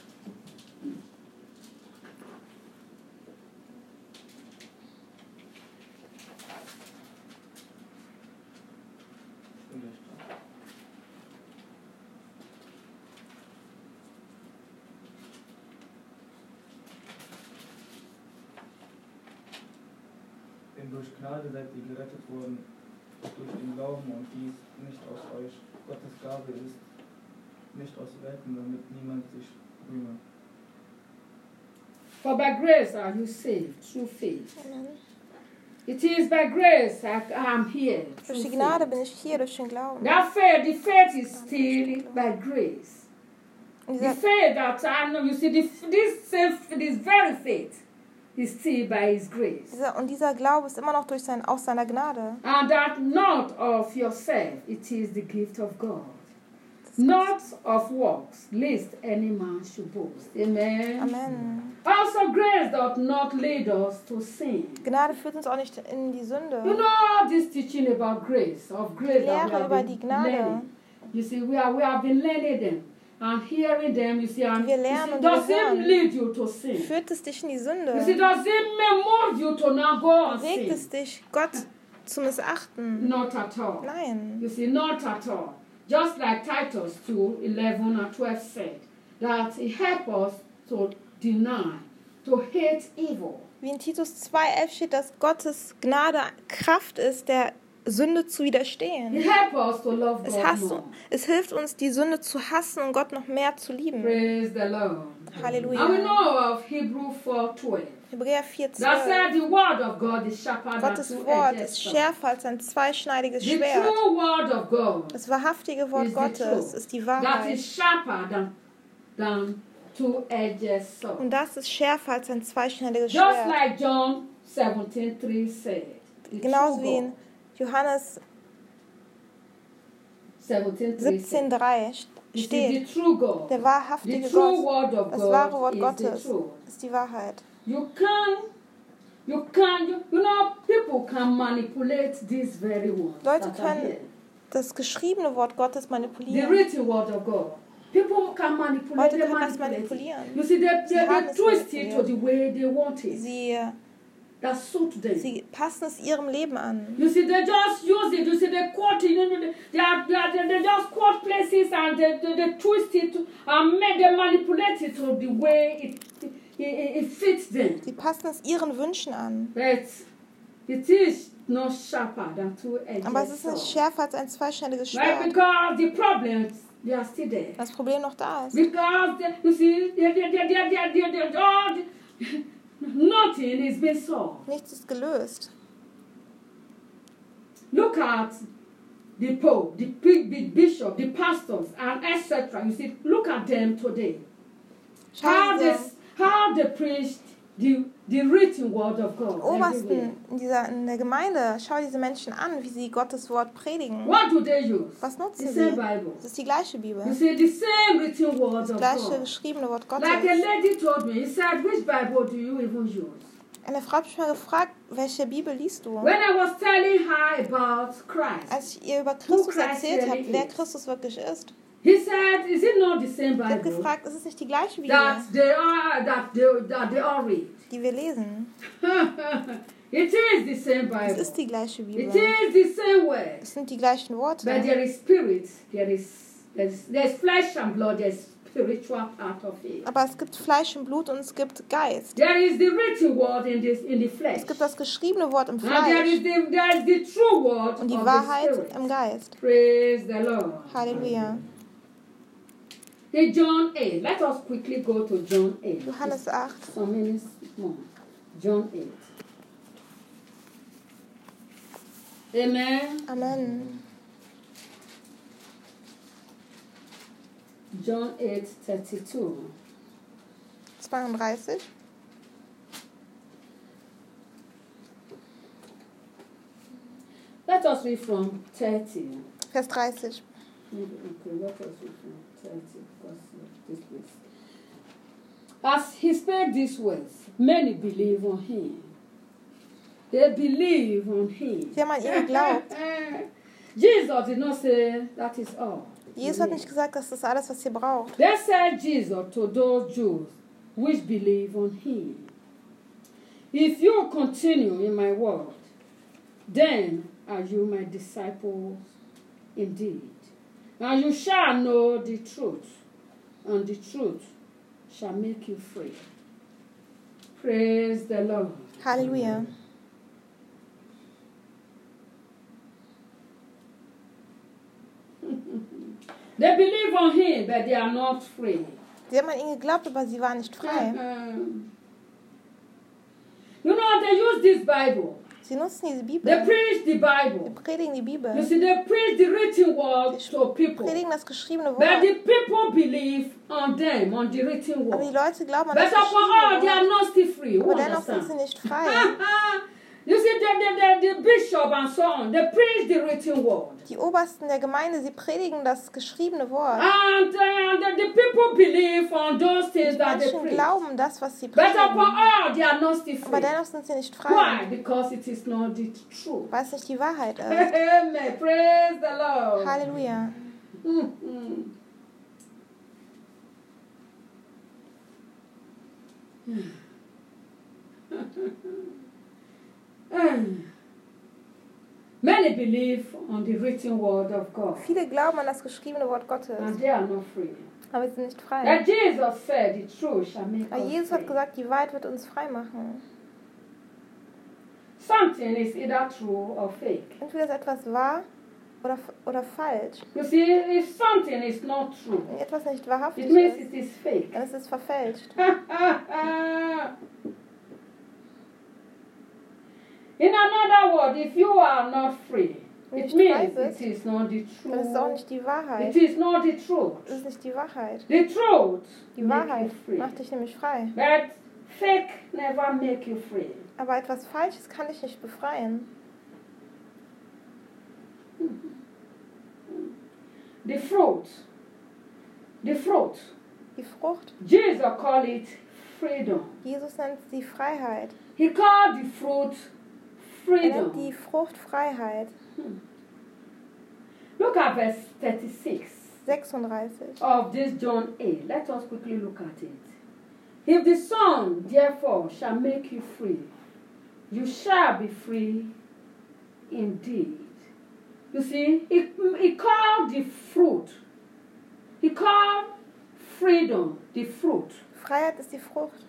Denn durch Gnade seid ihr gerettet worden, durch den Glauben, und dies nicht aus euch. Gottes Gabe ist nicht aus Werken, damit niemand sich rühme. For by grace are you saved through faith. Amen. It is by grace I am here. Durch through die Gnade faith. bin ich hier, durch den Glauben. That faith, the faith is still by grace. Und The dieser, faith that I know, you see, the, this, same- this very faith is still by His grace. dieser, und dieser Glaube ist immer noch durch sein, aus seiner Gnade. And that not of yourself, it is the gift of God. Not of works, lest any man should boast. Amen. Amen. Also grace doth not lead us to sin. Gnade führt uns auch nicht in die You Sünde. know this teaching about grace, of grace that we Lehre über have die been Gnade. learning. You see, we, are, we have been learning them and hearing them. You see, and Wir you lernen see, und wir does it hören. lead you to sin? Führt es dich in die You see, Sünde? does it move you to not go and Regt sin? es dich, Gott zu missachten? Not at all. Nein. You see, not at all. Just like Titus two, eleven and twelve said, that it helps us to deny, to hate evil. Wie in Titus zwei elf steht, dass Gottes Gnade Kraft ist, der Sünde zu widerstehen. It helps us to love Es, God hasst, more. es hilft uns, die Sünde zu hassen und Gott noch mehr zu lieben. Praise the Lord. Halleluja. And we know of Hebrews four twelve. Hebräer vier That zwölf. said, the word of God is sharper than Gottes two Wort edged ist sword. schärfer als ein zweischneidiges The Schwert. true word of God Das wahrhaftige Wort is the Gottes truth. ist die That Wahrheit. is sharper than, than two-edged sword. Und das ist schärfer als ein zweischneidiges Just Schwert. like John seventeen three said. The Genauso true wie in God. Johannes seventeen three siebzehn said. drei You see, steht, the true God, der the wahrhaftige true Gott, word of das wahre God Wort is Gottes the truth. ist die Wahrheit. You can, you can, you, you know, people can manipulate these very words. Leute that are können here. das geschriebene Wort Gottes The manipulieren. written word of God. People can manipulate, Leute they können das manipulate it. manipulieren. You see, they, Sie they, haben they es twist it to manipuliert. the way they want it. Sie, That suit them. sie passen es ihrem Leben an. You see, they just use it. You see, they quote it. You know, they, they, are, they, are, they just quote places and they, they, they twist it to, and make, they manipulate it to the way it, it, it, it fits them. Sie passen es ihren Wünschen an. But it is not sharper than two-edged Aber es ist nicht sword. schärfer als ein zweischneidiges Right? Schwert. Because the problems, they are still there. Das Problem noch da ist. Because, they, you see, they, they, they, they, they, they, they, all the, nothing is being solved. Nichts ist gelöst. Look at the Pope, the big, big bishop, the pastors, and et cetera. You see, look at them today. How Schauen they, Sie how they preached the, the written word of God. everywhere. Obersten in, dieser, in der Gemeinde, schau diese Menschen an, wie sie Gottes Wort predigen. What do they use? Was nutzen The sie? same Bible. Das ist die gleiche You Bibel. see, the same written word Das of gleiche God. geschriebene Wort Like a Gottes. lady told me, he said, which Bible do you even use? Eine Frau hat mich mal gefragt, welche Bibel liest du? When I was telling her about Christ, Als ich ihr über Christus Christ erzählt really habe, wer is. Christus wirklich ist, he said, is it not the same ich habe Bible gefragt, ist es nicht die gleiche Bibel, that they are that they, that they all read? die wir lesen? It is the same Es Bible. ist die gleiche It Bibel. is the same word. Es sind die gleichen But Worte. there is spirit, there is there's, there's flesh and blood, there's spiritual part of it. Aber es gibt Fleisch und Blut und es gibt Geist. There is the written word in this in the flesh. Es gibt das geschriebene Wort im And there is Fleisch the there is the true word und die of Wahrheit the spirit. im Geist. Praise the Lord. Halleluja. In John eight, let us quickly go to John eight. Johannes acht. Some minutes more. John eight. Amen. Amen. John eight thirty-two. zweiunddreißig. Let us read from thirty. Vers dreißig. Okay, let us read from thirty because of this place. As he spake these words, many believe on him. They believe on him. Sie haben an ihn geglaubt. Jesus did not say that is all. Jesus hat nicht gesagt, das ist alles, was ihr braucht. They said Jesus to those Jews which believe on him. If you continue in my word, then are you my disciples indeed. And you shall know the truth, and the truth shall make you free. Praise the Lord. Halleluja. They believe on him, but they are not free. Sie haben an ihn geglaubt, aber sie waren nicht frei. Um, you know, they use this Bible. Sie nutzen diese They Bibel. preach the Sie Bible. predigen die You Bibel. see, they preach the written word to people. Predigen das geschriebene But Wort. the people believe on them, on the written Aber die word. Leute glauben an But das upon all, they geschriebene are Wort. not still free. You Aber dennoch sind sie understand? nicht frei. You see, the, the, the, the bishop and so on, they preach the written word. Die Obersten der Gemeinde, sie predigen das geschriebene Wort. And, uh, the, the people believe on those things Die that they Menschen preach. glauben das, was sie But upon predigen. all, they are not still Aber free. dennoch sind sie nicht Why? frei, Because it is not the truth. weil es nicht die Wahrheit ist. Amen. Praise the Lord. Halleluja. Mm-hmm. Mm. Many believe on the written word of God, Viele glauben an das geschriebene Wort Gottes, and they are not free. aber sie sind nicht frei. That Jesus said, the truth shall make Aber us Jesus hat free. gesagt, die Wahrheit wird uns frei machen. Something is either true or fake. Entweder ist etwas wahr oder, oder falsch. You see, if something is not true, Wenn etwas nicht wahrhaftig it means ist, it is fake. dann ist es verfälscht. In another word, if you are not free, Wenn it du nicht frei means bist, it is not the dann ist es auch truth. nicht die It Wahrheit. is not the truth. Es ist nicht die Wahrheit. The truth Die make Wahrheit you free. macht dich nämlich frei. But fake never make you free. Aber etwas Falsches kann dich nicht befreien. The fruit, the fruit, Die Frucht, Jesus called it freedom. Jesus nennt sie Freiheit. He called the fruit Er nennt freedom. die Frucht Freiheit. Look at verse thirty-six sechsunddreißig. of this John eight. Let us quickly look at it. If the Son, therefore, shall make you free, you shall be free indeed. You see, he, he called the fruit, he called freedom the fruit. Freiheit ist die Frucht.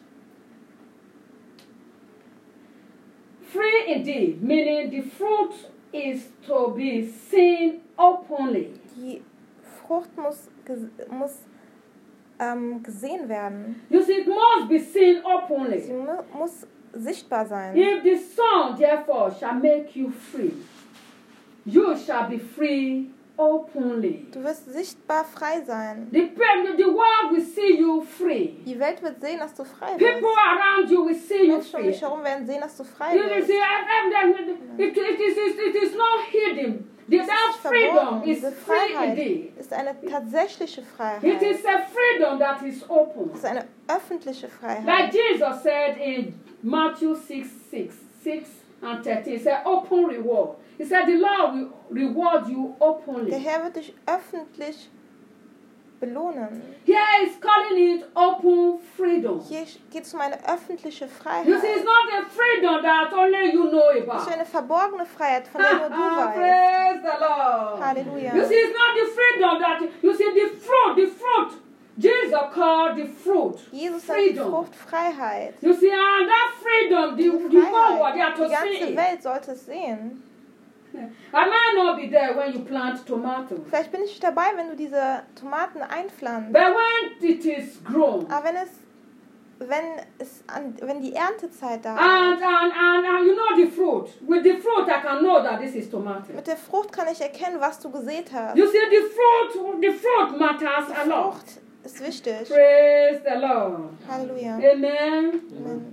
Free indeed, meaning the fruit is to be seen openly. Die Frucht muss, ges- muss ähm, gesehen werden. You see, it must be seen Sie openly. mu muss sichtbar sein. If the Son, therefore, shall make you free, you shall be free openly. Du wirst sichtbar frei sein. The, pe- the world will see you free. Die Welt wird sehen, dass du frei People bist. around you will see you Menschen um free. dich herum werden sehen, dass du frei You bist. see, and- and- and it, it, is, it is not hidden. The, that Nicht freedom verborgen. is Diese free Freiheit indeed. ist eine tatsächliche It Freiheit. is a freedom that is open. Es ist eine öffentliche Like Freiheit. Jesus said in Matthew six, six, six and thirteen, he said, open reward. He said, the Lord will reward you Der openly. Herr wird dich öffentlich belohnen. Here is calling it open freedom. Hier geht es um eine öffentliche You see, Freiheit. it's not a freedom that only you know Es ist about. eine verborgene Freiheit, von der nur du weißt. Praise the Lord. Halleluja. You see, it's not the freedom that you see the fruit, the fruit. Jesus called the fruit Jesus sagt die freedom. Frucht Freiheit. You see, and that freedom, the, Die the whole world, they are Freiheit. to Die ganze see it. Welt sollte es sehen. I might not be there when you plant tomatoes, Vielleicht bin ich nicht dabei, wenn du diese Tomaten einpflanzt. but when it is grown, Aber wenn es, wenn es an, wenn die Erntezeit da ist, and, and, and, and you know the fruit, with the fruit I can know that this is tomato. mit der Frucht kann ich erkennen, was du gesät hast. You see, the fruit, the fruit matters a Die lot. Frucht ist wichtig. Praise the Lord. Halleluja. Amen. Amen.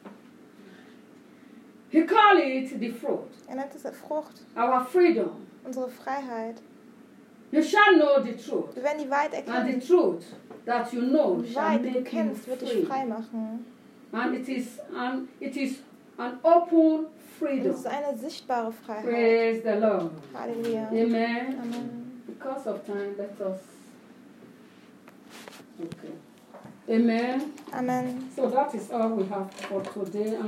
He called it the fruit, Er nennt es Frucht, our freedom. unsere Freiheit. You shall know the truth, Wir werden die Wahrheit and the erkennen. truth that you know Die shall Wahrheit, die du make you kennst, wird dich free. frei machen. And it is an it is an open Und freedom. es ist eine sichtbare Freiheit. Praise the Lord. Halleluja. Amen. Amen. Because of time, let us. Okay. Amen. Amen. So that is all we have for today.